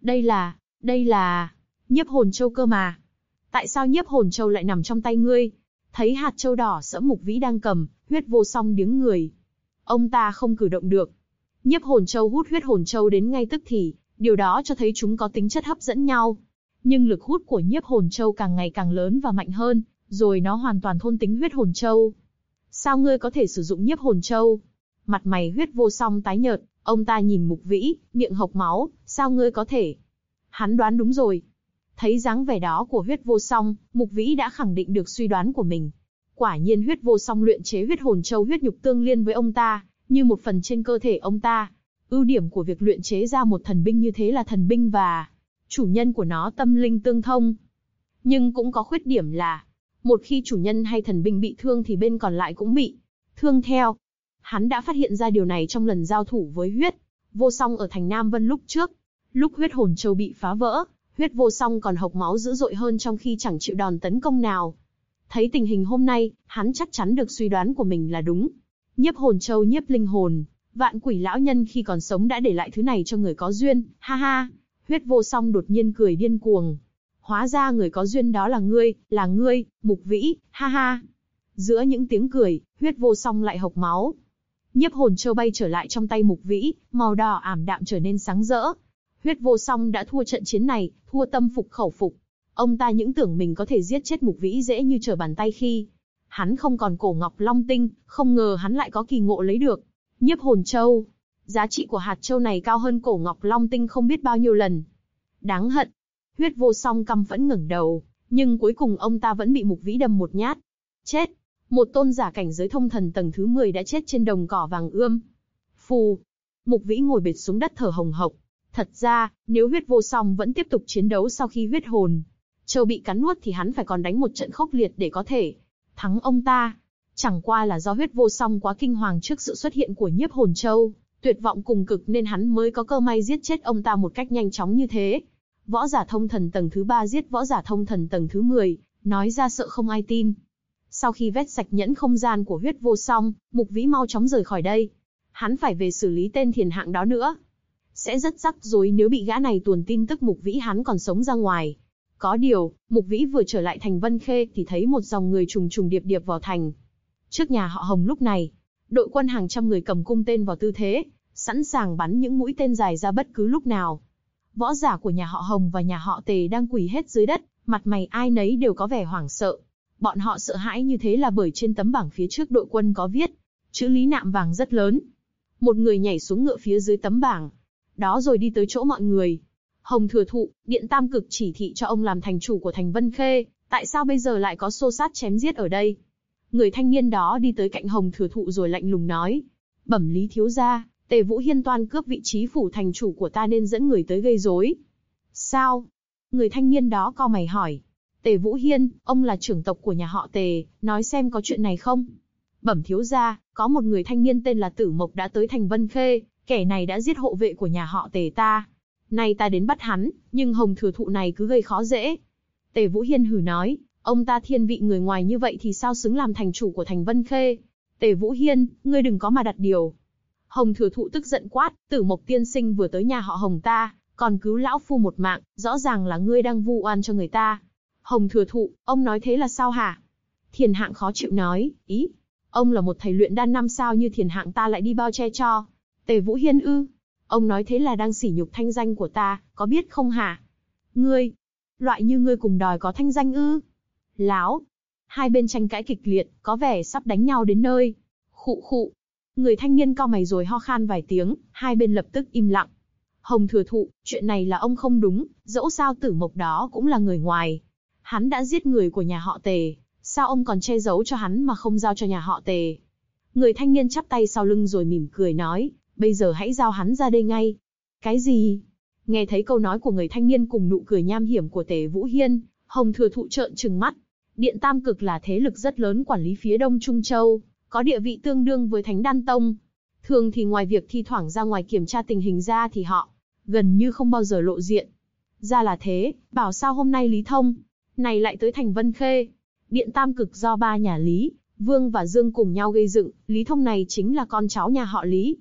Đây là nhiếp hồn châu cơ mà. Tại sao nhiếp hồn châu lại nằm trong tay ngươi? Thấy hạt châu đỏ sẫm Mục Vĩ đang cầm, Huyết Vô Song điếng người. Ông ta không cử động được. Nhiếp hồn châu hút huyết hồn châu đến ngay tức thì, điều đó cho thấy chúng có tính chất hấp dẫn nhau. Nhưng lực hút của nhiếp hồn châu càng ngày càng lớn và mạnh hơn, rồi nó hoàn toàn thôn tính huyết hồn châu. Sao ngươi có thể sử dụng nhiếp hồn châu? Mặt mày Huyết Vô Song tái nhợt, ông ta nhìn Mục Vĩ, miệng hộc máu, sao ngươi có thể? Hắn đoán đúng rồi. Thấy dáng vẻ đó của Huyết Vô Song, Mục Vĩ đã khẳng định được suy đoán của mình. Quả nhiên Huyết Vô Song luyện chế huyết hồn châu huyết nhục tương liên với ông ta, như một phần trên cơ thể ông ta. Ưu điểm của việc luyện chế ra một thần binh như thế là thần binh và chủ nhân của nó tâm linh tương thông. Nhưng cũng có khuyết điểm là, một khi chủ nhân hay thần binh bị thương thì bên còn lại cũng bị thương theo. Hắn đã phát hiện ra điều này trong lần giao thủ với Huyết Vô Song ở thành Nam Vân lúc trước. Lúc huyết hồn châu bị phá vỡ, Huyết Vô Song còn hộc máu dữ dội hơn trong khi chẳng chịu đòn tấn công nào. Thấy tình hình hôm nay, hắn chắc chắn được suy đoán của mình là đúng. Nhiếp hồn châu nhiếp linh hồn, Vạn Quỷ lão nhân khi còn sống đã để lại thứ này cho người có duyên, ha ha. Huyết Vô Song đột nhiên cười điên cuồng. Hóa ra người có duyên đó là ngươi, Mục Vĩ, ha ha. Giữa những tiếng cười, Huyết Vô Song lại hộc máu. Nhiếp hồn châu bay trở lại trong tay Mục Vĩ, màu đỏ ảm đạm trở nên sáng rỡ. Huyết Vô Song đã thua trận chiến này, thua tâm phục khẩu phục. Ông ta những tưởng mình có thể giết chết Mục Vĩ dễ như trở bàn tay khi hắn không còn cổ ngọc long tinh, không ngờ hắn lại có kỳ ngộ lấy được nhiếp hồn châu. Giá trị của hạt châu này cao hơn cổ ngọc long tinh không biết bao nhiêu lần. Đáng hận. Huyết Vô Song căm phẫn ngẩng đầu, nhưng cuối cùng ông ta vẫn bị Mục Vĩ đâm một nhát. Chết. Một tôn giả cảnh giới thông thần tầng thứ 10 đã chết trên đồng cỏ vàng ươm. Phù. Mục Vĩ ngồi bệt xuống đất thở hồng hộc. Thật ra, nếu Huyết Vô Song vẫn tiếp tục chiến đấu sau khi huyết hồn châu bị cắn nuốt thì hắn phải còn đánh một trận khốc liệt để có thể thắng ông ta. Chẳng qua là do Huyết Vô Song quá kinh hoàng trước sự xuất hiện của nhiếp hồn châu, tuyệt vọng cùng cực nên hắn mới có cơ may giết chết ông ta một cách nhanh chóng như thế. Võ giả thông thần tầng thứ 3 giết võ giả thông thần tầng thứ 10, nói ra sợ không ai tin. Sau khi vét sạch nhẫn không gian của Huyết Vô Song, Mục Vĩ mau chóng rời khỏi đây. Hắn phải về xử lý tên thiền hạng đó nữa. Sẽ rất rắc rối nếu bị gã này tuồn tin tức Mục Vĩ hắn còn sống ra ngoài. Có điều, Mục Vĩ vừa trở lại thành Vân Khê thì thấy một dòng người trùng trùng điệp điệp vào thành. Trước nhà họ Hồng lúc này, đội quân hàng trăm người cầm cung tên vào tư thế, sẵn sàng bắn những mũi tên dài ra bất cứ lúc nào. Võ giả của nhà họ Hồng và nhà họ Tề đang quỳ hết dưới đất, mặt mày ai nấy đều có vẻ hoảng sợ. Bọn họ sợ hãi như thế là bởi trên tấm bảng phía trước đội quân có viết chữ Lý Nạm Vàng rất lớn. Một người nhảy xuống ngựa phía dưới tấm bảng đó rồi đi tới chỗ mọi người. Hồng Thừa Thụ, Điện Tam Cực chỉ thị cho ông làm thành chủ của thành Vân Khê, tại sao bây giờ lại có xô xát chém giết ở đây? Người thanh niên đó đi tới cạnh Hồng Thừa Thụ rồi lạnh lùng nói: Bẩm Lý thiếu gia, Tề Vũ Hiên toan cướp vị trí phủ thành chủ của ta nên dẫn người tới gây rối. Sao? Người thanh niên đó cau mày hỏi. Tề Vũ Hiên, ông là trưởng tộc của nhà họ Tề, nói xem có chuyện này không? Bẩm thiếu gia, có một người thanh niên tên là Tử Mộc đã tới thành Vân Khê, kẻ này đã giết hộ vệ của nhà họ Tề ta. Nay ta đến bắt hắn, nhưng Hồng Thừa Thụ này cứ gây khó dễ. Tề Vũ Hiên hừ nói, ông ta thiên vị người ngoài như vậy thì sao xứng làm thành chủ của thành Vân Khê? Tề Vũ Hiên, ngươi đừng có mà đặt điều. Hồng Thừa Thụ tức giận quát, Tử Mộc tiên sinh vừa tới nhà họ Hồng ta, còn cứu lão phu một mạng, rõ ràng là ngươi đang vu oan cho người ta. Hồng Thừa Thụ, ông nói thế là sao hả? Thiền Hạng khó chịu nói, ý, ông là một thầy luyện đan 5 sao như Thiền Hạng ta lại đi bao che cho Tề Vũ Hiên ư? Ông nói thế là đang sỉ nhục thanh danh của ta, có biết không hả? Ngươi, loại như ngươi cùng đòi có thanh danh ư? Láo. Hai bên tranh cãi kịch liệt, có vẻ sắp đánh nhau đến nơi. Khụ khụ. Người thanh niên cau mày rồi ho khan vài tiếng, hai bên lập tức im lặng. Hồng Thừa Thụ, chuyện này là ông không đúng, dẫu sao Tử Mộc đó cũng là người ngoài. Hắn đã giết người của nhà họ Tề, sao ông còn che giấu cho hắn mà không giao cho nhà họ Tề? Người thanh niên chắp tay sau lưng rồi mỉm cười nói, bây giờ hãy giao hắn ra đây ngay. Cái gì? Nghe thấy câu nói của người thanh niên cùng nụ cười nham hiểm của Tề Vũ Hiên, Hồng Thừa Thụ trợn trừng mắt. Điện Tam Cực là thế lực rất lớn quản lý phía Đông Trung Châu, có địa vị tương đương với Thánh Đan Tông. Thường thì ngoài việc thi thoảng ra ngoài kiểm tra tình hình ra thì họ gần như không bao giờ lộ diện. Ra là thế, bảo sao hôm nay Lý Thông này lại tới thành Vân Khê. Điện Tam Cực do ba nhà Lý, Vương và Dương cùng nhau gây dựng, Lý Thông này chính là con cháu nhà họ Lý.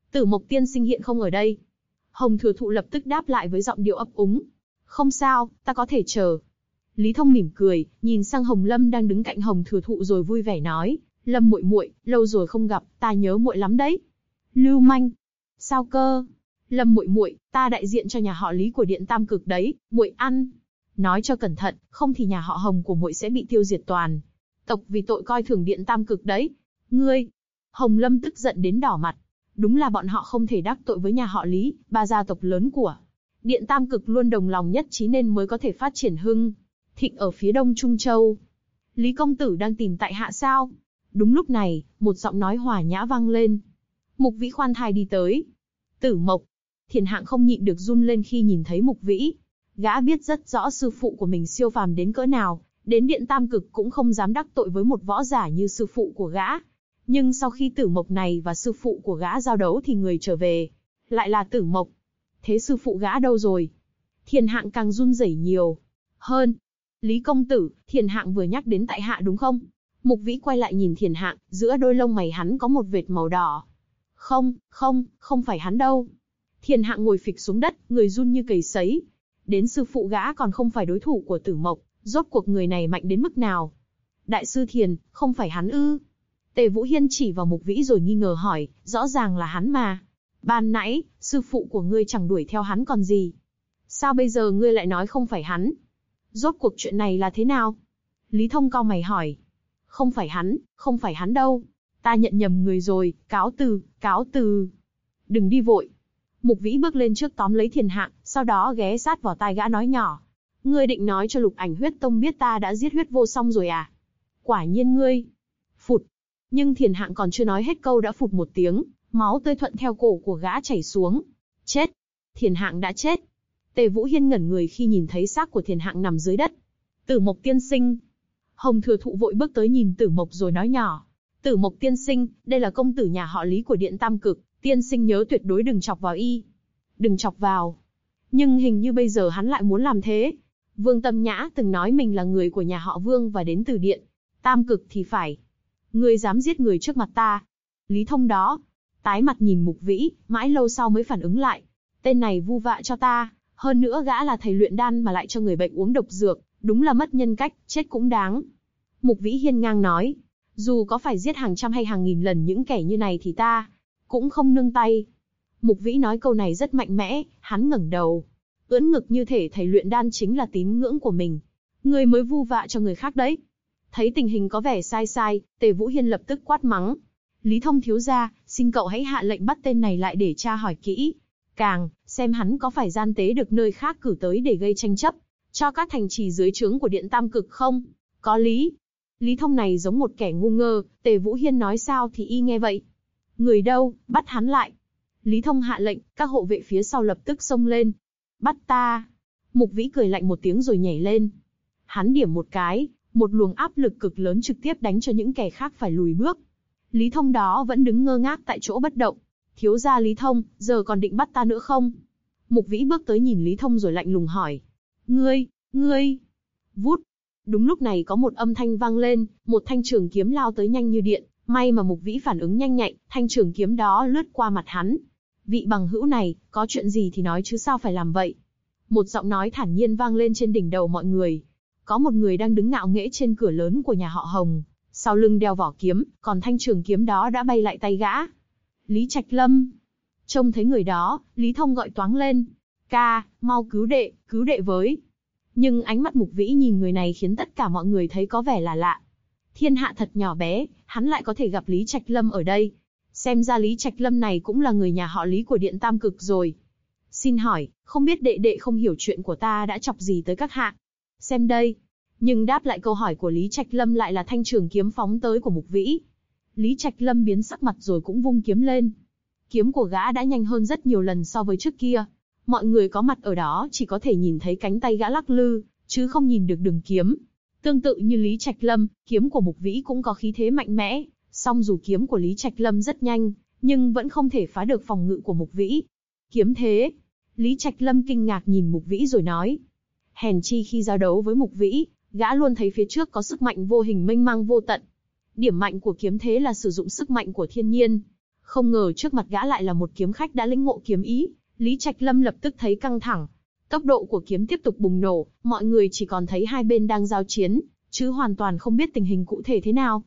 Tử Mộc tiên sinh hiện không ở đây. Hồng Thừa Thụ lập tức đáp lại với giọng điệu ấp úng. Không sao, ta có thể chờ. Lý Thông mỉm cười, nhìn sang Hồng Lâm đang đứng cạnh Hồng Thừa Thụ rồi vui vẻ nói, Lâm muội muội, lâu rồi không gặp, ta nhớ muội lắm đấy. Lưu manh. Sao cơ? Lâm muội muội, ta đại diện cho nhà họ Lý của Điện Tam Cực đấy, muội ăn. Nói cho cẩn thận, không thì nhà họ Hồng của muội sẽ bị tiêu diệt toàn tộc vì tội coi thường Điện Tam Cực đấy. Ngươi! Hồng Lâm tức giận đến đỏ mặt. Đúng là bọn họ không thể đắc tội với nhà họ Lý, ba gia tộc lớn của Điện Tam Cực luôn đồng lòng nhất trí nên mới có thể phát triển hưng thịnh ở phía đông Trung Châu. Lý công tử đang tìm tại hạ sao? Đúng lúc này, một giọng nói hòa nhã vang lên. Mục Vĩ khoan thai đi tới. Tử Mộc. Thiền Hạng không nhịn được run lên khi nhìn thấy Mục Vĩ. Gã biết rất rõ sư phụ của mình siêu phàm đến cỡ nào, đến Điện Tam Cực cũng không dám đắc tội với một võ giả như sư phụ của gã. Nhưng sau khi Tử Mộc này và sư phụ của gã giao đấu thì người trở về lại là Tử Mộc. Thế sư phụ gã đâu rồi? Thiền Hạng càng run rẩy nhiều hơn. Lý công tử, Thiền Hạng vừa nhắc đến tại hạ đúng không? Mục Vĩ quay lại nhìn Thiền Hạng, giữa đôi lông mày hắn có một vệt màu đỏ. Không phải hắn đâu. Thiền Hạng ngồi phịch xuống đất, người run như cầy sấy. Đến sư phụ gã còn không phải đối thủ của Tử Mộc, rốt cuộc người này mạnh đến mức nào? Đại sư Thiền, không phải hắn ư? Tề Vũ Hiên chỉ vào Mục Vĩ rồi nghi ngờ hỏi, rõ ràng là hắn mà. Ban nãy, sư phụ của ngươi chẳng đuổi theo hắn còn gì. Sao bây giờ ngươi lại nói không phải hắn? Rốt cuộc chuyện này là thế nào? Lý Thông cau mày hỏi. Không phải hắn đâu. Ta nhận nhầm người rồi, cáo từ. Đừng đi vội. Mục Vĩ bước lên trước tóm lấy Thiền Hạng, sau đó ghé sát vào tai gã nói nhỏ. Ngươi định nói cho Lục Ảnh Huyết Tông biết ta đã giết Huyết Vô Song rồi à? Quả nhiên ngươi. Phụt. Nhưng Thiền Hạng còn chưa nói hết câu đã phụt một tiếng, máu tươi thuận theo cổ của gã chảy xuống. Chết. Thiền Hạng đã chết. Tề Vũ Hiên ngẩn người khi nhìn thấy xác của Thiền Hạng nằm dưới đất. Tử Mộc tiên sinh. Hồng Thừa Thụ vội bước tới nhìn Tử Mộc rồi nói nhỏ. Tử Mộc tiên sinh, đây là công tử nhà họ Lý của Điện Tam Cực, tiên sinh nhớ tuyệt đối đừng chọc vào y. Đừng chọc vào. Nhưng hình như bây giờ hắn lại muốn làm thế. Vương Tâm Nhã từng nói mình là người của nhà họ Vương và đến từ Điện Tam Cực thì phải. Ngươi dám giết người trước mặt ta. Lý Thông đó. Tái mặt nhìn Mục Vĩ, mãi lâu sau mới phản ứng lại. Tên này vu vạ cho ta. Hơn nữa gã là thầy luyện đan mà lại cho người bệnh uống độc dược, đúng là mất nhân cách, chết cũng đáng. Mục Vĩ hiên ngang nói, dù có phải giết hàng trăm hay hàng nghìn lần những kẻ như này thì ta cũng không nương tay. Mục Vĩ nói câu này rất mạnh mẽ, hắn ngẩng đầu, ưỡn ngực như thể thầy luyện đan chính là tín ngưỡng của mình. Người mới vu vạ cho người khác đấy. Thấy tình hình có vẻ sai, Tề Vũ Hiên lập tức quát mắng. Lý Thông thiếu gia, xin cậu hãy hạ lệnh bắt tên này lại để tra hỏi kỹ. Càng, xem hắn có phải gian tế được nơi khác cử tới để gây tranh chấp, cho các thành trì dưới trướng của Điện Tam Cực không? Có lý. Lý Thông này giống một kẻ ngu ngơ, Tề Vũ Hiên nói sao thì y nghe vậy. Người đâu, bắt hắn lại. Lý Thông hạ lệnh, các hộ vệ phía sau lập tức xông lên. Bắt ta. Mục Vĩ cười lạnh một tiếng rồi nhảy lên. Hắn điểm một cái, một luồng áp lực cực lớn trực tiếp đánh cho những kẻ khác phải lùi bước. Lý Thông đó vẫn đứng ngơ ngác tại chỗ bất động. Thiếu gia Lý Thông, giờ còn định bắt ta nữa không? Mục Vĩ bước tới nhìn Lý Thông rồi lạnh lùng hỏi. Ngươi. Vút. Đúng lúc này có một âm thanh vang lên, một thanh trường kiếm lao tới nhanh như điện. May mà Mục Vĩ phản ứng nhanh nhạy, thanh trường kiếm đó lướt qua mặt hắn. Vị bằng hữu này, có chuyện gì thì nói chứ sao phải làm vậy? Một giọng nói thản nhiên vang lên trên đỉnh đầu mọi người. Có một người đang đứng ngạo nghễ trên cửa lớn của nhà họ Hồng, sau lưng đeo vỏ kiếm, còn thanh trường kiếm đó đã bay lại tay gã. Lý Trạch Lâm. Trông thấy người đó, Lý Thông gọi toáng lên. Ca, mau cứu đệ với. Nhưng ánh mắt Mục Vĩ nhìn người này khiến tất cả mọi người thấy có vẻ là lạ. Thiên hạ thật nhỏ bé, hắn lại có thể gặp Lý Trạch Lâm ở đây. Xem ra Lý Trạch Lâm này cũng là người nhà họ Lý của Điện Tam Cực rồi. Xin hỏi, không biết đệ không hiểu chuyện của ta đã chọc gì tới các hạ? Xem đây. Nhưng đáp lại câu hỏi của Lý Trạch Lâm lại là thanh trường kiếm phóng tới của Mục Vĩ. Lý Trạch Lâm biến sắc mặt rồi cũng vung kiếm lên. Kiếm của gã đã nhanh hơn rất nhiều lần so với trước kia. Mọi người có mặt ở đó chỉ có thể nhìn thấy cánh tay gã lắc lư, chứ không nhìn được đường kiếm. Tương tự như Lý Trạch Lâm, kiếm của Mục Vĩ cũng có khí thế mạnh mẽ. Song dù kiếm của Lý Trạch Lâm rất nhanh, nhưng vẫn không thể phá được phòng ngự của Mục Vĩ. Kiếm thế. Lý Trạch Lâm kinh ngạc nhìn Mục Vĩ rồi nói. Hèn chi khi giao đấu với Mục Vĩ, gã luôn thấy phía trước có sức mạnh vô hình mênh mang vô tận. Điểm mạnh của kiếm thế là sử dụng sức mạnh của thiên nhiên. Không ngờ trước mặt gã lại là một kiếm khách đã lĩnh ngộ kiếm ý, Lý Trạch Lâm lập tức thấy căng thẳng. Tốc độ của kiếm tiếp tục bùng nổ, mọi người chỉ còn thấy hai bên đang giao chiến, chứ hoàn toàn không biết tình hình cụ thể thế nào.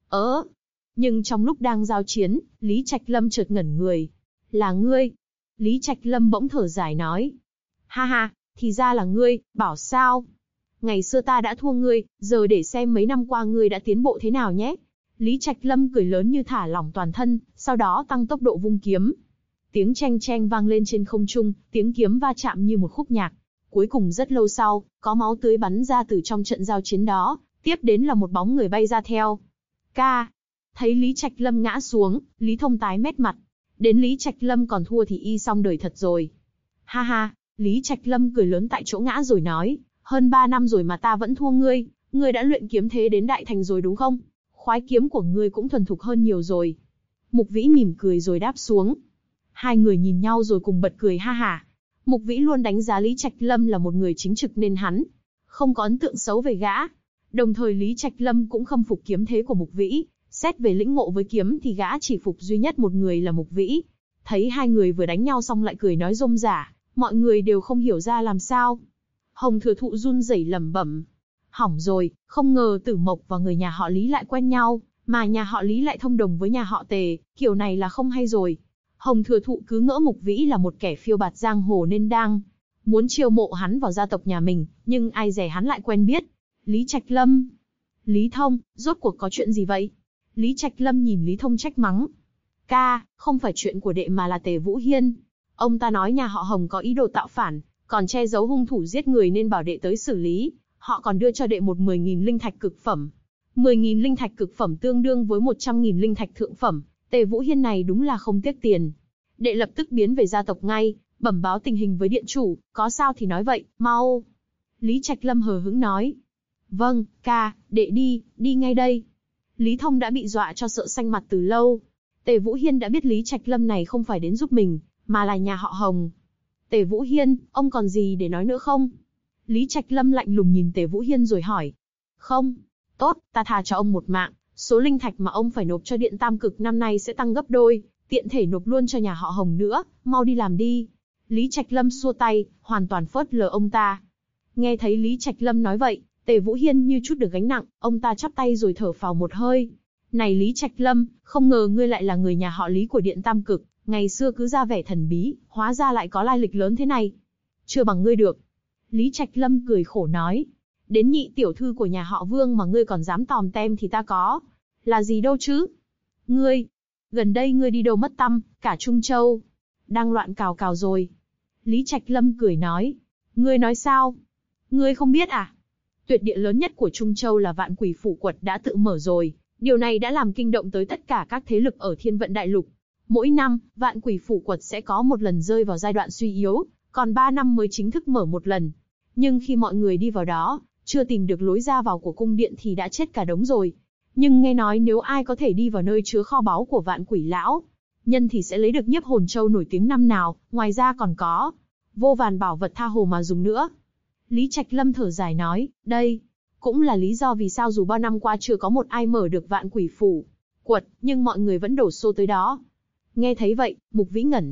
Nhưng trong lúc đang giao chiến, Lý Trạch Lâm chợt ngẩn người. Là ngươi? Lý Trạch Lâm bỗng thở dài nói. Ha ha, thì ra là ngươi, bảo sao? Ngày xưa ta đã thua ngươi, giờ để xem mấy năm qua ngươi đã tiến bộ thế nào nhé. Lý Trạch Lâm cười lớn như thả lỏng toàn thân, sau đó tăng tốc độ vung kiếm. Tiếng cheng cheng vang lên trên không trung, tiếng kiếm va chạm như một khúc nhạc. Cuối cùng rất lâu sau, có máu tươi bắn ra từ trong trận giao chiến đó, tiếp đến là một bóng người bay ra theo. Ca! Thấy Lý Trạch Lâm ngã xuống, Lý Thông tái mét mặt. Đến Lý Trạch Lâm còn thua thì y xong đời thật rồi. Ha ha, Lý Trạch Lâm cười lớn tại chỗ ngã rồi nói, hơn 3 năm rồi mà ta vẫn thua ngươi, ngươi đã luyện kiếm thế đến đại thành rồi đúng không? Khoái kiếm của ngươi cũng thuần thục hơn nhiều rồi. Mục Vĩ mỉm cười rồi đáp xuống. Hai người nhìn nhau rồi cùng bật cười ha hả. Mục Vĩ luôn đánh giá Lý Trạch Lâm là một người chính trực nên hắn không có ấn tượng xấu về gã. Đồng thời Lý Trạch Lâm cũng khâm phục kiếm thế của Mục Vĩ. Xét về lĩnh ngộ với kiếm thì gã chỉ phục duy nhất một người là Mục Vĩ. Thấy hai người vừa đánh nhau xong lại cười nói rôm rả, mọi người đều không hiểu ra làm sao. Hồng Thừa Thụ run rẩy lẩm bẩm. Hỏng rồi, không ngờ Tử Mộc và người nhà họ Lý lại quen nhau, mà nhà họ Lý lại thông đồng với nhà họ Tề, kiểu này là không hay rồi. Hồng Thừa Thụ cứ ngỡ Mục Vĩ là một kẻ phiêu bạt giang hồ nên đang muốn chiêu mộ hắn vào gia tộc nhà mình, nhưng ai dè hắn lại quen biết Lý Trạch Lâm. Lý Thông, rốt cuộc có chuyện gì vậy? Lý Trạch Lâm nhìn Lý Thông trách mắng. Ca, không phải chuyện của đệ mà là Tề Vũ Hiên. Ông ta nói nhà họ Hồng có ý đồ tạo phản, còn che giấu hung thủ giết người nên bảo đệ tới xử lý. Họ còn đưa cho đệ một 10.000 linh thạch cực phẩm. 10.000 linh thạch cực phẩm tương đương với 100.000 linh thạch thượng phẩm. Tề Vũ Hiên này đúng là không tiếc tiền. Đệ lập tức biến về gia tộc ngay, bẩm báo tình hình với điện chủ, có sao thì nói vậy, mau. Lý Trạch Lâm hờ hững nói. Vâng, ca, đệ đi ngay đây. Lý Thông đã bị dọa cho sợ xanh mặt từ lâu. Tề Vũ Hiên đã biết Lý Trạch Lâm này không phải đến giúp mình, mà là nhà họ Hồng. Tề Vũ Hiên, ông còn gì để nói nữa không? Lý Trạch Lâm lạnh lùng nhìn Tề Vũ Hiên rồi hỏi. Không, tốt, ta tha cho ông một mạng, số linh thạch mà ông phải nộp cho Điện Tam Cực năm nay sẽ tăng gấp đôi, tiện thể nộp luôn cho nhà họ Hồng nữa, mau đi làm đi. Lý Trạch Lâm xua tay, hoàn toàn phớt lờ ông ta. Nghe thấy Lý Trạch Lâm nói vậy, Tề Vũ Hiên như chút được gánh nặng, ông ta chắp tay rồi thở phào một hơi. Này Lý Trạch Lâm, không ngờ ngươi lại là người nhà họ Lý của Điện Tam Cực, ngày xưa cứ ra vẻ thần bí, hóa ra lại có lai lịch lớn thế này. Chưa bằng ngươi được. Lý Trạch Lâm cười khổ nói. Đến nhị tiểu thư của nhà họ Vương mà ngươi còn dám tòm tem thì ta có là gì đâu chứ. Ngươi, gần đây ngươi đi đâu mất tăm, cả Trung Châu đang loạn cào cào rồi. Lý Trạch Lâm cười nói. Ngươi nói sao? Ngươi không biết à? Tuyệt địa lớn nhất của Trung Châu là Vạn Quỷ Phủ Quật đã tự mở rồi. Điều này đã làm kinh động tới tất cả các thế lực ở Thiên Vận Đại Lục. Mỗi năm, Vạn Quỷ Phủ Quật sẽ có một lần rơi vào giai đoạn suy yếu, còn 3 năm mới chính thức mở một lần. Nhưng khi mọi người đi vào đó, chưa tìm được lối ra vào của cung điện thì đã chết cả đống rồi. Nhưng nghe nói nếu ai có thể đi vào nơi chứa kho báu của Vạn Quỷ Lão Nhân thì sẽ lấy được Nhiếp Hồn Châu nổi tiếng năm nào, ngoài ra còn có vô vàn bảo vật tha hồ mà dùng nữa. Lý Trạch Lâm thở dài nói, đây cũng là lý do vì sao dù bao năm qua chưa có một ai mở được Vạn Quỷ Phủ Quật, nhưng mọi người vẫn đổ xô tới đó. Nghe thấy vậy, Mục Vĩ ngẩn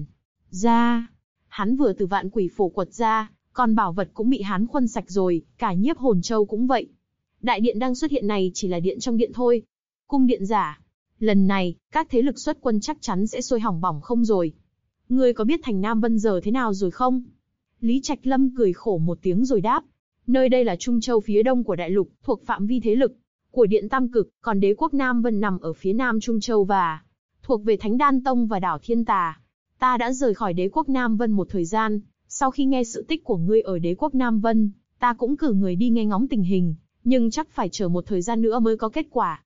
ra. Hắn vừa từ Vạn Quỷ Phủ Quật ra, còn bảo vật cũng bị hắn khuân sạch rồi, cả Nhiếp Hồn Châu cũng vậy. Đại điện đang xuất hiện này chỉ là điện trong điện thôi. Cung điện giả. Lần này, các thế lực xuất quân chắc chắn sẽ sôi hỏng bỏng không rồi. Ngươi có biết thành Nam Vân giờ thế nào rồi không? Lý Trạch Lâm cười khổ một tiếng rồi đáp. Nơi đây là Trung Châu phía đông của đại lục, thuộc phạm vi thế lực của Điện Tam Cực, còn đế quốc Nam Vân nằm ở phía nam Trung Châu và thuộc về Thánh Đan Tông và đảo Thiên Tà. Ta đã rời khỏi đế quốc Nam Vân một thời gian, sau khi nghe sự tích của ngươi ở đế quốc Nam Vân, ta cũng cử người đi nghe ngóng tình hình, nhưng chắc phải chờ một thời gian nữa mới có kết quả.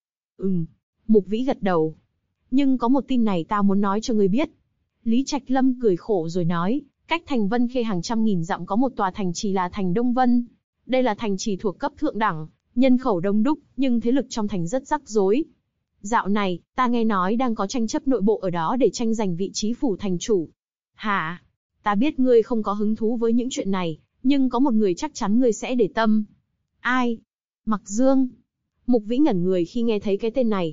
Mục Vĩ gật đầu. Nhưng có một tin này ta muốn nói cho ngươi biết. Lý Trạch Lâm cười khổ rồi nói, cách thành Vân Khê hàng trăm nghìn dặm có một tòa thành trì là thành Đông Vân. Đây là thành trì thuộc cấp thượng đẳng, nhân khẩu đông đúc, nhưng thế lực trong thành rất rắc rối. Dạo này, ta nghe nói đang có tranh chấp nội bộ ở đó để tranh giành vị trí phủ thành chủ. Hả? Ta biết ngươi không có hứng thú với những chuyện này, nhưng có một người chắc chắn ngươi sẽ để tâm. Ai? Mặc Dương. Mục Vĩ ngẩn người khi nghe thấy cái tên này.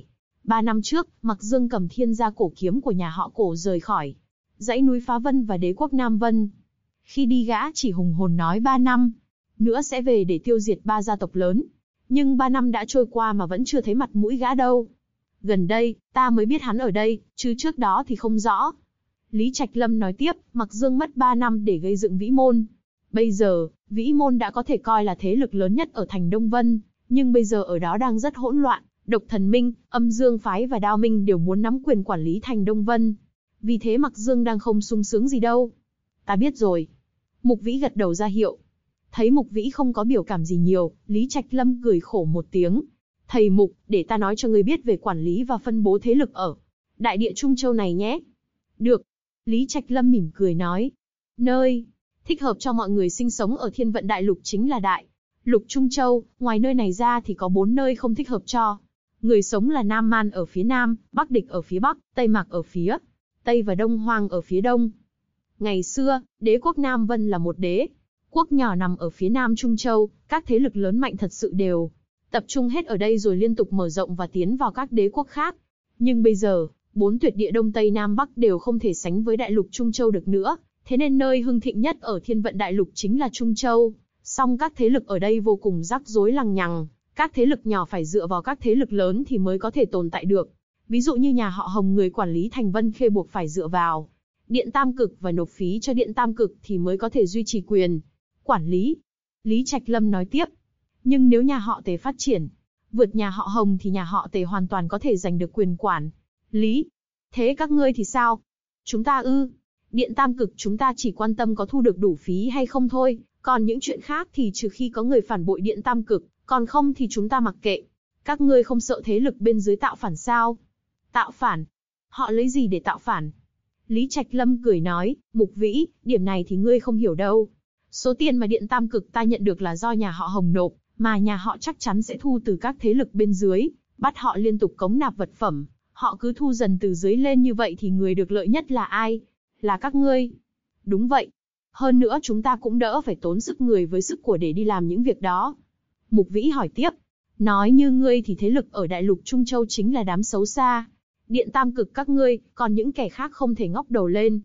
3 năm trước, Mặc Dương cầm thiên gia cổ kiếm của nhà họ Cổ rời khỏi dãy núi Phá Vân và đế quốc Nam Vân. Khi đi gã chỉ hùng hồn nói 3 năm nữa sẽ về để tiêu diệt 3 gia tộc lớn. Nhưng 3 năm đã trôi qua mà vẫn chưa thấy mặt mũi gã đâu. Gần đây, ta mới biết hắn ở đây, chứ trước đó thì không rõ. Lý Trạch Lâm nói tiếp, Mặc Dương mất 3 năm để gây dựng Vĩ Môn. Bây giờ, Vĩ Môn đã có thể coi là thế lực lớn nhất ở thành Đông Vân, nhưng bây giờ ở đó đang rất hỗn loạn. Độc Thần Minh, Âm Dương Phái và Đao Minh đều muốn nắm quyền quản lý thành Đông Vân. Vì thế Mặc Dương đang không sung sướng gì đâu. Ta biết rồi. Mục Vĩ gật đầu ra hiệu. Thấy Mục Vĩ không có biểu cảm gì nhiều, Lý Trạch Lâm cười khổ một tiếng. Thầy Mục, để ta nói cho ngươi biết về quản lý và phân bố thế lực ở đại địa Trung Châu này nhé. Được. Lý Trạch Lâm mỉm cười nói. Nơi thích hợp cho mọi người sinh sống ở Thiên Vận Đại Lục chính là Đại Lục Trung Châu, ngoài nơi này ra thì có 4 nơi không thích hợp cho người sống là Nam Man ở phía Nam, Bắc Địch ở phía Bắc, Tây Mạc ở phía Tây và Đông Hoang ở phía Đông. Ngày xưa, đế quốc Nam Vân là một đế quốc nhỏ nằm ở phía Nam Trung Châu, các thế lực lớn mạnh thật sự đều tập trung hết ở đây rồi liên tục mở rộng và tiến vào các đế quốc khác. Nhưng bây giờ, 4 tuyệt địa Đông Tây Nam Bắc đều không thể sánh với Đại Lục Trung Châu được nữa, thế nên nơi hưng thịnh nhất ở Thiên Vận Đại Lục chính là Trung Châu. Song các thế lực ở đây vô cùng rắc rối lằng nhằng, các thế lực nhỏ phải dựa vào các thế lực lớn thì mới có thể tồn tại được. Ví dụ như nhà họ Hồng người quản lý thành Vân Khê buộc phải dựa vào Điện Tam Cực và nộp phí cho Điện Tam Cực thì mới có thể duy trì quyền quản lý. Lý Trạch Lâm nói tiếp. Nhưng nếu nhà họ Tề phát triển vượt nhà họ Hồng thì nhà họ Tề hoàn toàn có thể giành được quyền quản lý. Thế các ngươi thì sao? Chúng ta ư? Điện Tam Cực chúng ta chỉ quan tâm có thu được đủ phí hay không thôi, còn những chuyện khác thì trừ khi có người phản bội Điện Tam Cực, còn không thì chúng ta mặc kệ. Các ngươi không sợ thế lực bên dưới tạo phản sao? Tạo phản? Họ lấy gì để tạo phản? Lý Trạch Lâm cười nói, Mục Vĩ, điểm này thì ngươi không hiểu đâu. Số tiền mà Điện Tam Cực ta nhận được là do nhà họ Hồng nộp, mà nhà họ chắc chắn sẽ thu từ các thế lực bên dưới, bắt họ liên tục cống nạp vật phẩm. Họ cứ thu dần từ dưới lên như vậy thì người được lợi nhất là ai? Là các ngươi. Đúng vậy. Hơn nữa chúng ta cũng đỡ phải tốn sức người với sức của để đi làm những việc đó. Mục Vĩ hỏi tiếp. Nói như ngươi thì thế lực ở Đại Lục Trung Châu chính là đám xấu xa. Điện Tam Cực các ngươi, còn những kẻ khác không thể ngóc đầu lên.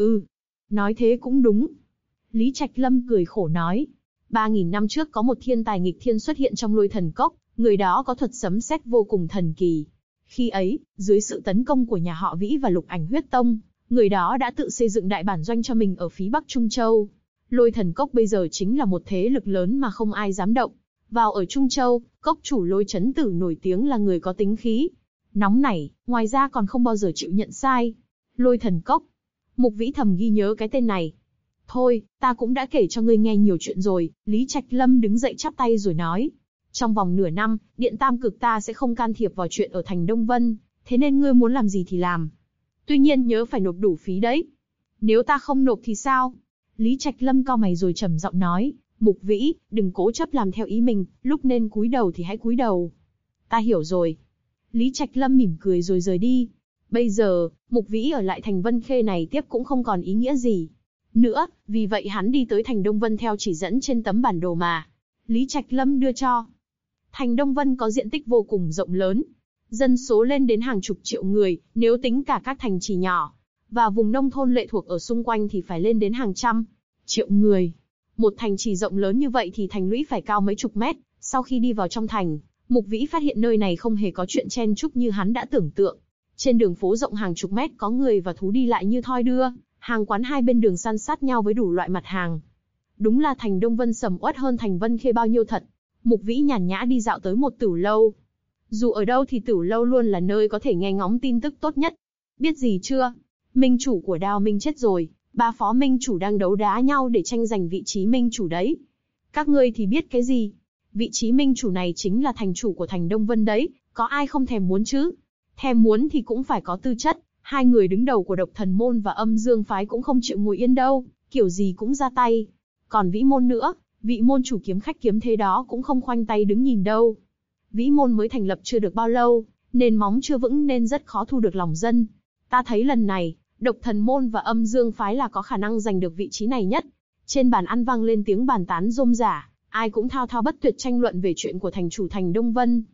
Nói thế cũng đúng. Lý Trạch Lâm cười khổ nói. 3.000 năm trước có một thiên tài nghịch thiên xuất hiện trong Lôi Thần Cốc, người đó có thuật sấm sét vô cùng thần kỳ. Khi ấy, dưới sự tấn công của nhà họ Vĩ và Lục Ảnh Huyết Tông, người đó đã tự xây dựng đại bản doanh cho mình ở phía Bắc Trung Châu. Lôi Thần Cốc bây giờ chính là một thế lực lớn mà không ai dám động vào ở Trung Châu. Cốc chủ Lôi Chấn Tử nổi tiếng là người có tính khí nóng nảy, ngoài ra còn không bao giờ chịu nhận sai. Lôi Thần Cốc. Mục Vĩ thầm ghi nhớ cái tên này. Thôi, ta cũng đã kể cho ngươi nghe nhiều chuyện rồi. Lý Trạch Lâm đứng dậy chắp tay rồi nói. Trong vòng nửa năm, Điện Tam Cực ta sẽ không can thiệp vào chuyện ở thành Đông Vân, thế nên ngươi muốn làm gì thì làm. Tuy nhiên nhớ phải nộp đủ phí đấy. Nếu ta không nộp thì sao? Lý Trạch Lâm cau mày rồi trầm giọng nói, Mục Vĩ, đừng cố chấp làm theo ý mình, lúc nên cúi đầu thì hãy cúi đầu. Ta hiểu rồi. Lý Trạch Lâm mỉm cười rồi rời đi. Bây giờ, Mục Vĩ ở lại thành Vân Khê này tiếp cũng không còn ý nghĩa gì nữa, vì vậy hắn đi tới thành Đông Vân theo chỉ dẫn trên tấm bản đồ mà Lý Trạch Lâm đưa cho. Thành Đông Vân có diện tích vô cùng rộng lớn, dân số lên đến hàng chục triệu người, nếu tính cả các thành trì nhỏ và vùng nông thôn lệ thuộc ở xung quanh thì phải lên đến hàng trăm triệu người. Một thành trì rộng lớn như vậy thì thành lũy phải cao mấy chục mét. Sau khi đi vào trong thành, Mục Vĩ phát hiện nơi này không hề có chuyện chen chúc như hắn đã tưởng tượng. Trên đường phố rộng hàng chục mét có người và thú đi lại như thoi đưa, hàng quán hai bên đường san sát nhau với đủ loại mặt hàng. Đúng là thành Đông Vân sầm uất hơn thành Vân Khê bao nhiêu thật. Mục Vĩ nhàn nhã đi dạo tới một tửu lâu. Dù ở đâu thì tửu lâu luôn là nơi có thể nghe ngóng tin tức tốt nhất. Biết gì chưa? Minh chủ của Đao Minh chết rồi, 3 phó minh chủ đang đấu đá nhau để tranh giành vị trí minh chủ đấy. Các ngươi thì biết cái gì? Vị trí minh chủ này chính là thành chủ của thành Đông Vân đấy, có ai không thèm muốn chứ? Thèm muốn thì cũng phải có tư chất. Hai người đứng đầu của Độc Thần Môn và Âm Dương Phái cũng không chịu ngồi yên đâu, kiểu gì cũng ra tay. Còn Vĩ Môn nữa, vị môn chủ kiếm khách kiếm thế đó cũng không khoanh tay đứng nhìn đâu. Vĩ Môn mới thành lập chưa được bao lâu, nền móng chưa vững nên rất khó thu được lòng dân. Ta thấy lần này, Độc Thần Môn và Âm Dương Phái là có khả năng giành được vị trí này nhất. Trên bàn ăn vang lên tiếng bàn tán rôm rả, ai cũng thao thao bất tuyệt tranh luận về chuyện của thành chủ thành Đông Vân.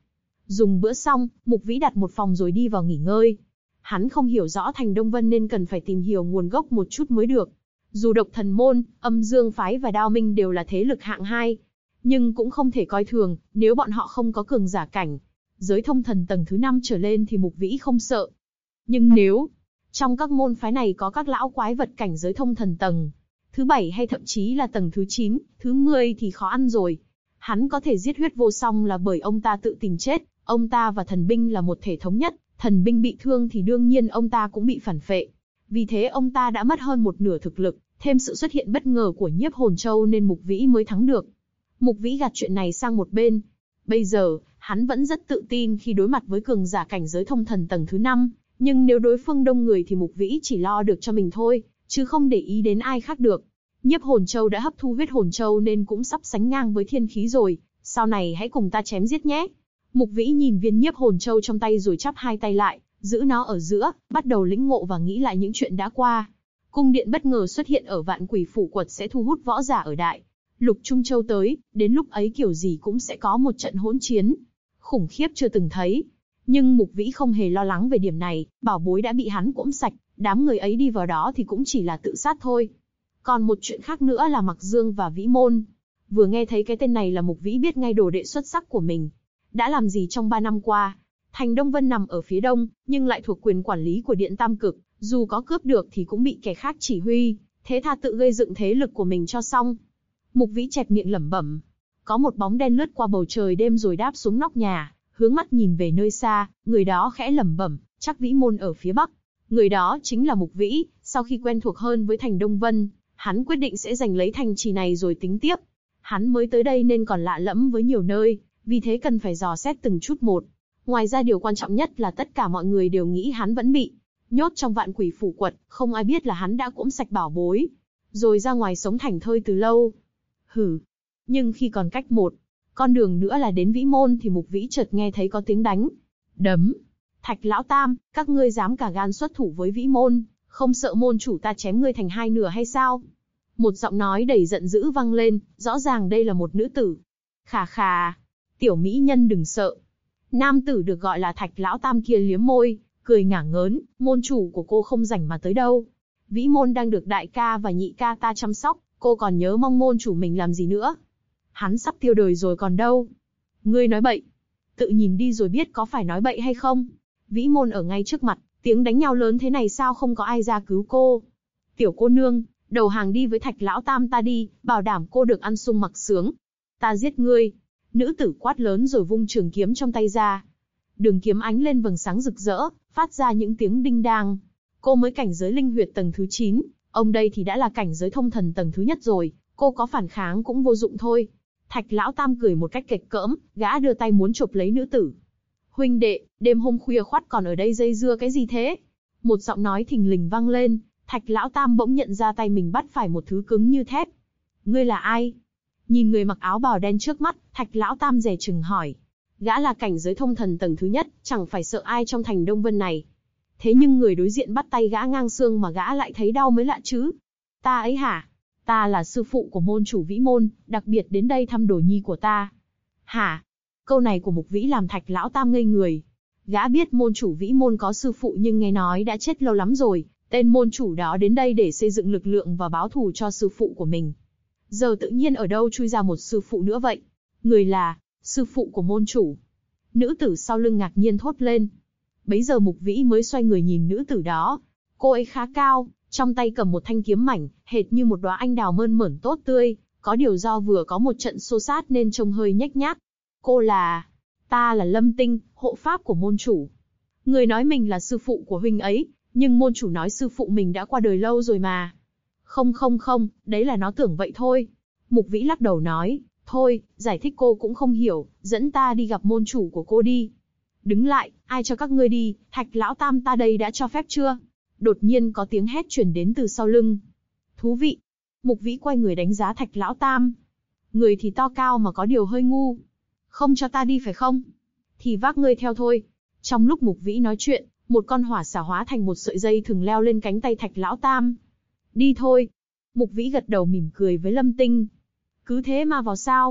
Dùng bữa xong, Mục Vĩ đặt một phòng rồi đi vào nghỉ ngơi. Hắn không hiểu rõ Thành Đông Vân nên cần phải tìm hiểu nguồn gốc một chút mới được. Dù Độc Thần Môn, Âm Dương Phái và Đao Minh đều là thế lực hạng 2, nhưng cũng không thể coi thường, nếu bọn họ không có cường giả cảnh giới thông thần tầng thứ 5 trở lên thì Mục Vĩ không sợ. Nhưng nếu trong các môn phái này có các lão quái vật cảnh giới thông thần tầng thứ 7 hay thậm chí là tầng thứ 9, thứ 10 thì khó ăn rồi. Hắn có thể giết Huyết Vô Song là bởi ông ta tự tìm chết, ông ta và thần binh là một thể thống nhất, thần binh bị thương thì đương nhiên ông ta cũng bị phản phệ. Vì thế ông ta đã mất hơn một nửa thực lực, thêm sự xuất hiện bất ngờ của Nhiếp Hồn Châu nên Mục Vĩ mới thắng được. Mục Vĩ gạt chuyện này sang một bên. Bây giờ, hắn vẫn rất tự tin khi đối mặt với cường giả cảnh giới thông thần tầng thứ 5, nhưng nếu đối phương đông người thì Mục Vĩ chỉ lo được cho mình thôi, chứ không để ý đến ai khác được. Nhiếp Hồn Châu đã hấp thu Huyết Hồn Châu nên cũng sắp sánh ngang với thiên khí rồi, sau này hãy cùng ta chém giết nhé. Mục Vĩ nhìn viên Nhiếp Hồn Châu trong tay rồi chắp hai tay lại, giữ nó ở giữa, bắt đầu lĩnh ngộ và nghĩ lại những chuyện đã qua. Cung điện bất ngờ xuất hiện ở Vạn Quỷ Phủ Quật sẽ thu hút võ giả ở Đại Lục Trung Châu tới, đến lúc ấy kiểu gì cũng sẽ có một trận hỗn chiến khủng khiếp chưa từng thấy. Nhưng Mục Vĩ không hề lo lắng về điểm này, bảo bối đã bị hắn cỗm sạch, đám người ấy đi vào đó thì cũng chỉ là tự sát thôi. Còn một chuyện khác nữa là Mặc Dương và Vĩ Môn. Vừa nghe thấy cái tên này là Mục Vĩ biết ngay đồ đệ xuất sắc của mình đã làm gì trong 3 năm qua. Thành Đông Vân nằm ở phía đông, nhưng lại thuộc quyền quản lý của Điện Tam Cực, dù có cướp được thì cũng bị kẻ khác chỉ huy, thế thà tự gây dựng thế lực của mình cho xong. Mục Vĩ chẹp miệng lẩm bẩm. Có một bóng đen lướt qua bầu trời đêm rồi đáp xuống nóc nhà, hướng mắt nhìn về nơi xa, người đó khẽ lẩm bẩm, chắc Vĩ Môn ở phía bắc. Người đó chính là Mục Vĩ. Sau khi quen thuộc hơn với Thành Đông Vân, hắn quyết định sẽ giành lấy thành trì này rồi tính tiếp. Hắn mới tới đây nên còn lạ lẫm với nhiều nơi, vì thế cần phải dò xét từng chút một. Ngoài ra điều quan trọng nhất là tất cả mọi người đều nghĩ hắn vẫn bị nhốt trong Vạn Quỷ Phủ Quật, không ai biết là hắn đã cỗm sạch bảo bối, rồi ra ngoài sống thảnh thơi từ lâu. Hử. Nhưng khi còn cách một con đường nữa là đến Vĩ Môn thì Mục Vĩ chợt nghe thấy có tiếng đánh đấm. Thạch lão tam, các ngươi dám cả gan xuất thủ với Vĩ Môn, không sợ môn chủ ta chém ngươi thành hai nửa hay sao? Một giọng nói đầy giận dữ vang lên, rõ ràng đây là một nữ tử. Khà khà, tiểu mỹ nhân đừng sợ. Nam tử được gọi là Thạch lão tam kia liếm môi, cười ngả ngớn, môn chủ của cô không rảnh mà tới đâu. Vĩ Môn đang được đại ca và nhị ca ta chăm sóc, cô còn nhớ mong môn chủ mình làm gì nữa? Hắn sắp tiêu đời rồi còn đâu. Ngươi nói bậy. Tự nhìn đi rồi biết có phải nói bậy hay không. Vĩ Môn ở ngay trước mặt, tiếng đánh nhau lớn thế này sao không có ai ra cứu cô? Tiểu cô nương, đầu hàng đi với Thạch lão tam ta đi, bảo đảm cô được ăn sung mặc sướng. Ta giết ngươi. Nữ tử quát lớn rồi vung trường kiếm trong tay ra. Đường kiếm ánh lên vầng sáng rực rỡ, phát ra những tiếng đinh đang. Cô mới cảnh giới linh huyệt tầng thứ 9, ông đây thì đã là cảnh giới thông thần tầng thứ nhất rồi, cô có phản kháng cũng vô dụng thôi. Thạch lão tam cười một cách kệch cỡm, gã đưa tay muốn chộp lấy nữ tử. Huynh đệ, đêm hôm khuya khoắt còn ở đây dây dưa cái gì thế? Một giọng nói thình lình vang lên, Thạch lão tam bỗng nhận ra tay mình bắt phải một thứ cứng như thép. Ngươi là ai? Nhìn người mặc áo bào đen trước mắt, Thạch lão tam dè chừng hỏi. Gã là cảnh giới thông thần tầng thứ nhất, chẳng phải sợ ai trong Thành Đông Vân này. Thế nhưng người đối diện bắt tay gã ngang xương mà gã lại thấy đau mới lạ chứ. Ta ấy hả? Ta là sư phụ của môn chủ Vĩ Môn, đặc biệt đến đây thăm đồ nhi của ta. Hả? Câu này của Mục Vĩ làm Thạch lão tam ngây người. Gã biết môn chủ Vĩ Môn có sư phụ nhưng nghe nói đã chết lâu lắm rồi. Tên môn chủ đó đến đây để xây dựng lực lượng và báo thù cho sư phụ của mình. Giờ tự nhiên ở đâu chui ra một sư phụ nữa vậy? Người là sư phụ của môn chủ. Nữ tử sau lưng ngạc nhiên thốt lên. Bấy giờ Mục Vĩ mới xoay người nhìn nữ tử đó. Cô ấy khá cao, trong tay cầm một thanh kiếm mảnh, hệt như một đóa anh đào mơn mởn tốt tươi. Có điều do vừa có một trận xô sát nên trông hơi nhếch nhác. Cô là... Ta là Lâm Tinh, hộ pháp của môn chủ. Người nói mình là sư phụ của huynh ấy, nhưng môn chủ nói sư phụ mình đã qua đời lâu rồi mà. Không, đấy là nó tưởng vậy thôi. Mục Vĩ lắc đầu nói, thôi, giải thích cô cũng không hiểu, dẫn ta đi gặp môn chủ của cô đi. Đứng lại, ai cho các ngươi đi, Thạch lão tam ta đây đã cho phép chưa? Đột nhiên có tiếng hét truyền đến từ sau lưng. Thú vị. Mục Vĩ quay người đánh giá Thạch lão tam. Người thì to cao mà có điều hơi ngu. Không cho ta đi phải không? Thì vác ngươi theo thôi. Trong lúc Mục Vĩ nói chuyện, một con hỏa xà hóa thành một sợi dây thừng leo lên cánh tay Thạch lão tam. Đi thôi. Mục Vĩ gật đầu mỉm cười với Lâm Tinh. Cứ thế mà vào sao?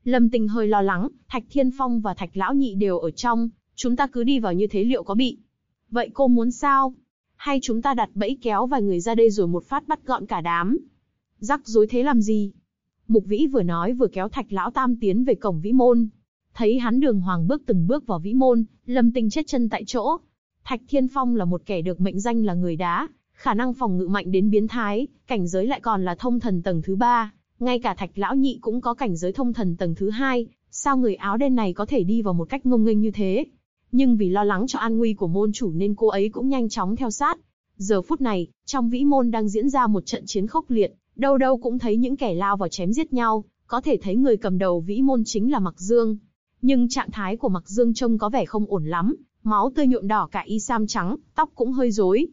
Lâm Tinh hơi lo lắng, Thạch Thiên Phong và Thạch Lão Nhị đều ở trong, chúng ta cứ đi vào như thế liệu có bị. Vậy cô muốn sao? Hay chúng ta đặt bẫy kéo vài người ra đây rồi một phát bắt gọn cả đám? Rắc rối thế làm gì? Mục Vĩ vừa nói vừa kéo Thạch Lão Tam tiến về cổng vĩ môn. Thấy hắn đường hoàng bước từng bước vào vĩ môn, Lâm Tinh chết chân tại chỗ. Thạch Thiên Phong là một kẻ được mệnh danh là người đá, khả năng phòng ngự mạnh đến biến thái, cảnh giới lại còn là thông thần tầng thứ 3. Ngay cả Thạch Lão Nhị cũng có cảnh giới thông thần tầng thứ 2, sao người áo đen này có thể đi vào một cách ngông nghênh như thế? Nhưng vì lo lắng cho an nguy của môn chủ nên cô ấy cũng nhanh chóng theo sát. Giờ phút này, trong vĩ môn đang diễn ra một trận chiến khốc liệt, đâu đâu cũng thấy những kẻ lao vào chém giết nhau, có thể thấy người cầm đầu vĩ môn chính là Mặc Dương. Nhưng trạng thái của Mặc Dương trông có vẻ không ổn lắm, máu tươi nhuộm đỏ cả y sam trắng, tóc cũng hơi rối.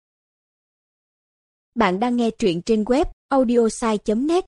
Bạn đang nghe truyện trên web audiosai.net.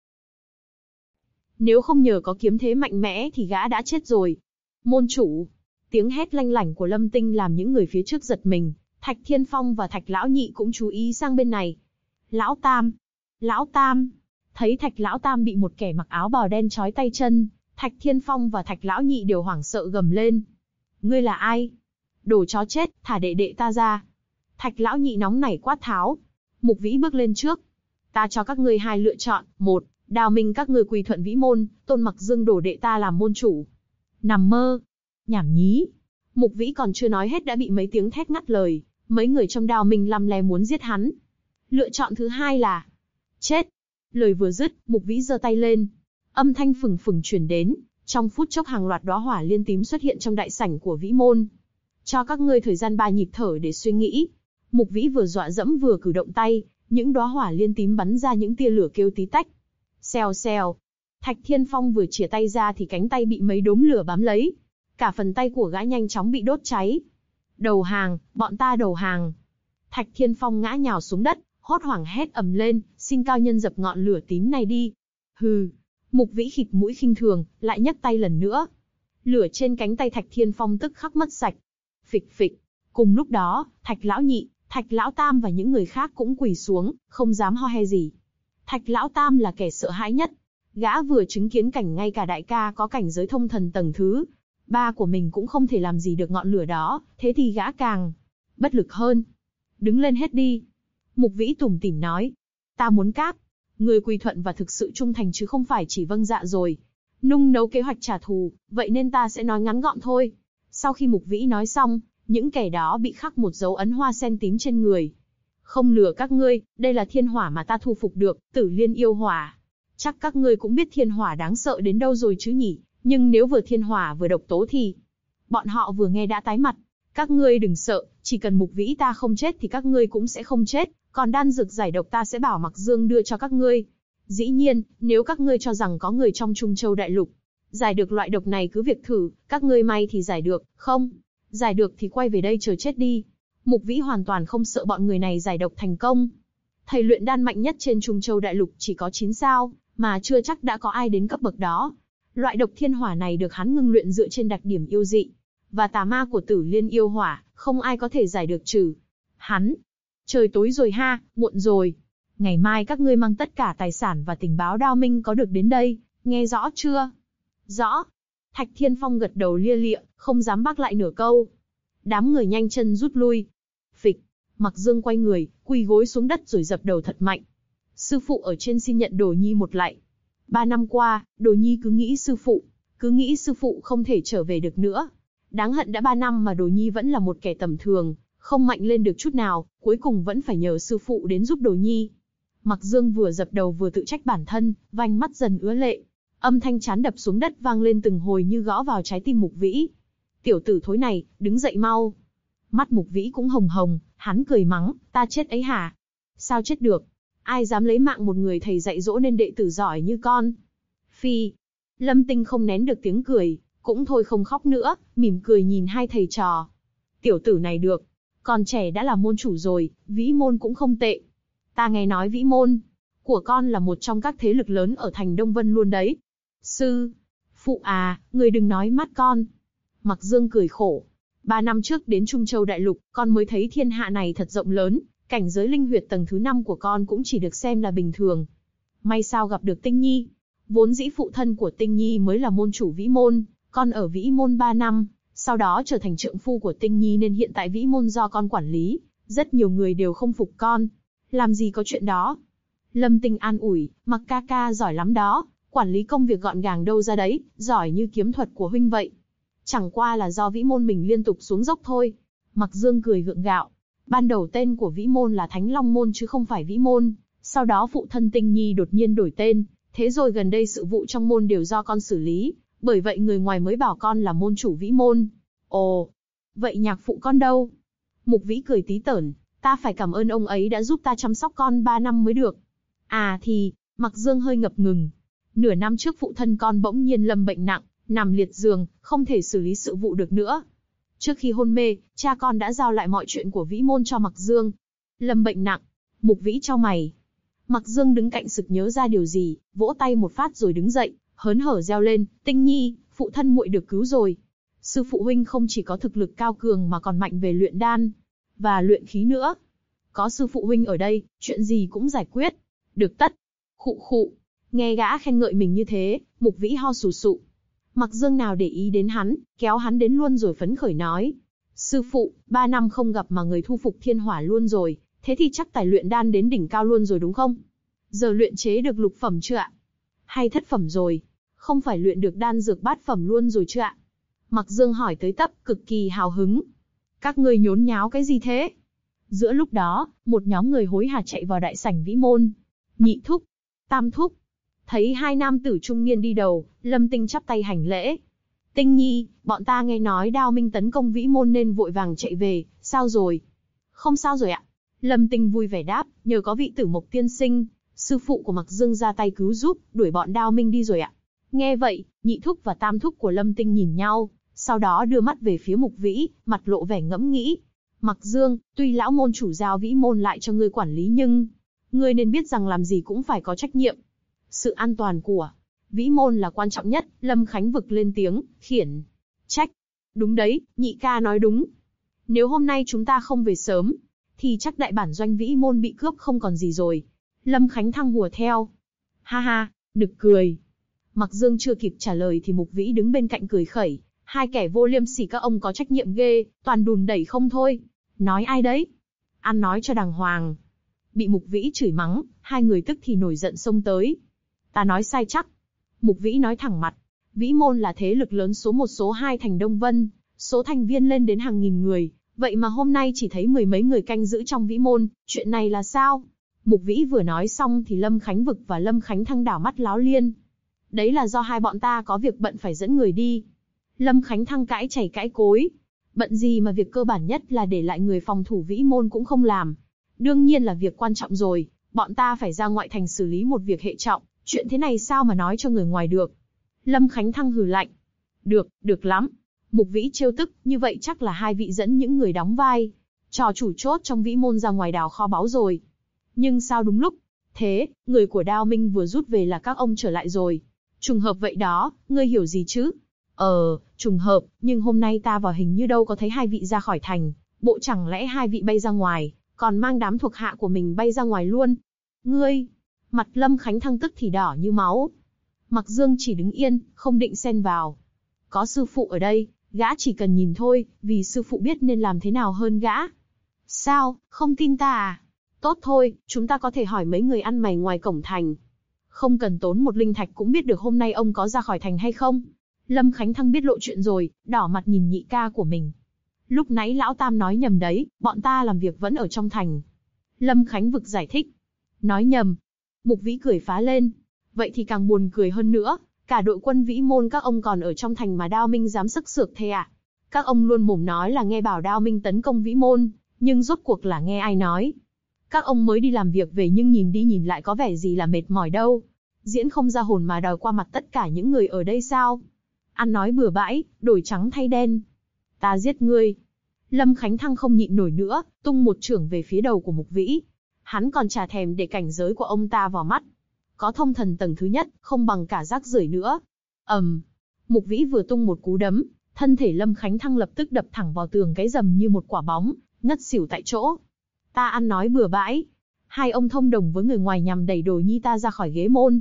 Nếu không nhờ có kiếm thế mạnh mẽ thì gã đã chết rồi. Môn chủ! Tiếng hét lanh lảnh của Lâm Tinh làm những người phía trước giật mình, Thạch Thiên Phong và Thạch Lão Nhị cũng chú ý sang bên này. Lão Tam! Lão Tam! Thấy Thạch Lão Tam bị một kẻ mặc áo bào đen trói tay chân, Thạch Thiên Phong và Thạch Lão Nhị đều hoảng sợ gầm lên. Ngươi là ai? Đồ chó chết, thả đệ đệ ta ra! Thạch Lão Nhị nóng nảy quát tháo. Mục Vĩ bước lên trước. Ta cho các ngươi hai lựa chọn, một, đào minh các ngươi quỳ thuận vĩ môn, tôn Mặc Dương đổ đệ ta làm môn chủ. Nằm mơ! Nhảm nhí! Mục Vĩ còn chưa nói hết đã bị mấy tiếng thét ngắt lời, mấy người trong Đào Minh lăm le muốn giết hắn. Lựa chọn thứ hai là chết. Lời vừa dứt, Mục Vĩ giơ tay lên. Âm thanh phừng phừng truyền đến, trong phút chốc hàng loạt đóa hỏa liên tím xuất hiện trong đại sảnh của vĩ môn. Cho các ngươi thời gian 3 nhịp thở để suy nghĩ. Mục Vĩ vừa dọa dẫm vừa cử động tay, những đóa hỏa liên tím bắn ra những tia lửa kêu tí tách. Xèo xèo. Thạch Thiên Phong vừa chìa tay ra thì cánh tay bị mấy đốm lửa bám lấy. Cả phần tay của gã nhanh chóng bị đốt cháy. Đầu hàng, bọn ta đầu hàng. Thạch Thiên Phong ngã nhào xuống đất, hốt hoảng hét ầm lên, xin cao nhân dập ngọn lửa tím này đi. Hừ. Mục Vĩ khịt mũi khinh thường, lại nhấc tay lần nữa. Lửa trên cánh tay Thạch Thiên Phong tức khắc mất sạch. Phịch phịch. Cùng lúc đó, Thạch Lão Nhị, Thạch Lão Tam và những người khác cũng quỳ xuống, không dám ho he gì. Thạch Lão Tam là kẻ sợ hãi nhất. Gã vừa chứng kiến cảnh ngay cả đại ca có cảnh giới thông thần tầng thứ 3 của mình cũng không thể làm gì được ngọn lửa đó, thế thì gã càng bất lực hơn. Đứng lên hết đi. Mục Vĩ tủm tỉm nói. Ta muốn cáp. Người quỳ thuận và thực sự trung thành chứ không phải chỉ vâng dạ rồi. Nung nấu kế hoạch trả thù, vậy nên ta sẽ nói ngắn gọn thôi. Sau khi Mục Vĩ nói xong, những kẻ đó bị khắc một dấu ấn hoa sen tím trên người. Không lừa các ngươi, đây là thiên hỏa mà ta thu phục được, Tử Liên yêu hỏa. Chắc các ngươi cũng biết thiên hỏa đáng sợ đến đâu rồi chứ nhỉ, nhưng nếu vừa thiên hỏa vừa độc tố thì... Bọn họ vừa nghe đã tái mặt. Các ngươi đừng sợ, chỉ cần Mục Vĩ ta không chết thì các ngươi cũng sẽ không chết, còn đan dược giải độc ta sẽ bảo Mặc Dương đưa cho các ngươi. Dĩ nhiên, nếu các ngươi cho rằng có người trong Trung Châu Đại Lục giải được loại độc này cứ việc thử, các ngươi may thì giải được, không giải được thì quay về đây chờ chết đi. Mục Vĩ hoàn toàn không sợ bọn người này giải độc thành công. Thầy luyện đan mạnh nhất trên Trung Châu Đại Lục chỉ có 9 sao, mà chưa chắc đã có ai đến cấp bậc đó. Loại độc thiên hỏa này được hắn ngưng luyện dựa trên đặc điểm yêu dị và tà ma của Tử Liên yêu hỏa, không ai có thể giải được trừ hắn. Trời tối rồi ha, muộn rồi. Ngày mai các ngươi mang tất cả tài sản và tình báo Đao Minh có được đến đây, nghe rõ chưa? Rõ. Thạch Thiên Phong gật đầu lia lịa, không dám bác lại nửa câu. Đám người nhanh chân rút lui. Phịch. Mặc Dương quay người, quỳ gối xuống đất rồi dập đầu thật mạnh. Sư phụ ở trên xin nhận Đồ Nhi một lạy. 3 năm qua, Đồ Nhi cứ nghĩ sư phụ không thể trở về được nữa. Đáng hận đã 3 năm mà Đồ Nhi vẫn là một kẻ tầm thường, không mạnh lên được chút nào, cuối cùng vẫn phải nhờ sư phụ đến giúp Đồ Nhi. Mặc Dương vừa dập đầu vừa tự trách bản thân, vành mắt dần ứa lệ. Âm thanh chán đập xuống đất vang lên từng hồi như gõ vào trái tim Mục Vĩ. Tiểu tử thối này, đứng dậy mau. Mắt Mục Vĩ cũng hồng hồng, hắn cười mắng, ta chết ấy hả? Sao chết được? Ai dám lấy mạng một người thầy dạy dỗ nên đệ tử giỏi như con? Phi. Lâm Tinh không nén được tiếng cười, cũng thôi không khóc nữa, mỉm cười nhìn hai thầy trò. Tiểu tử này được, còn trẻ đã là môn chủ rồi, vĩ môn cũng không tệ. Ta nghe nói vĩ môn của con là một trong các thế lực lớn ở thành Đông Vân luôn đấy. Sư phụ à, người đừng nói mắt con. Mặc Dương cười khổ. 3 năm trước đến Trung Châu Đại Lục, con mới thấy thiên hạ này thật rộng lớn, cảnh giới linh huyệt tầng thứ 5 của con cũng chỉ được xem là bình thường. May sao gặp được Tinh Nhi. Vốn dĩ phụ thân của Tinh Nhi mới là môn chủ Vĩ Môn, con ở Vĩ Môn 3 năm, sau đó trở thành trượng phu của Tinh Nhi nên hiện tại Vĩ Môn do con quản lý, rất nhiều người đều không phục con. Làm gì có chuyện đó. Lâm Tinh an ủi, Mặc ca ca giỏi lắm đó, quản lý công việc gọn gàng đâu ra đấy, giỏi như kiếm thuật của huynh vậy. Chẳng qua là do Vĩ Môn mình liên tục xuống dốc thôi. Mặc Dương cười gượng gạo. Ban đầu tên của Vĩ Môn là Thánh Long Môn chứ không phải Vĩ Môn, sau đó phụ thân Tinh Nhi đột nhiên đổi tên, thế rồi gần đây sự vụ trong môn đều do con xử lý, bởi vậy người ngoài mới bảo con là môn chủ Vĩ Môn. Ồ, vậy nhạc phụ con đâu? Mục Vĩ cười tí tởn, ta phải cảm ơn ông ấy đã giúp ta chăm sóc con 3 năm mới được. À thì, Mặc Dương hơi ngập ngừng. Nửa năm trước phụ thân con bỗng nhiên lâm bệnh nặng, nằm liệt giường, không thể xử lý sự vụ được nữa. Trước khi hôn mê, cha con đã giao lại mọi chuyện của Vĩ Môn cho Mặc Dương. Lâm bệnh nặng, Mục Vĩ chau mày. Mặc Dương đứng cạnh sực nhớ ra điều gì, vỗ tay một phát rồi đứng dậy, hớn hở reo lên, Tinh Nhi, phụ thân muội được cứu rồi. Sư phụ huynh không chỉ có thực lực cao cường mà còn mạnh về luyện đan và luyện khí nữa. Có sư phụ huynh ở đây, chuyện gì cũng giải quyết. Được tất. Khụ khụ. Nghe gã khen ngợi mình như thế, Mục Vĩ ho sù sụ. Mặc Dương nào để ý đến hắn, kéo hắn đến luôn rồi phấn khởi nói. Sư phụ, 3 năm không gặp mà người thu phục thiên hỏa luôn rồi, thế thì chắc tài luyện đan đến đỉnh cao luôn rồi đúng không? Giờ luyện chế được lục phẩm chưa ạ? Hay thất phẩm rồi? Không phải luyện được đan dược bát phẩm luôn rồi chưa ạ? Mặc Dương hỏi tới tấp, cực kỳ hào hứng. Các ngươi nhốn nháo cái gì thế? Giữa lúc đó, một nhóm người hối hả chạy vào đại sảnh Vĩ Môn. Nhị thúc, tam thúc. Thấy hai nam tử trung niên đi đầu, Lâm Tinh chắp tay hành lễ. Tinh Nhi, bọn ta nghe nói Đao Minh tấn công Vĩ Môn nên vội vàng chạy về, sao rồi? Không sao rồi ạ. Lâm Tinh vui vẻ đáp, nhờ có vị Tử Mộc tiên sinh, sư phụ của Mặc Dương ra tay cứu giúp, đuổi bọn Đao Minh đi rồi ạ. Nghe vậy, nhị thúc và tam thúc của Lâm Tinh nhìn nhau, sau đó đưa mắt về phía Mục Vĩ, mặt lộ vẻ ngẫm nghĩ. Mặc Dương, tuy lão môn chủ giao Vĩ Môn lại cho ngươi quản lý nhưng ngươi nên biết rằng làm gì cũng phải có trách nhiệm. Sự an toàn của Vĩ Môn là quan trọng nhất. Lâm Khánh vực lên tiếng, khiển trách. Đúng đấy, nhị ca nói đúng. Nếu hôm nay chúng ta không về sớm, thì chắc đại bản doanh Vĩ Môn bị cướp không còn gì rồi. Lâm Khánh thăng hùa theo. Ha ha, nực cười. Mặc Dương chưa kịp trả lời thì Mục Vĩ đứng bên cạnh cười khẩy. Hai kẻ vô liêm sỉ các ông có trách nhiệm ghê, toàn đùn đẩy không thôi. Nói ai đấy? Ăn nói cho đàng hoàng. Bị Mục Vĩ chửi mắng, hai người tức thì nổi giận xông tới. Ta nói sai chắc. Mục Vĩ nói thẳng mặt. Vĩ Môn là thế lực lớn số 1 số 2 thành Đông Vân, số thành viên lên đến hàng nghìn người. Vậy mà hôm nay chỉ thấy mười mấy người canh giữ trong Vĩ Môn, chuyện này là sao? Mục Vĩ vừa nói xong thì Lâm Khánh Vực và Lâm Khánh Thăng đảo mắt láo liên. Đấy là do hai bọn ta có việc bận phải dẫn người đi. Lâm Khánh Thăng cãi chảy cãi cối. Bận gì mà việc cơ bản nhất là để lại người phòng thủ Vĩ Môn cũng không làm. Đương nhiên là việc quan trọng rồi, bọn ta phải ra ngoại thành xử lý một việc hệ trọng, chuyện thế này sao mà nói cho người ngoài được. Lâm Khánh Thăng hừ lạnh. Được, được lắm. Mục Vĩ trêu tức, như vậy chắc là hai vị dẫn những người đóng vai trò chủ chốt trong Vĩ Môn ra ngoài đào kho báu rồi. Nhưng sao đúng lúc thế, người của Đao Minh vừa rút về là các ông trở lại rồi. Trùng hợp vậy đó, ngươi hiểu gì chứ? Trùng hợp, nhưng hôm nay ta vào hình như đâu có thấy hai vị ra khỏi thành, bộ chẳng lẽ hai vị bay ra ngoài, còn mang đám thuộc hạ của mình bay ra ngoài luôn? Ngươi! Mặt Lâm Khánh Thăng tức thì đỏ như máu. Mặc Dương chỉ đứng yên, không định xen vào. Có sư phụ ở đây, gã chỉ cần nhìn thôi, vì sư phụ biết nên làm thế nào hơn gã. Sao, không tin ta à? Tốt thôi, chúng ta có thể hỏi mấy người ăn mày ngoài cổng thành. Không cần tốn một linh thạch cũng biết được hôm nay ông có ra khỏi thành hay không. Lâm Khánh Thăng biết lộ chuyện rồi, đỏ mặt nhìn nhị ca của mình. Lúc nãy lão tam nói nhầm đấy, bọn ta làm việc vẫn ở trong thành. Lâm Khánh Vực giải thích. Nói nhầm. Mục Vĩ cười phá lên. Vậy thì càng buồn cười hơn nữa, cả đội quân Vĩ Môn các ông còn ở trong thành mà Đao Minh dám sức sược thế à? Các ông luôn mồm nói là nghe bảo Đao Minh tấn công Vĩ Môn, nhưng rốt cuộc là nghe ai nói? Các ông mới đi làm việc về nhưng nhìn đi nhìn lại có vẻ gì là mệt mỏi đâu. Diễn không ra hồn mà đòi qua mặt tất cả những người ở đây sao? Ăn nói bừa bãi, đổi trắng thay đen. Ta giết ngươi. Lâm Khánh Thăng không nhịn nổi nữa, tung một chưởng về phía đầu của Mục Vĩ. Hắn còn chả thèm để cảnh giới của ông ta vào mắt. Có thông thần tầng thứ nhất, không bằng cả rác rưởi nữa. Mục Vĩ vừa tung một cú đấm, thân thể Lâm Khánh Thăng lập tức đập thẳng vào tường cái rầm như một quả bóng, ngất xỉu tại chỗ. Ta ăn nói bừa bãi. Hai ông thông đồng với người ngoài nhằm đẩy Đồ Nhi ta ra khỏi ghế môn.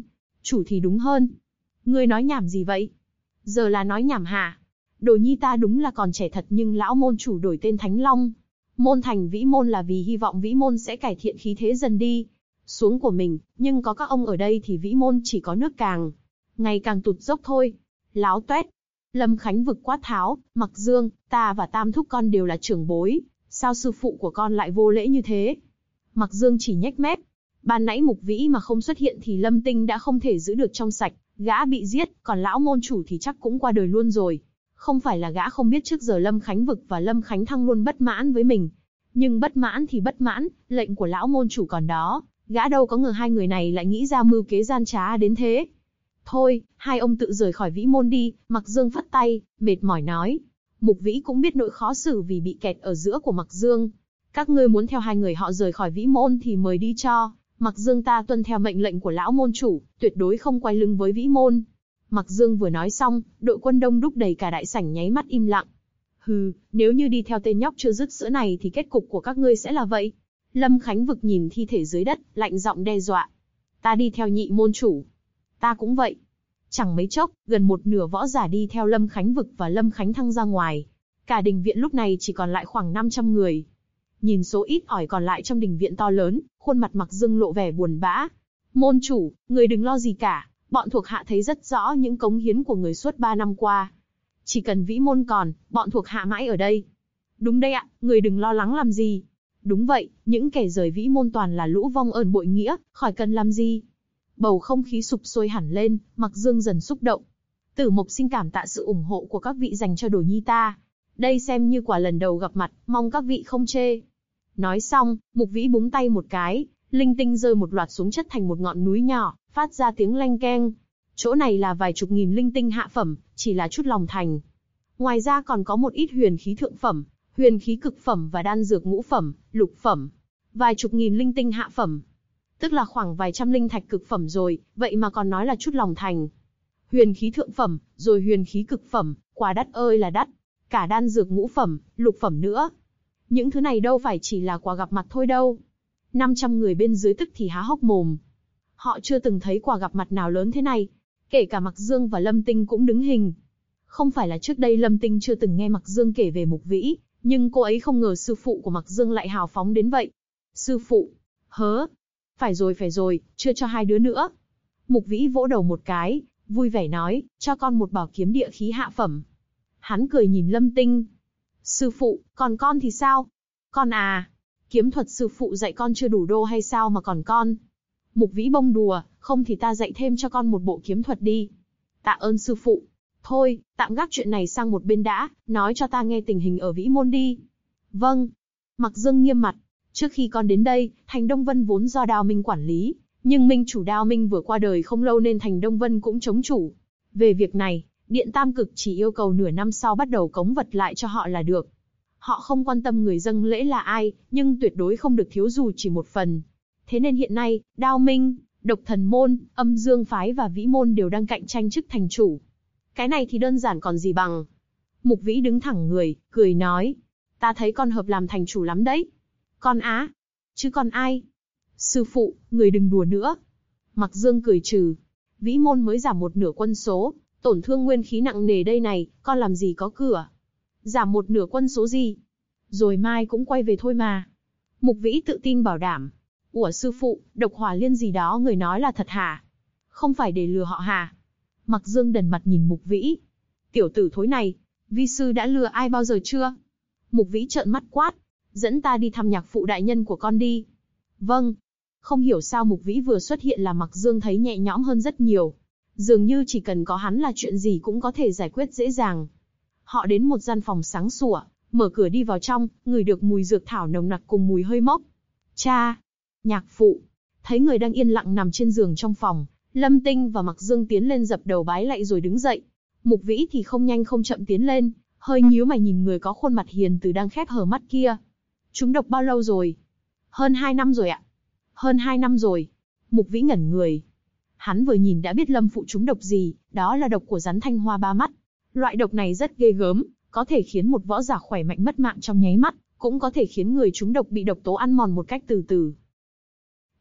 chủ thì đúng hơn. Ngươi nói nhảm gì vậy? Giờ là nói nhảm hả? Đồ nhi ta đúng là còn trẻ thật nhưng lão môn chủ đổi tên Thánh Long. Môn thành Vĩ Môn là vì hy vọng Vĩ Môn sẽ cải thiện khí thế dần đi xuống của mình, nhưng có các ông ở đây thì Vĩ Môn chỉ có nước càng ngày càng tụt dốc thôi. Láo toét. Lâm Khánh Vực quát tháo, Mặc Dương, ta và Tam thúc con đều là trưởng bối, sao sư phụ của con lại vô lễ như thế? Mặc Dương chỉ nhếch mép. Ban nãy Mục Vĩ mà không xuất hiện thì Lâm Tinh đã không thể giữ được trong sạch, gã bị giết, còn lão môn chủ thì chắc cũng qua đời luôn rồi. Không phải là gã không biết trước giờ Lâm Khánh Vực và Lâm Khánh Thăng luôn bất mãn với mình. Nhưng bất mãn thì bất mãn, lệnh của lão môn chủ còn đó, gã đâu có ngờ hai người này lại nghĩ ra mưu kế gian trá đến thế. Thôi, hai ông tự rời khỏi Vĩ Môn đi, Mặc Dương phất tay, mệt mỏi nói. Mục Vĩ cũng biết nỗi khó xử vì bị kẹt ở giữa của Mặc Dương. Các ngươi muốn theo hai người họ rời khỏi Vĩ Môn thì mời đi cho. Mặc Dương ta tuân theo mệnh lệnh của lão môn chủ, tuyệt đối không quay lưng với Vĩ Môn. Mặc Dương vừa nói xong, đội quân đông đúc đầy cả đại sảnh nháy mắt im lặng. Hừ, nếu như đi theo tên nhóc chưa dứt sữa này thì kết cục của các ngươi sẽ là vậy. Lâm Khánh Vực nhìn thi thể dưới đất, lạnh giọng đe dọa. Ta đi theo nhị môn chủ. Ta cũng vậy. Chẳng mấy chốc, gần một nửa võ giả đi theo Lâm Khánh Vực và Lâm Khánh Thăng ra ngoài. Cả đình viện lúc này chỉ còn lại khoảng 500 người. Nhìn số ít ỏi còn lại trong đình viện to lớn, khuôn mặt Mặc Dương lộ vẻ buồn bã. Môn chủ, người đừng lo gì cả, bọn thuộc hạ thấy rất rõ những cống hiến của người suốt 3 năm qua. Chỉ cần Vĩ Môn còn, bọn thuộc hạ mãi ở đây. Đúng đây ạ, người đừng lo lắng làm gì. Đúng vậy, những kẻ rời Vĩ Môn toàn là lũ vong ơn bội nghĩa, khỏi cần làm gì. Bầu không khí sụp sôi hẳn lên, Mặc Dương dần xúc động. Tử Mộc xin cảm tạ sự ủng hộ của các vị dành cho đồ nhi ta. Đây xem như quả lần đầu gặp mặt, mong các vị không chê. Nói xong, Mục Vĩ búng tay một cái, linh tinh rơi một loạt xuống chất thành một ngọn núi nhỏ, phát ra tiếng leng keng. Chỗ này là vài chục nghìn linh tinh hạ phẩm, chỉ là chút lòng thành. Ngoài ra còn có một ít huyền khí thượng phẩm, huyền khí cực phẩm và đan dược ngũ phẩm, lục phẩm. Vài chục nghìn linh tinh hạ phẩm. Tức là khoảng vài trăm linh thạch cực phẩm rồi, vậy mà còn nói là chút lòng thành. Huyền khí thượng phẩm, rồi huyền khí cực phẩm, quả đắt ơi là đắt. Cả đan dược ngũ phẩm, lục phẩm nữa. Những thứ này đâu phải chỉ là quà gặp mặt thôi đâu. 500 người bên dưới tức thì há hốc mồm. Họ chưa từng thấy quà gặp mặt nào lớn thế này. Kể cả Mặc Dương và Lâm Tinh cũng đứng hình. Không phải là trước đây Lâm Tinh chưa từng nghe Mặc Dương kể về Mục Vĩ, nhưng cô ấy không ngờ sư phụ của Mặc Dương lại hào phóng đến vậy. Sư phụ? Hớ? Phải rồi, chưa cho hai đứa nữa. Mục Vĩ vỗ đầu một cái, vui vẻ nói, cho con một bảo kiếm địa khí hạ phẩm. Hắn cười nhìn Lâm Tinh. Sư phụ, còn con thì sao? Con à? Kiếm thuật sư phụ dạy con chưa đủ đô hay sao mà còn con? Mục Vĩ bông đùa, không thì ta dạy thêm cho con một bộ kiếm thuật đi. Tạ ơn sư phụ. Thôi, tạm gác chuyện này sang một bên đã, nói cho ta nghe tình hình ở Vĩ Môn đi. Vâng. Mặc Dương nghiêm mặt. Trước khi con đến đây, thành Đông Vân vốn do Đao Minh quản lý, nhưng minh chủ Đao Minh vừa qua đời không lâu nên thành Đông Vân cũng chống chủ. Về việc này, Điện Tam Cực chỉ yêu cầu nửa năm sau bắt đầu cống vật lại cho họ là được. Họ không quan tâm người dâng lễ là ai, nhưng tuyệt đối không được thiếu dù chỉ một phần. Thế nên hiện nay, Đao Minh, Độc Thần Môn, Âm Dương Phái và Vĩ Môn đều đang cạnh tranh chức thành chủ. Cái này thì đơn giản còn gì bằng. Mục Vĩ đứng thẳng người, cười nói. Ta thấy con hợp làm thành chủ lắm đấy. Con á? Chứ còn ai? Sư phụ, người đừng đùa nữa. Mặc Dương cười trừ. Vĩ Môn mới giảm một nửa quân số, tổn thương nguyên khí nặng nề đây này, con làm gì có cửa. Giảm một nửa quân số gì? Rồi mai cũng quay về thôi mà. Mục Vĩ tự tin bảo đảm. Ủa sư phụ, độc hỏa liên gì đó người nói là thật hả? Không phải để lừa họ hả? Mặc Dương đần mặt nhìn Mục Vĩ. Tiểu tử thối này, vi sư đã lừa ai bao giờ chưa? Mục Vĩ trợn mắt quát. Dẫn ta đi thăm nhạc phụ đại nhân của con đi. Vâng. Không hiểu sao Mục Vĩ vừa xuất hiện là Mặc Dương thấy nhẹ nhõm hơn rất nhiều. Dường như chỉ cần có hắn là chuyện gì cũng có thể giải quyết dễ dàng. Họ đến một gian phòng sáng sủa, mở cửa đi vào trong, ngửi được mùi dược thảo nồng nặc cùng mùi hơi mốc. Cha! Nhạc phụ! Thấy người đang yên lặng nằm trên giường trong phòng, Lâm Tinh và Mặc Dương tiến lên dập đầu bái lạy rồi đứng dậy. Mục Vĩ thì không nhanh không chậm tiến lên, hơi nhíu mày nhìn người có khuôn mặt hiền từ đang khép hờ mắt kia. Trúng độc bao lâu rồi? Hơn 2 năm rồi ạ. Hơn 2 năm rồi. Mục Vĩ ngẩn người. Hắn vừa nhìn đã biết Lâm phụ trúng độc gì, đó là độc của rắn thanh hoa ba mắt. Loại độc này rất ghê gớm, có thể khiến một võ giả khỏe mạnh mất mạng trong nháy mắt, cũng có thể khiến người trúng độc bị độc tố ăn mòn một cách từ từ.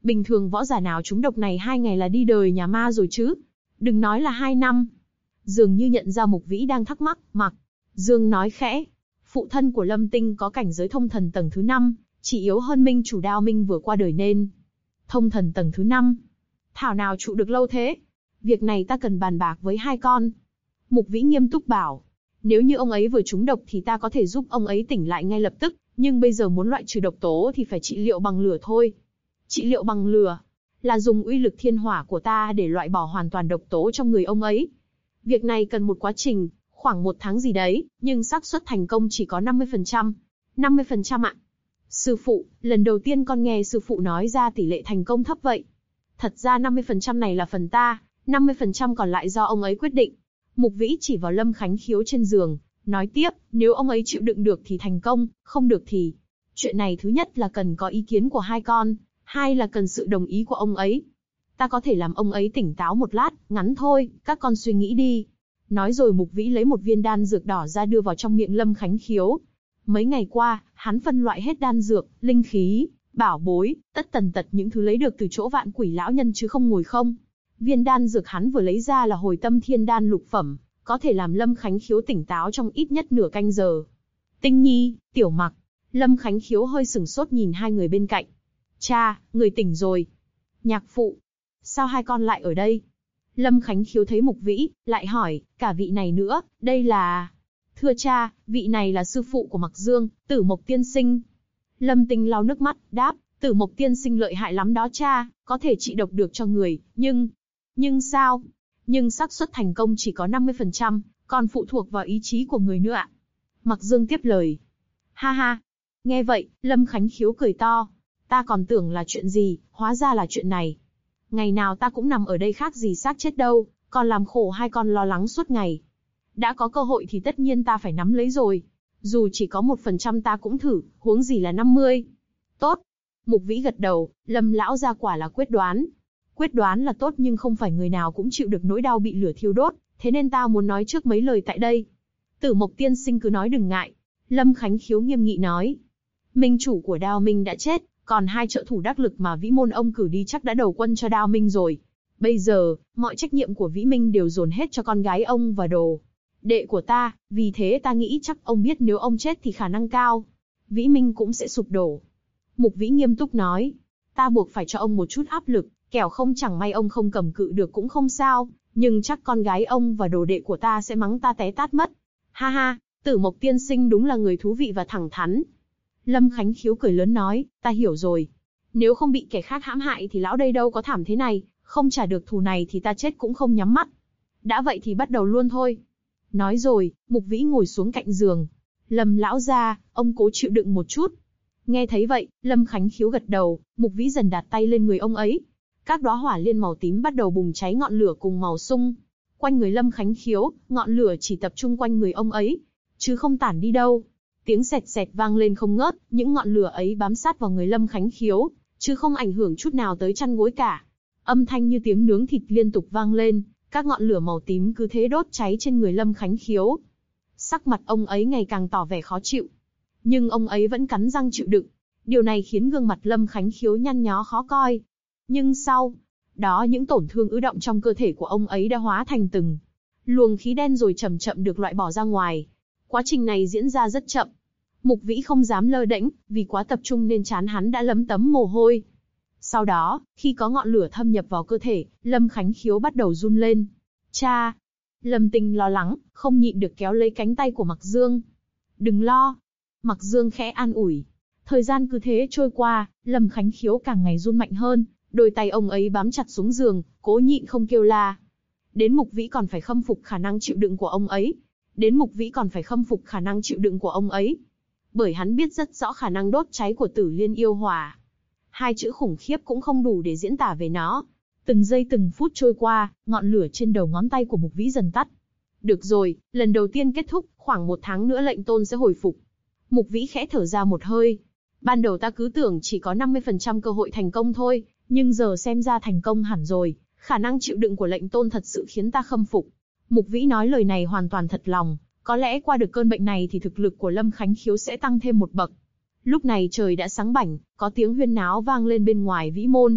Bình thường võ giả nào trúng độc này 2 ngày là đi đời nhà ma rồi chứ. Đừng nói là 2 năm. Dường như nhận ra Mục Vĩ đang thắc mắc, Mặc Dương nói khẽ. Phụ thân của Lâm Tinh có cảnh giới thông thần tầng thứ 5, chỉ yếu hơn Minh chủ Đao Minh vừa qua đời nên. Thông thần tầng thứ 5. Thảo nào trụ được lâu thế. Việc này ta cần bàn bạc với hai con. Mục Vĩ nghiêm túc bảo. Nếu như ông ấy vừa trúng độc thì ta có thể giúp ông ấy tỉnh lại ngay lập tức, nhưng bây giờ muốn loại trừ độc tố thì phải trị liệu bằng lửa thôi. Trị liệu bằng lửa là dùng uy lực thiên hỏa của ta để loại bỏ hoàn toàn độc tố trong người ông ấy. Việc này cần một quá trình, khoảng 1 tháng gì đấy, nhưng xác suất thành công chỉ có 50%. 50% ạ. Sư phụ, lần đầu tiên con nghe sư phụ nói ra tỷ lệ thành công thấp vậy. Thật ra 50% này là phần ta, 50% còn lại do ông ấy quyết định. Mục Vĩ chỉ vào Lâm Khánh Khiếu trên giường, nói tiếp, nếu ông ấy chịu đựng được thì thành công, không được thì. Chuyện này thứ nhất là cần có ý kiến của hai con, hai là cần sự đồng ý của ông ấy. Ta có thể làm ông ấy tỉnh táo một lát, ngắn thôi, các con suy nghĩ đi. Nói rồi Mục Vĩ lấy một viên đan dược đỏ ra đưa vào trong miệng Lâm Khánh Khiếu. Mấy ngày qua, hắn phân loại hết đan dược, linh khí, bảo bối, tất tần tật những thứ lấy được từ chỗ Vạn Quỷ lão nhân chứ không ngồi không. Viên đan dược hắn vừa lấy ra là Hồi Tâm Thiên Đan lục phẩm, có thể làm Lâm Khánh Khiếu tỉnh táo trong ít nhất nửa canh giờ. Tinh Nhi, Tiểu Mặc, Lâm Khánh Khiếu hơi sửng sốt nhìn hai người bên cạnh. Cha, người tỉnh rồi. Nhạc phụ, sao hai con lại ở đây? Lâm Khánh Khiếu thấy Mục Vĩ, lại hỏi, cả vị này nữa, đây là... Thưa cha, vị này là sư phụ của Mặc Dương, Tử Mộc tiên sinh. Lâm Tinh lau nước mắt, đáp, Tử Mộc tiên sinh lợi hại lắm đó cha, có thể trị độc được cho người, nhưng... Nhưng sao? Nhưng xác suất thành công chỉ có 50%, còn phụ thuộc vào ý chí của người nữa ạ. Mặc Dương tiếp lời. Ha ha. Nghe vậy, Lâm Khánh Khiếu cười to. Ta còn tưởng là chuyện gì, hóa ra là chuyện này. Ngày nào ta cũng nằm ở đây khác gì xác chết đâu, còn làm khổ hai con lo lắng suốt ngày. Đã có cơ hội thì tất nhiên ta phải nắm lấy rồi. Dù chỉ có 1% ta cũng thử, huống gì là 50. Tốt. Mục Vĩ gật đầu, Lâm lão gia quả là quyết đoán. Quyết đoán là tốt nhưng không phải người nào cũng chịu được nỗi đau bị lửa thiêu đốt, thế nên ta muốn nói trước mấy lời tại đây. Tử Mộc tiên sinh cứ nói đừng ngại. Lâm Khánh Khiếu nghiêm nghị nói. Minh chủ của Đao Minh đã chết, còn hai trợ thủ đắc lực mà Vĩ môn ông cử đi chắc đã đầu quân cho Đao Minh rồi. Bây giờ, mọi trách nhiệm của Vĩ Minh đều dồn hết cho con gái ông và đồ đệ của ta, vì thế ta nghĩ chắc ông biết nếu ông chết thì khả năng cao, Vĩ Minh cũng sẽ sụp đổ. Mục Vĩ nghiêm túc nói, ta buộc phải cho ông một chút áp lực, kẻo không chẳng may ông không cầm cự được cũng không sao, nhưng chắc con gái ông và đồ đệ của ta sẽ mắng ta té tát mất. Ha ha, Tử Mộc tiên sinh đúng là người thú vị và thẳng thắn. Lâm Khánh Khiếu cười lớn nói, ta hiểu rồi. Nếu không bị kẻ khác hãm hại thì lão đây đâu có thảm thế này, không trả được thù này thì ta chết cũng không nhắm mắt. Đã vậy thì bắt đầu luôn thôi. Nói rồi, Mục Vĩ ngồi xuống cạnh giường. Lâm lão gia, ông cố chịu đựng một chút. Nghe thấy vậy, Lâm Khánh Khiếu gật đầu, Mục Vĩ dần đặt tay lên người ông ấy. Các đóa hỏa liên màu tím bắt đầu bùng cháy ngọn lửa cùng màu sung. Quanh người Lâm Khánh Khiếu, ngọn lửa chỉ tập trung quanh người ông ấy, chứ không tản đi đâu. Tiếng sẹt sẹt vang lên không ngớt, những ngọn lửa ấy bám sát vào người Lâm Khánh Khiếu, chứ không ảnh hưởng chút nào tới chăn gối cả. Âm thanh như tiếng nướng thịt liên tục vang lên, các ngọn lửa màu tím cứ thế đốt cháy trên người Lâm Khánh Khiếu. Sắc mặt ông ấy ngày càng tỏ vẻ khó chịu, nhưng ông ấy vẫn cắn răng chịu đựng. Điều này khiến gương mặt Lâm Khánh Khiếu nhăn nhó khó coi. Nhưng sau đó những tổn thương ứ động trong cơ thể của ông ấy đã hóa thành từng luồng khí đen rồi chậm chậm được loại bỏ ra ngoài. Quá trình này diễn ra rất chậm. Mục Vĩ không dám lơ đễnh, vì quá tập trung nên trán hắn đã lấm tấm mồ hôi. Sau đó, khi có ngọn lửa thâm nhập vào cơ thể, Lâm Khánh Khiếu bắt đầu run lên. Cha! Lâm Tinh lo lắng, không nhịn được kéo lấy cánh tay của Mặc Dương. Đừng lo. Mặc Dương khẽ an ủi. Thời gian cứ thế trôi qua, Lâm Khánh Khiếu càng ngày run mạnh hơn, đôi tay ông ấy bám chặt xuống giường, cố nhịn không kêu la. Đến Mục Vĩ còn phải khâm phục khả năng chịu đựng của ông ấy. Bởi hắn biết rất rõ khả năng đốt cháy của Tử Liên yêu hỏa. Hai chữ khủng khiếp cũng không đủ để diễn tả về nó. Từng giây từng phút trôi qua, ngọn lửa trên đầu ngón tay của Mục Vĩ dần tắt. Được rồi, lần đầu tiên kết thúc, khoảng 1 tháng nữa lệnh tôn sẽ hồi phục. Mục Vĩ khẽ thở ra một hơi. Ban đầu ta cứ tưởng chỉ có 50% cơ hội thành công thôi, nhưng giờ xem ra thành công hẳn rồi. Khả năng chịu đựng của lệnh tôn thật sự khiến ta khâm phục. Mục Vĩ nói lời này hoàn toàn thật lòng. Có lẽ qua được cơn bệnh này thì thực lực của Lâm Khánh Khiếu sẽ tăng thêm một bậc. Lúc này trời đã sáng bảnh, có tiếng huyên náo vang lên bên ngoài Vĩ môn.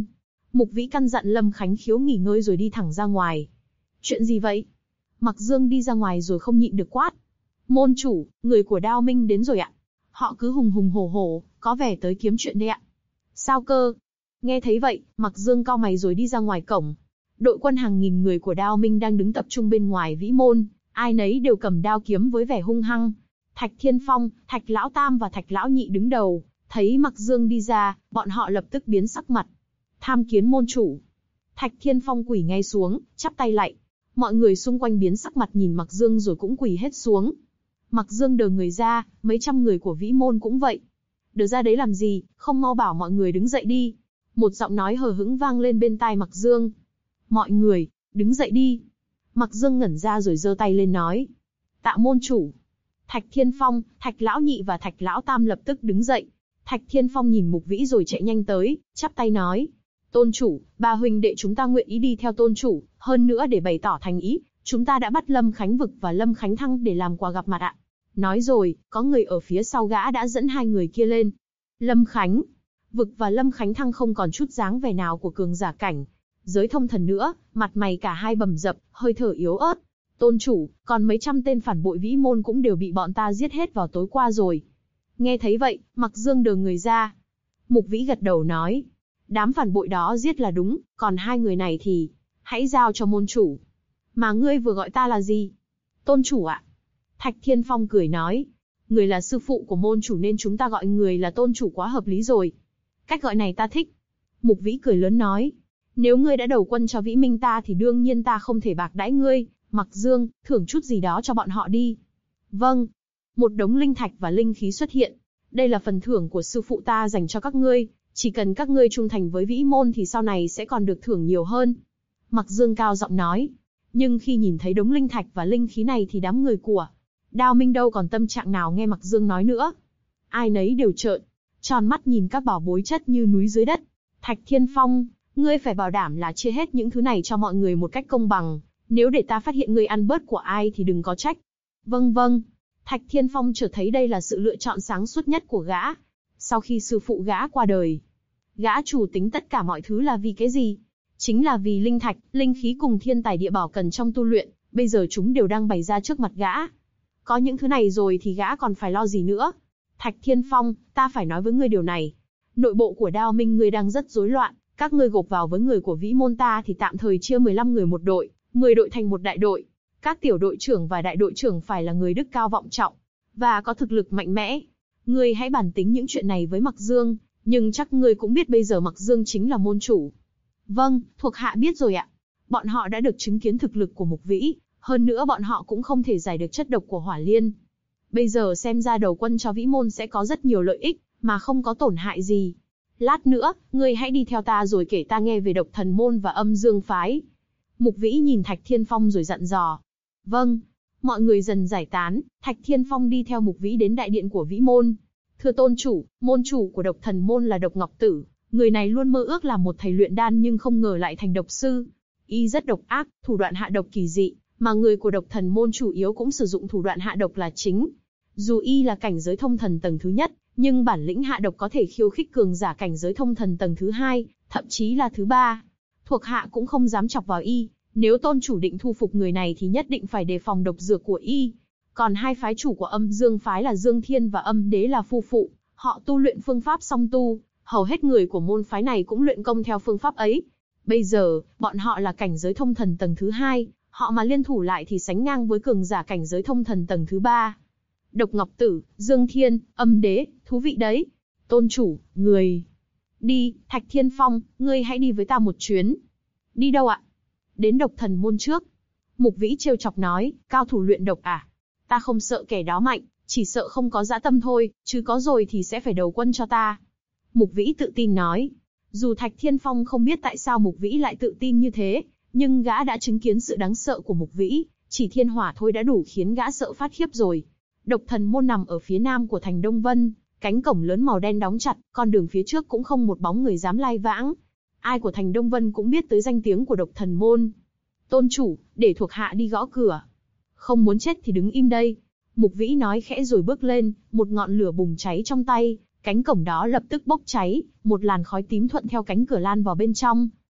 Mục Vĩ căn dặn Lâm Khánh Khiếu nghỉ ngơi rồi đi thẳng ra ngoài. Chuyện gì vậy? Mặc Dương đi ra ngoài rồi không nhịn được quát. Môn chủ, người của Đao Minh đến rồi ạ. Họ cứ hùng hùng hổ hổ, có vẻ tới kiếm chuyện đây ạ. Sao cơ? Nghe thấy vậy, Mặc Dương cau mày rồi đi ra ngoài cổng. Đội quân hàng nghìn người của Đao Minh đang đứng tập trung bên ngoài vĩ môn, ai nấy đều cầm đao kiếm với vẻ hung hăng. Thạch Thiên Phong, Thạch Lão Tam và Thạch Lão Nhị đứng đầu, thấy Mặc Dương đi ra, bọn họ lập tức biến sắc mặt. Tham kiến môn chủ. Thạch Thiên Phong quỳ ngay xuống, chắp tay lạy. Mọi người xung quanh biến sắc mặt nhìn Mặc Dương rồi cũng quỳ hết xuống. Mặc Dương đờ người ra, mấy trăm người của vĩ môn cũng vậy. Đờ ra đấy làm gì, không mau bảo mọi người đứng dậy đi. Một giọng nói hờ hững vang lên bên tai Mặc Dương. Mọi người, đứng dậy đi. Mặc Dương ngẩn ra rồi giơ tay lên nói. Tạ môn chủ. Thạch Thiên Phong, Thạch Lão Nhị và Thạch Lão Tam lập tức đứng dậy. Thạch Thiên Phong nhìn Mục Vĩ rồi chạy nhanh tới, chắp tay nói. Tôn chủ, ba huynh đệ chúng ta nguyện ý đi theo tôn chủ, hơn nữa để bày tỏ thành ý, chúng ta đã bắt Lâm Khánh Vực và Lâm Khánh Thăng để làm quà gặp mặt ạ. Nói rồi, có người ở phía sau gã đã dẫn hai người kia lên. Lâm Khánh Vực và Lâm Khánh Thăng không còn chút dáng vẻ nào của cường giả cảnh giới thông thần nữa, mặt mày cả hai bầm dập, hơi thở yếu ớt. Tôn chủ, còn mấy trăm tên phản bội vĩ môn cũng đều bị bọn ta giết hết vào tối qua rồi. Nghe thấy vậy, Mặc Dương đờ người ra. Mục Vĩ gật đầu nói. Đám phản bội đó giết là đúng, còn hai người này thì hãy giao cho môn chủ. Mà ngươi vừa gọi ta là gì? Tôn chủ ạ. Thạch Thiên Phong cười nói. Người là sư phụ của môn chủ nên chúng ta gọi người là tôn chủ quá hợp lý rồi. Cách gọi này ta thích. Mục Vĩ cười lớn nói. Nếu ngươi đã đầu quân cho Vĩ Minh ta thì đương nhiên ta không thể bạc đãi ngươi. Mặc Dương, thưởng chút gì đó cho bọn họ đi. Vâng. Một đống linh thạch và linh khí xuất hiện. Đây là phần thưởng của sư phụ ta dành cho các ngươi. Chỉ cần các ngươi trung thành với vĩ môn thì sau này sẽ còn được thưởng nhiều hơn. Mặc Dương cao giọng nói. Nhưng khi nhìn thấy đống linh thạch và linh khí này thì đám người của Đao Minh đâu còn tâm trạng nào nghe Mặc Dương nói nữa. Ai nấy đều trợn tròn mắt nhìn các bảo bối chất như núi dưới đất. Thạch Thiên Phong, ngươi phải bảo đảm là chia hết những thứ này cho mọi người một cách công bằng. Nếu để ta phát hiện ngươi ăn bớt của ai thì đừng có trách. Vâng vâng. Thạch Thiên Phong chợt thấy đây là sự lựa chọn sáng suốt nhất của gã. Sau khi sư phụ gã qua đời, gã chủ tính tất cả mọi thứ là vì cái gì? Chính là vì linh thạch, linh khí cùng thiên tài địa bảo cần trong tu luyện, bây giờ chúng đều đang bày ra trước mặt gã. Có những thứ này rồi thì gã còn phải lo gì nữa? Thạch Thiên Phong, ta phải nói với ngươi điều này. Nội bộ của Đao Minh ngươi đang rất rối loạn, các ngươi gộp vào với người của vĩ môn ta thì tạm thời chia 15 người một đội, 10 đội thành một đại đội. Các tiểu đội trưởng và đại đội trưởng phải là người đức cao vọng trọng, và có thực lực mạnh mẽ. Ngươi hãy bàn tính những chuyện này với Mặc Dương, nhưng chắc ngươi cũng biết bây giờ Mặc Dương chính là môn chủ. Vâng, thuộc hạ biết rồi ạ. Bọn họ đã được chứng kiến thực lực của Mục Vĩ, hơn nữa bọn họ cũng không thể giải được chất độc của Hỏa Liên. Bây giờ xem ra đầu quân cho vĩ môn sẽ có rất nhiều lợi ích, mà không có tổn hại gì. Lát nữa, ngươi hãy đi theo ta rồi kể ta nghe về Độc Thần Môn và Âm Dương Phái. Mục Vĩ nhìn Thạch Thiên Phong rồi dặn dò. Vâng. Mọi người dần giải tán, Thạch Thiên Phong đi theo Mục Vĩ đến đại điện của vĩ môn. Thưa tôn chủ, môn chủ của Độc Thần Môn là Độc Ngọc Tử. Người này luôn mơ ước làm một thầy luyện đan nhưng không ngờ lại thành độc sư. Y rất độc ác, thủ đoạn hạ độc kỳ dị, mà người của Độc Thần Môn chủ yếu cũng sử dụng thủ đoạn hạ độc là chính. Dù y là cảnh giới thông thần tầng thứ nhất, nhưng bản lĩnh hạ độc có thể khiêu khích cường giả cảnh giới thông thần tầng thứ hai, thậm chí là thứ ba. Thuộc hạ cũng không dám chọc vào y. Nếu tôn chủ định thu phục người này thì nhất định phải đề phòng độc dược của y. Còn hai phái chủ của Âm Dương phái là Dương Thiên và Âm Đế là phu phụ, họ tu luyện phương pháp song tu, hầu hết người của môn phái này cũng luyện công theo phương pháp ấy. Bây giờ, bọn họ là cảnh giới thông thần tầng thứ hai, họ mà liên thủ lại thì sánh ngang với cường giả cảnh giới thông thần tầng thứ ba. Độc Ngọc Tử, Dương Thiên, Âm Đế, thú vị đấy. Tôn chủ, người đi, Thạch Thiên Phong, ngươi hãy đi với ta một chuyến. Đi đâu ạ? Đến Độc Thần Môn trước. Mục Vĩ trêu chọc nói, cao thủ luyện độc à? Ta không sợ kẻ đó mạnh, chỉ sợ không có dã tâm thôi, chứ có rồi thì sẽ phải đầu quân cho ta. Mục Vĩ tự tin nói. Dù Thạch Thiên Phong không biết tại sao Mục Vĩ lại tự tin như thế, nhưng gã đã chứng kiến sự đáng sợ của Mục Vĩ, chỉ thiên hỏa thôi đã đủ khiến gã sợ phát khiếp rồi. Độc Thần Môn nằm ở phía nam của thành Đông Vân, cánh cổng lớn màu đen đóng chặt, con đường phía trước cũng không một bóng người dám lai vãng. Ai của thành Đông Vân cũng biết tới danh tiếng của Độc Thần Môn. Tôn chủ, để thuộc hạ đi gõ cửa. Không muốn chết thì đứng im đây. Mục Vĩ nói khẽ rồi bước lên, một ngọn lửa bùng cháy trong tay, cánh cổng đó lập tức bốc cháy, một làn khói tím thuận theo cánh cửa lan vào bên trong.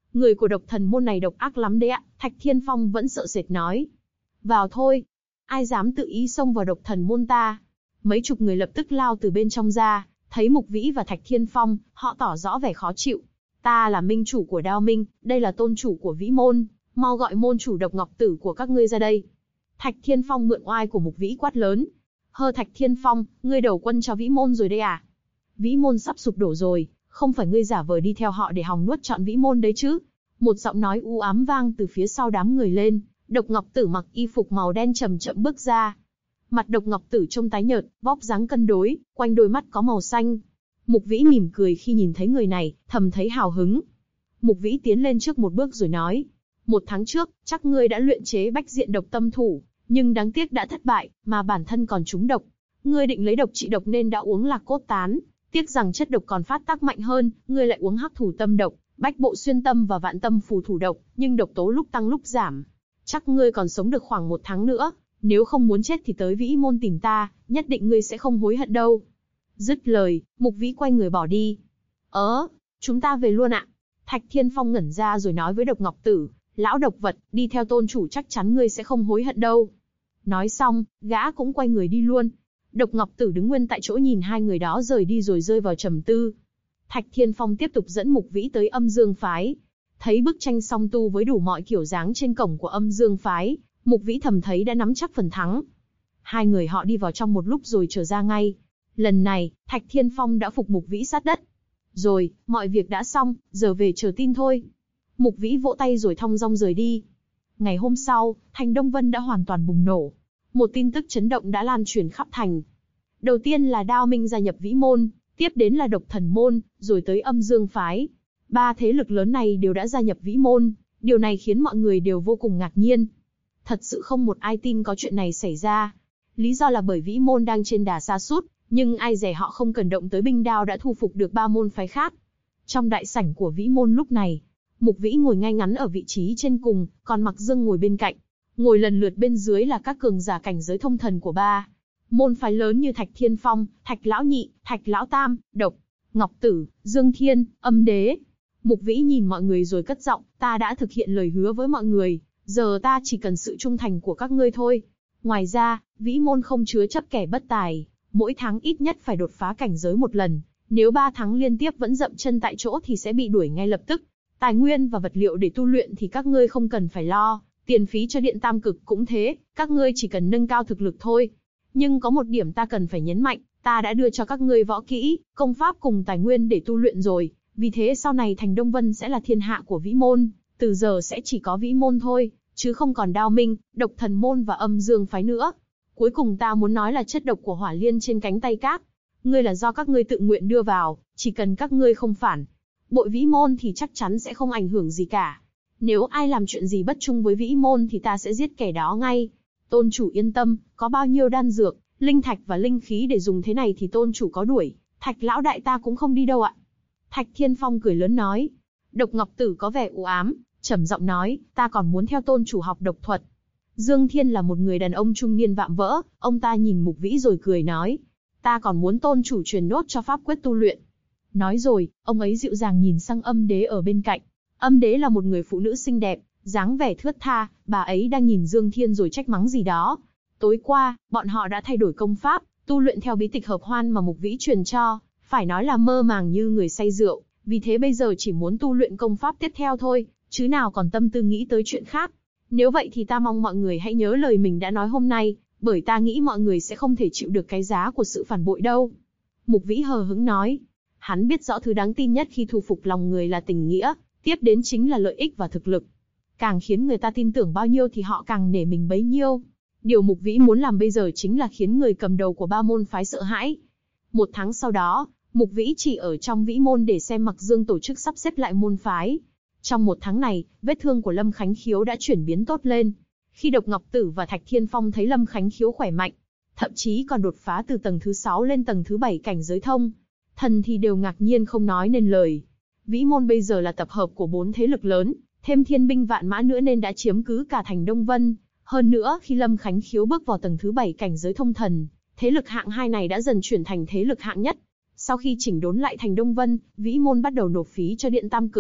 Người của độc thần môn này độc ác lắm đấy ạ, Thạch Thiên Phong vẫn sợ sệt nói. Vào thôi, ai dám tự ý xông vào độc thần môn ta. Mấy chục người lập tức lao từ bên trong ra, thấy Mục Vĩ và Thạch Thiên Phong, họ tỏ rõ vẻ khó chịu. Ta là minh chủ của Đao Minh, đây là tôn chủ của Vĩ môn, mau gọi môn chủ Độc Ngọc Tử của các ngươi ra đây. Thạch Thiên Phong mượn oai của Mục Vĩ quát lớn. Hơ Thạch Thiên Phong, ngươi đầu quân cho Vĩ môn rồi đây à? Vĩ môn sắp sụp đổ rồi, không phải ngươi giả vờ đi theo họ để hòng nuốt trọn Vĩ môn đấy chứ? Một giọng nói u ám vang từ phía sau đám người lên. Độc Ngọc Tử mặc y phục màu đen chậm chậm bước ra. Mặt Độc Ngọc Tử trông tái nhợt, vóc dáng cân đối, quanh đôi mắt có màu xanh. Mục Vĩ mỉm cười khi nhìn thấy người này, thầm thấy hào hứng. Mục Vĩ tiến lên trước một bước rồi nói: 1 tháng trước, chắc ngươi đã luyện chế bách diện độc tâm thủ, nhưng đáng tiếc đã thất bại, mà bản thân còn trúng độc. Ngươi định lấy độc trị độc nên đã uống lạc cốt tán, tiếc rằng chất độc còn phát tác mạnh hơn, ngươi lại uống hắc thủ tâm độc, bách bộ xuyên tâm và vạn tâm phù thủ độc, nhưng độc tố lúc tăng lúc giảm. Chắc ngươi còn sống được khoảng 1 tháng nữa, nếu không muốn chết thì tới Vĩ môn tìm ta, nhất định ngươi sẽ không hối hận đâu. Dứt lời, Mục Vĩ quay người bỏ đi. Chúng ta về luôn ạ. Thạch Thiên Phong ngẩn ra rồi nói với Độc Ngọc Tử: lão độc vật, đi theo tôn chủ chắc chắn ngươi sẽ không hối hận đâu. Nói xong, gã cũng quay người đi luôn. Độc Ngọc Tử đứng nguyên tại chỗ nhìn hai người đó rời đi rồi rơi vào trầm tư. Thạch Thiên Phong tiếp tục dẫn Mục Vĩ tới Âm Dương Phái. Thấy bức tranh song tu với đủ mọi kiểu dáng trên cổng của Âm Dương Phái, Mục Vĩ thầm thấy đã nắm chắc phần thắng. Hai người họ đi vào trong một lúc rồi trở ra ngay. Lần này, Thạch Thiên Phong đã phục Mục Vĩ sát đất. Rồi, mọi việc đã xong, giờ về chờ tin thôi. Mục Vĩ vỗ tay rồi thong dong rời đi. Ngày hôm sau, thành Đông Vân đã hoàn toàn bùng nổ. Một tin tức chấn động đã lan truyền khắp thành. Đầu tiên là Đao Minh gia nhập Vĩ môn, tiếp đến là Độc Thần môn, rồi tới Âm Dương Phái. 3 thế lực lớn này đều đã gia nhập Vĩ môn, điều này khiến mọi người đều vô cùng ngạc nhiên. Thật sự không một ai tin có chuyện này xảy ra. Lý do là bởi Vĩ môn đang trên đà sa sút, nhưng ai dè họ không cần động tới binh đao đã thu phục được 3 môn phái khác. Trong đại sảnh của Vĩ môn lúc này, Mục Vĩ ngồi ngay ngắn ở vị trí trên cùng, còn Mặc Dương ngồi bên cạnh. Ngồi lần lượt bên dưới là các cường giả cảnh giới thông thần của 3 môn phái lớn như Thạch Thiên Phong, Thạch Lão Nhị, Thạch Lão Tam, Độc Ngọc Tử, Dương Thiên, Âm Đế. Mục Vĩ nhìn mọi người rồi cất giọng: ta đã thực hiện lời hứa với mọi người, giờ ta chỉ cần sự trung thành của các ngươi thôi. Ngoài ra, Vĩ môn không chứa chấp kẻ bất tài, mỗi tháng ít nhất phải đột phá cảnh giới 1 lần, nếu 3 tháng liên tiếp vẫn dậm chân tại chỗ thì sẽ bị đuổi ngay lập tức. Tài nguyên và vật liệu để tu luyện thì các ngươi không cần phải lo, tiền phí cho Điện Tam Cực cũng thế, các ngươi chỉ cần nâng cao thực lực thôi. Nhưng có một điểm ta cần phải nhấn mạnh, ta đã đưa cho các ngươi võ kỹ, công pháp cùng tài nguyên để tu luyện rồi, vì thế sau này thành Đông Vân sẽ là thiên hạ của Vĩ môn, từ giờ sẽ chỉ có Vĩ môn thôi, chứ không còn Đao Minh, Độc Thần môn và Âm Dương phái nữa. Cuối cùng ta muốn nói là chất độc của hỏa liên trên cánh tay các ngươi là do các ngươi tự nguyện đưa vào, chỉ cần các ngươi không phản bội Vĩ môn thì chắc chắn sẽ không ảnh hưởng gì cả. Nếu ai làm chuyện gì bất trung với Vĩ môn thì ta sẽ giết kẻ đó ngay. Tôn chủ yên tâm, có bao nhiêu đan dược, linh thạch và linh khí để dùng thế này thì tôn chủ có đuổi Thạch lão đại ta cũng không đi đâu ạ. Thạch Thiên Phong cười lớn nói. Độc Ngọc Tử có vẻ u ám, trầm giọng nói, ta còn muốn theo tôn chủ học độc thuật. Dương Thiên là một người đàn ông trung niên vạm vỡ, ông ta nhìn Mục Vĩ rồi cười nói, ta còn muốn tôn chủ truyền nốt cho pháp quyết tu luyện. Nói rồi, ông ấy dịu dàng nhìn sang Âm Đế ở bên cạnh. Âm Đế là một người phụ nữ xinh đẹp, dáng vẻ thướt tha, bà ấy đang nhìn Dương Thiên rồi trách mắng gì đó. Tối qua, bọn họ đã thay đổi công pháp, tu luyện theo bí tịch hợp hoan mà Mục Vĩ truyền cho, phải nói là mơ màng như người say rượu, vì thế bây giờ chỉ muốn tu luyện công pháp tiếp theo thôi, chứ nào còn tâm tư nghĩ tới chuyện khác. Nếu vậy thì ta mong mọi người hãy nhớ lời mình đã nói hôm nay, bởi ta nghĩ mọi người sẽ không thể chịu được cái giá của sự phản bội đâu. Mục Vĩ hờ hững nói, hắn biết rõ thứ đáng tin nhất khi thu phục lòng người là tình nghĩa, tiếp đến chính là lợi ích và thực lực. Càng khiến người ta tin tưởng bao nhiêu thì họ càng nể mình bấy nhiêu. Điều Mục Vĩ muốn làm bây giờ chính là khiến người cầm đầu của 3 môn phái sợ hãi. 1 tháng sau đó, Mục Vĩ chỉ ở trong Vĩ môn để xem Mặc Dương tổ chức sắp xếp lại môn phái. Trong 1 tháng này, vết thương của Lâm Khánh Khiếu đã chuyển biến tốt lên. Khi Độc Ngọc Tử và Thạch Thiên Phong thấy Lâm Khánh Khiếu khỏe mạnh, thậm chí còn đột phá từ tầng thứ 6 lên tầng thứ 7 cảnh giới thông thần thì đều ngạc nhiên không nói nên lời. Vĩ môn bây giờ là tập hợp của 4 thế lực lớn, thêm thiên binh vạn mã nữa nên đã chiếm cứ cả thành Đông Vân. Hơn nữa, khi Lâm Khánh Khiếu bước vào tầng thứ 7 cảnh giới thông thần, thế lực hạng 2 này đã dần chuyển thành thế lực hạng nhất. Sau khi chỉnh đốn lại thành Đông Vân, Vĩ môn bắt đầu nộp phí cho Điện Tam Cực.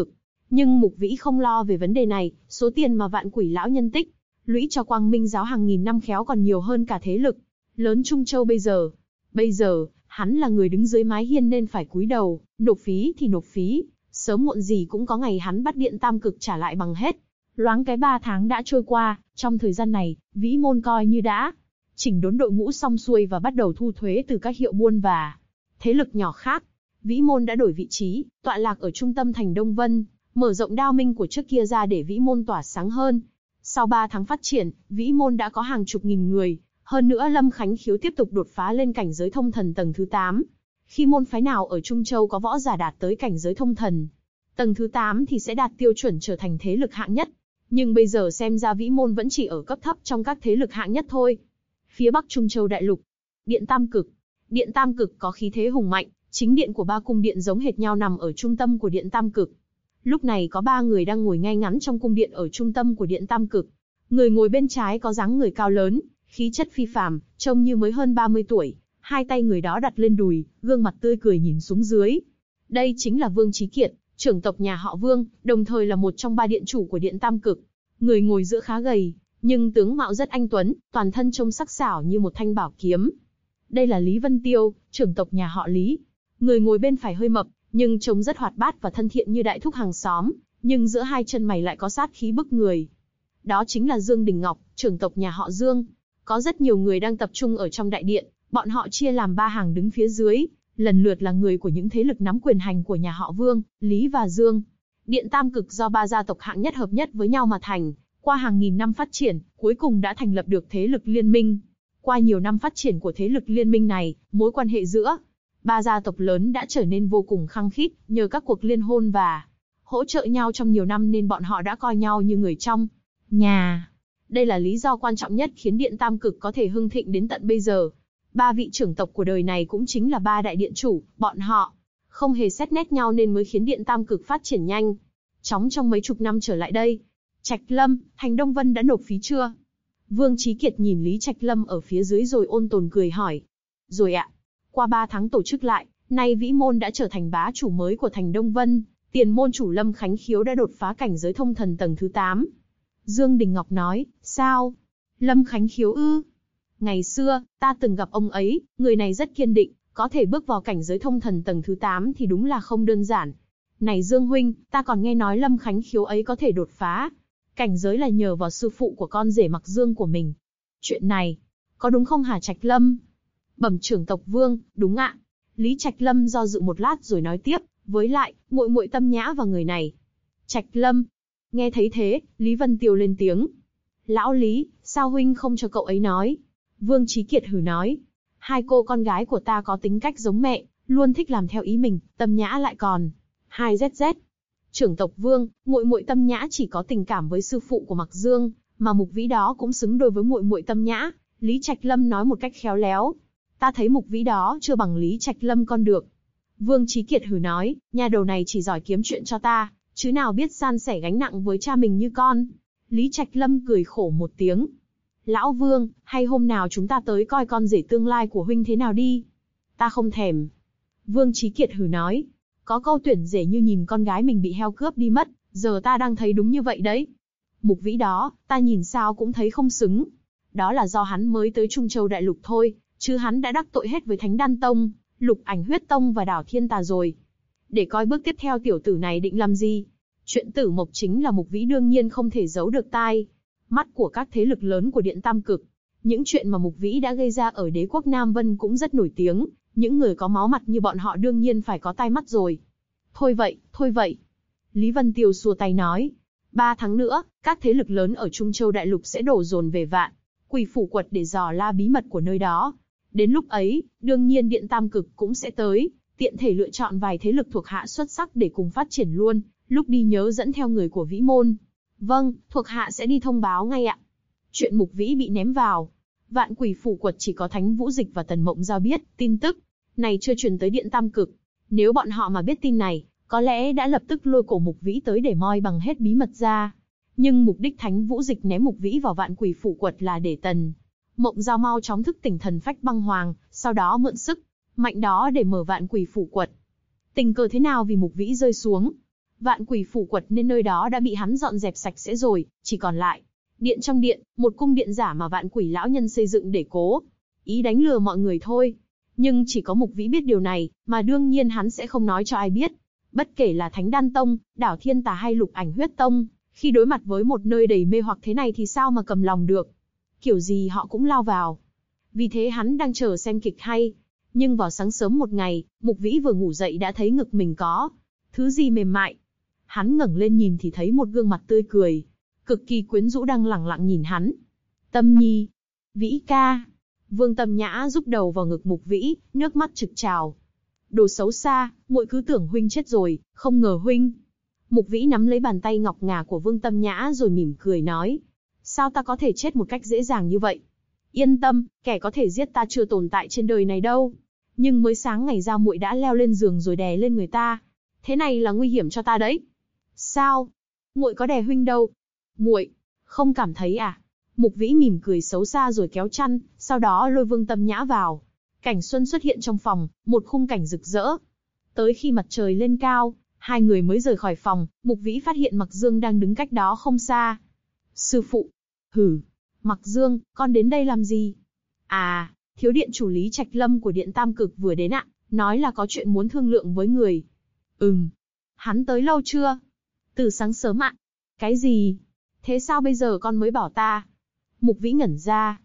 Nhưng Mục Vĩ không lo về vấn đề này, số tiền mà Vạn Quỷ lão nhân tích lũy cho Quang Minh giáo hàng nghìn năm khéo còn nhiều hơn cả thế lực lớn Trung Châu bây giờ. Bây giờ, hắn là người đứng dưới mái hiên nên phải cúi đầu, nộp phí thì nộp phí, sớm muộn gì cũng có ngày hắn bắt Điện Tam Cực trả lại bằng hết. Loáng cái 3 tháng đã trôi qua, trong thời gian này, Vĩ Môn coi như đã chỉnh đốn đội ngũ xong xuôi và bắt đầu thu thuế từ các hiệu buôn và thế lực nhỏ khác. Vĩ Môn đã đổi vị trí, tọa lạc ở trung tâm thành Đông Vân, mở rộng đao minh của trước kia ra để Vĩ Môn tỏa sáng hơn. Sau 3 tháng phát triển, Vĩ Môn đã có hàng chục nghìn người, hơn nữa Lâm Khánh Khiếu tiếp tục đột phá lên cảnh giới thông thần tầng thứ 8. Khi môn phái nào ở Trung Châu có võ giả đạt tới cảnh giới thông thần tầng thứ 8 thì sẽ đạt tiêu chuẩn trở thành thế lực hạng nhất. Nhưng bây giờ xem ra Vĩ Môn vẫn chỉ ở cấp thấp trong các thế lực hạng nhất thôi. Phía Bắc Trung Châu đại lục, Điện Tam Cực. Điện Tam Cực có khí thế hùng mạnh, chính điện của 3 cung điện giống hệt nhau nằm ở trung tâm của Điện Tam Cực. Lúc này có 3 người đang ngồi ngay ngắn trong cung điện ở trung tâm của Điện Tam Cực. Người ngồi bên trái có dáng người cao lớn, khí chất phi phàm, trông như mới hơn 30 tuổi, hai tay người đó đặt lên đùi, gương mặt tươi cười nhìn xuống dưới. Đây chính là Vương Chí Kiệt, trưởng tộc nhà họ Vương, đồng thời là một trong 3 điện chủ của Điện Tam Cực. Người ngồi giữa khá gầy, nhưng tướng mạo rất anh tuấn, toàn thân trông sắc sảo như một thanh bảo kiếm. Đây là Lý Vân Tiêu, trưởng tộc nhà họ Lý. Người ngồi bên phải hơi mập, nhưng trông rất hoạt bát và thân thiện như đại thúc hàng xóm, nhưng giữa hai chân mày lại có sát khí bức người. Đó chính là Dương Đình Ngọc, trưởng tộc nhà họ Dương. Có rất nhiều người đang tập trung ở trong đại điện, bọn họ chia làm 3 hàng đứng phía dưới, lần lượt là người của những thế lực nắm quyền hành của nhà họ Vương, Lý và Dương. Điện Tam Cực do 3 gia tộc hạng nhất hợp nhất với nhau mà thành, qua hàng nghìn năm phát triển, cuối cùng đã thành lập được thế lực liên minh. Qua nhiều năm phát triển của thế lực liên minh này, mối quan hệ giữa 3 gia tộc lớn đã trở nên vô cùng khăng khít, nhờ các cuộc liên hôn và hỗ trợ nhau trong nhiều năm nên bọn họ đã coi nhau như người trong nhà. Đây là lý do quan trọng nhất khiến Điện Tam Cực có thể hưng thịnh đến tận bây giờ. 3 vị trưởng tộc của đời này cũng chính là 3 đại điện chủ, bọn họ không hề xét nét nhau nên mới khiến Điện Tam Cực phát triển nhanh chóng trong mấy chục năm trở lại đây. Trạch Lâm, thành Đông Vân đã nộp phí chưa? Vương Chí Kiệt nhìn Lý Trạch Lâm ở phía dưới rồi ôn tồn cười hỏi. Rồi ạ. Qua 3 tháng tổ chức lại, nay Vĩ Môn đã trở thành bá chủ mới của thành Đông Vân, tiền môn chủ Lâm Khánh Khiếu đã đột phá cảnh giới thông thần tầng thứ 8. Dương Đình Ngọc nói, sao? Lâm Khánh Khiếu ư? Ngày xưa, ta từng gặp ông ấy, người này rất kiên định, có thể bước vào cảnh giới thông thần tầng thứ 8 thì đúng là không đơn giản. Này Dương huynh, ta còn nghe nói Lâm Khánh Khiếu ấy có thể đột phá cảnh giới là nhờ vào sư phụ của con rể Mặc Dương của mình. Chuyện này, có đúng không hả Trạch Lâm? Bẩm trưởng tộc Vương, đúng ạ. Lý Trạch Lâm do dự một lát rồi nói tiếp, với lại, muội muội Tâm Nhã và người này. Trạch Lâm. Nghe thấy thế, Lý Vân Tiêu lên tiếng. Lão Lý, sao huynh không cho cậu ấy nói? Vương Chí Kiệt hừ nói. 2 cô con gái của ta có tính cách giống mẹ, luôn thích làm theo ý mình, Tâm Nhã lại còn 2ZZ. Trưởng tộc Vương, muội muội Tâm Nhã chỉ có tình cảm với sư phụ của Mặc Dương, mà Mục Vĩ đó cũng xứng đôi với muội muội Tâm Nhã. Lý Trạch Lâm nói một cách khéo léo. Ta thấy Mục Vĩ đó chưa bằng Lý Trạch Lâm con được. Vương Chí Kiệt hừ nói, nhà đầu này chỉ giỏi kiếm chuyện cho ta, chứ nào biết san sẻ gánh nặng với cha mình như con. Lý Trạch Lâm cười khổ một tiếng. Lão Vương, hay hôm nào chúng ta tới coi con rể tương lai của huynh thế nào đi. Ta không thèm. Vương Chí Kiệt hừ nói. Có câu tuyển rể như nhìn con gái mình bị heo cướp đi mất, giờ ta đang thấy đúng như vậy đấy. Mục Vĩ đó, ta nhìn sao cũng thấy không xứng. Đó là do hắn mới tới Trung Châu Đại Lục thôi, chứ hắn đã đắc tội hết với Thánh Đan Tông, Lục Ảnh Huyết Tông và Đảo Thiên Tà rồi. Để coi bước tiếp theo tiểu tử này định làm gì. Chuyện Tử Mộc chính là Mục Vĩ đương nhiên không thể giấu được tai mắt của các thế lực lớn của Điện Tam Cực. Những chuyện mà Mục Vĩ đã gây ra ở đế quốc Nam Vân cũng rất nổi tiếng, những người có máu mặt như bọn họ đương nhiên phải có tai mắt rồi. Thôi vậy. Lý Vân Tiêu xua tay nói. 3 tháng nữa, các thế lực lớn ở Trung Châu Đại Lục sẽ đổ dồn về Vạn Quỷ Phủ Quật để dò la bí mật của nơi đó. Đến lúc ấy, đương nhiên Điện Tam Cực cũng sẽ tới, tiện thể lựa chọn vài thế lực thuộc hạ xuất sắc để cùng phát triển luôn, lúc đi nhớ dẫn theo người của Vĩ Môn. Vâng, thuộc hạ sẽ đi thông báo ngay ạ. Chuyện Mục Vĩ bị ném vào Vạn Quỷ Phủ Quật chỉ có Thánh Vũ Dịch và Tần Mộng Giao biết, tin tức này chưa truyền tới Điện Tam Cực. Nếu bọn họ mà biết tin này, có lẽ đã lập tức lôi cổ Mục Vĩ tới để moi bằng hết bí mật ra. Nhưng mục đích Thánh Vũ Dịch ném Mục Vĩ vào Vạn Quỷ Phủ Quật là để Tần Mộng Giao mau chóng thức tỉnh thần phách băng hoàng, sau đó mượn sức mạnh đó để mở Vạn Quỷ Phủ Quật. Tình cờ thế nào vì Mục Vĩ rơi xuống Vạn Quỷ Phủ Quật nên nơi đó đã bị hắn dọn dẹp sạch sẽ rồi, chỉ còn lại điện trong điện, một cung điện giả mà Vạn Quỷ lão nhân xây dựng để cố ý đánh lừa mọi người thôi. Nhưng chỉ có Mục Vĩ biết điều này, mà đương nhiên hắn sẽ không nói cho ai biết. Bất kể là Thánh Đan Tông, Đảo Thiên Tà hay Lục Ảnh Huyết Tông, khi đối mặt với một nơi đầy mê hoặc thế này thì sao mà cầm lòng được. Kiểu gì họ cũng lao vào. Vì thế hắn đang chờ xem kịch hay. Nhưng vào sáng sớm một ngày, Mục Vĩ vừa ngủ dậy đã thấy ngực mình có thứ gì mềm mại. Hắn ngẩng lên nhìn thì thấy một gương mặt tươi cười, cực kỳ quyến rũ đang lẳng lặng nhìn hắn. Tâm Nhi, Vĩ ca. Vương Tâm Nhã rúc đầu vào ngực Mục Vĩ, nước mắt trực trào. Đồ xấu xa, muội cứ tưởng huynh chết rồi, không ngờ huynh. Mục Vĩ nắm lấy bàn tay ngọc ngà của Vương Tâm Nhã rồi mỉm cười nói. Sao ta có thể chết một cách dễ dàng như vậy? Yên tâm, kẻ có thể giết ta chưa tồn tại trên đời này đâu. Nhưng mới sáng ngày ra muội đã leo lên giường rồi đè lên người ta. Thế này là nguy hiểm cho ta đấy. Sao? Muội có đè huynh đâu? Muội không cảm thấy à? Mục Vĩ mỉm cười xấu xa rồi kéo chăn, sau đó lôi Vương Tâm Nhã vào. Cảnh xuân xuất hiện trong phòng, một khung cảnh rực rỡ. Tới khi mặt trời lên cao, hai người mới rời khỏi phòng, Mục Vĩ phát hiện Mặc Dương đang đứng cách đó không xa. Sư phụ. Hử. Mặc Dương, con đến đây làm gì? À, thiếu điện chủ Lý Trạch Lâm của Điện Tam Cực vừa đến ạ, nói là có chuyện muốn thương lượng với người. Hắn tới lâu chưa? Từ sáng sớm ạ. Cái gì? Thế sao bây giờ con mới bảo ta? Mục Vĩ ngẩn ra.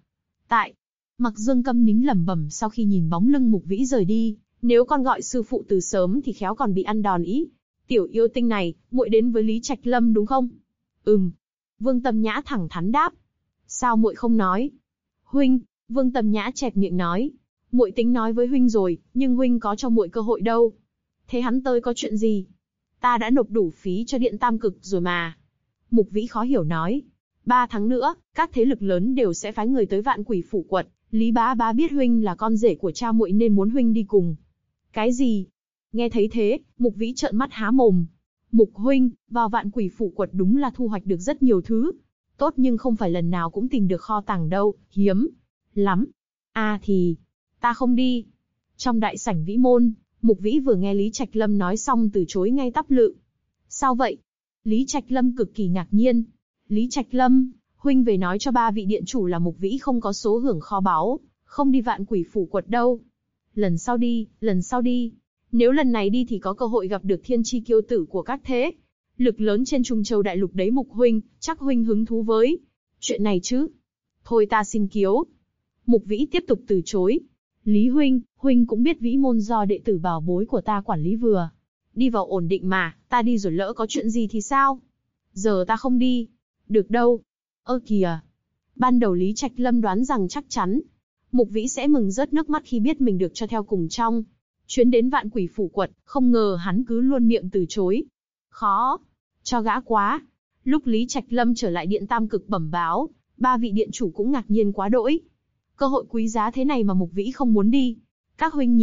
Mặc Dương câm nín lẩm bẩm sau khi nhìn bóng lưng Mục Vĩ rời đi, nếu con gọi sư phụ từ sớm thì khéo còn bị ăn đòn ý. Tiểu yêu tinh này, muội đến với Lý Trạch Lâm đúng không? Vương Tâm Nhã thẳng thắn đáp. Sao muội không nói? Huynh, Vương Tâm Nhã chẹp miệng nói. Muội tính nói với huynh rồi, nhưng huynh có cho muội cơ hội đâu. Thế hắn tới có chuyện gì? Ta đã nộp đủ phí cho Điện Tam Cực rồi mà. Mục Vĩ khó hiểu nói. 3 tháng nữa, các thế lực lớn đều sẽ phái người tới Vạn Quỷ Phủ Quật. Lý Bá Bá biết huynh là con rể của cha muội nên muốn huynh đi cùng. Cái gì? Nghe thấy thế, Mục Vĩ trợn mắt há mồm. Mục huynh, vào Vạn Quỷ Phủ Quật đúng là thu hoạch được rất nhiều thứ. Tốt nhưng không phải lần nào cũng tìm được kho tàng đâu, hiếm lắm. Thì ta không đi. Trong đại sảnh Vĩ Môn, Mục Vĩ vừa nghe Lý Trạch Lâm nói xong từ chối ngay tắp lự. Sao vậy? Lý Trạch Lâm cực kỳ ngạc nhiên. Lý Trạch Lâm, huynh về nói cho 3 vị điện chủ là Mục Vĩ không có số hưởng kho báu, không đi Vạn Quỷ Phủ Quật đâu. Lần sau đi. Nếu lần này đi thì có cơ hội gặp được thiên chi kiêu tử của các thế lực lớn trên Trung Châu Đại Lục đấy Mục huynh, chắc huynh hứng thú với chuyện này chứ. Thôi ta xin kiếu. Mục Vĩ tiếp tục từ chối. Lý huynh, huynh cũng biết Vĩ Môn do đệ tử bảo bối của ta quản lý vừa. Đi vào ổn định mà, ta đi rồi lỡ có chuyện gì thì sao? Giờ ta không đi. Được đâu. Kìa. Ban đầu Lý Trạch Lâm đoán rằng chắc chắn Mục Vĩ sẽ mừng rớt nước mắt khi biết mình được cho theo cùng trong chuyến đến Vạn Quỷ Phủ Quật, không ngờ hắn cứ luôn miệng từ chối. Khó cho gã quá. Lúc Lý Trạch Lâm trở lại Điện Tam Cực bẩm báo, 3 vị điện chủ cũng ngạc nhiên quá đỗi. Cơ hội quý giá thế này mà Mục Vĩ không muốn đi. Các huynh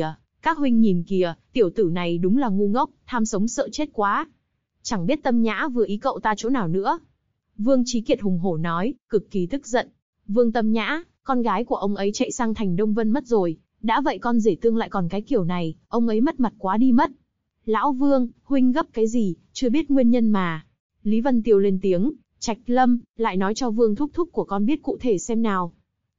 nhìn kìa, tiểu tử này đúng là ngu ngốc, tham sống sợ chết quá. Chẳng biết Tâm Nhã vừa ý cậu ta chỗ nào nữa. Vương Chí Kiệt hùng hổ nói, cực kỳ tức giận. Vương Tâm Nhã, con gái của ông ấy chạy sang thành Đông Vân mất rồi, đã vậy con rể tương lại còn cái kiểu này, ông ấy mất mặt quá đi mất. Lão Vương, huynh gấp cái gì, chưa biết nguyên nhân mà. Lý Vân Tiêu lên tiếng, Trạch Lâm, lại nói cho Vương thúc thúc của con biết cụ thể xem nào.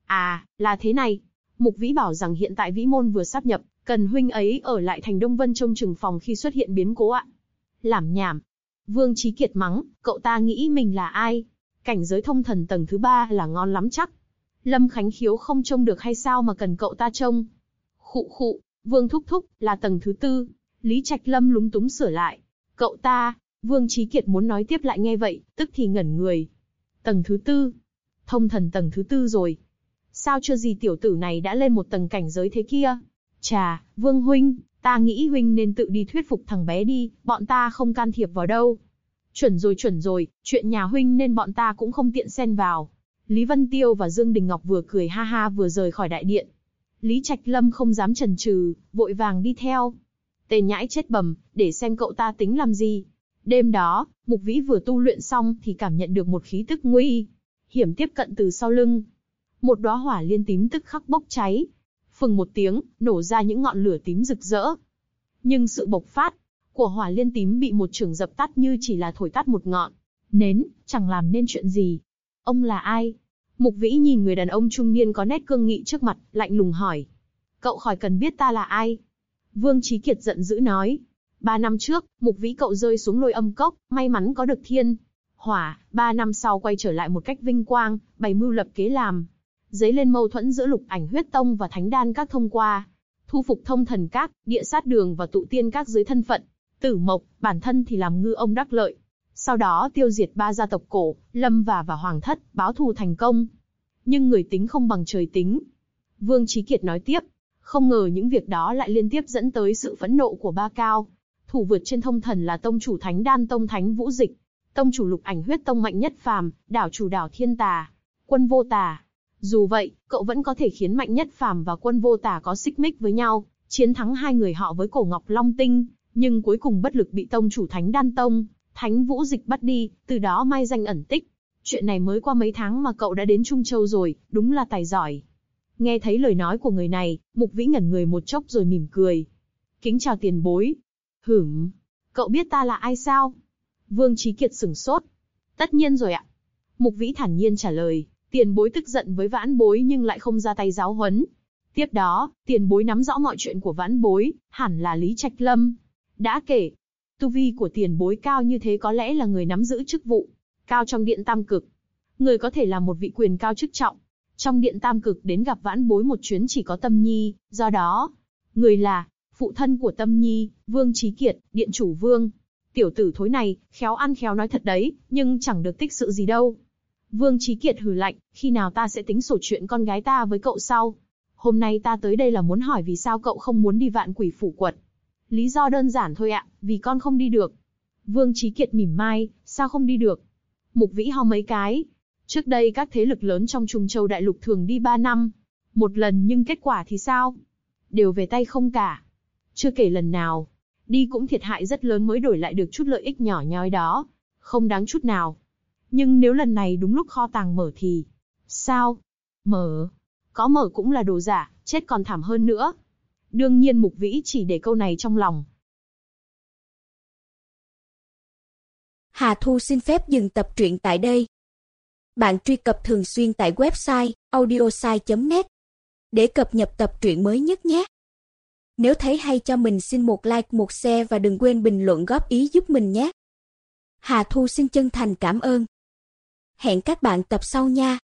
Là thế này. Mục Vĩ bảo rằng hiện tại Vĩ Môn vừa sáp nhập, cần huynh ấy ở lại thành Đông Vân trông chừng phòng khi xuất hiện biến cố ạ. Lảm nhảm. Vương Chí Kiệt mắng, cậu ta nghĩ mình là ai? Cảnh giới thông thần tầng thứ 3 là ngon lắm chắc. Lâm Khánh Khiếu không trông được hay sao mà cần cậu ta trông? Khụ, Vương thúc thúc, là tầng thứ 4. Lý Trạch Lâm lúng túng sửa lại. Cậu ta, Vương Chí Kiệt muốn nói tiếp lại nghe vậy, tức thì ngẩn người. Tầng thứ 4. Thông thần tầng thứ 4 rồi. Sao chưa gì tiểu tử này đã lên một tầng cảnh giới thế kia? Chà, Vương huynh, ta nghĩ huynh nên tự đi thuyết phục thằng bé đi, bọn ta không can thiệp vào đâu. Chuẩn rồi, chuyện nhà huynh nên bọn ta cũng không tiện xen vào. Lý Vân Tiêu và Dương Đình Ngọc vừa cười ha ha vừa rời khỏi đại điện. Lý Trạch Lâm không dám chần chừ, vội vàng đi theo. Tên nhãi chết bầm, để xem cậu ta tính làm gì. Đêm đó, Mục Vĩ vừa tu luyện xong thì cảm nhận được một khí tức nguy hiểm tiếp cận từ sau lưng. Một đóa hỏa liên tím tức khắc bốc cháy. Phừng một tiếng, nổ ra những ngọn lửa tím rực rỡ. Nhưng sự bộc phát Của hỏa liên tím bị một chưởng dập tắt như chỉ là thổi tắt một ngọn nến, chẳng làm nên chuyện gì. Ông là ai? Mục Vĩ nhìn người đàn ông trung niên có nét cương nghị trước mặt, lạnh lùng hỏi. Cậu khỏi cần biết ta là ai. Vương Chí Kiệt giận dữ nói. 3 năm trước, Mục Vĩ cậu rơi xuống lôi âm cốc, may mắn có được thiên hỏa, 3 năm sau quay trở lại một cách vinh quang, bày mưu lập kế làm. Dấy lên mâu thuẫn giữa Lục Ảnh Huyết Tông và Thánh Đan Các thông qua thu phục Thông Thần Các, Địa Sát Đường và Tụ Tiên Các dưới thân phận Tử Mộc, bản thân thì làm ngư ông đắc lợi. Sau đó tiêu diệt 3 gia tộc cổ, Lâm và Hoàng Thất, báo thù thành công. Nhưng người tính không bằng trời tính. Vương Chí Kiệt nói tiếp, không ngờ những việc đó lại liên tiếp dẫn tới sự phẫn nộ của Ba Cao. Thủ vượt trên Thông Thần là tông chủ Thánh Đan Tông Thánh Vũ Dịch, tông chủ Lục Ảnh Huyết Tông Mạnh Nhất Phàm, đảo chủ đảo Thiên Tà, Quân Vô Tà. Dù vậy, cậu vẫn có thể khiến Mạnh Nhất Phàm và Quân Vô Tà có xích mích với nhau, chiến thắng hai người họ với cổ Ngọc Long Tinh, nhưng cuối cùng bất lực bị tông chủ Thánh Đan Tông, Thánh Vũ Dịch bắt đi, từ đó mai danh ẩn tích. Chuyện này mới qua mấy tháng mà cậu đã đến Trung Châu rồi, đúng là tài giỏi. Nghe thấy lời nói của người này, Mục Vĩ ngẩn người một chốc rồi mỉm cười. Kính chào tiền bối. Cậu biết ta là ai sao? Vương Chí Kiệt sửng sốt. Tất nhiên rồi ạ. Mục Vĩ thản nhiên trả lời. Tiền bối tức giận với vãn bối nhưng lại không ra tay giáo huấn. Tiếp đó, tiền bối nắm rõ mọi chuyện của vãn bối, hẳn là Lý Trạch Lâm. Đã kể, tu vi của tiền bối cao như thế có lẽ là người nắm giữ chức vụ cao trong Điện Tam Cực. Người có thể là một vị quyền cao chức trọng. Trong Điện Tam Cực đến gặp vãn bối một chuyến chỉ có Tâm Nhi, do đó, người là phụ thân của Tâm Nhi, Vương Chí Kiệt, Điện chủ Vương. Tiểu tử thối này, khéo ăn khéo nói thật đấy, nhưng chẳng được tích sự gì đâu. Vương Chí Kiệt hừ lạnh, khi nào ta sẽ tính sổ chuyện con gái ta với cậu sau? Hôm nay ta tới đây là muốn hỏi vì sao cậu không muốn đi Vạn Quỷ Phủ quật. Lý do đơn giản thôi ạ, vì con không đi được. Vương Chí Kiệt mỉm mai, sao không đi được? Mục Vĩ ho mấy cái. Trước đây các thế lực lớn trong Trung Châu Đại Lục thường đi 3 năm một lần nhưng kết quả thì sao? Đều về tay không cả. Chưa kể lần nào, đi cũng thiệt hại rất lớn mới đổi lại được chút lợi ích nhỏ nhoi đó. Không đáng chút nào. Nhưng nếu lần này đúng lúc kho tàng mở thì... Sao? Mở? Có mở cũng là đồ giả, chết còn thảm hơn nữa. Đương nhiên Mục Vĩ chỉ để câu này trong lòng. Hà Thu xin phép dừng tập truyện tại đây. Bạn truy cập thường xuyên tại website audiosai.net để cập nhật tập truyện mới nhất nhé. Nếu thấy hay cho mình xin một like, một share và đừng quên bình luận góp ý giúp mình nhé. Hà Thu xin chân thành cảm ơn. Hẹn các bạn tập sau nha.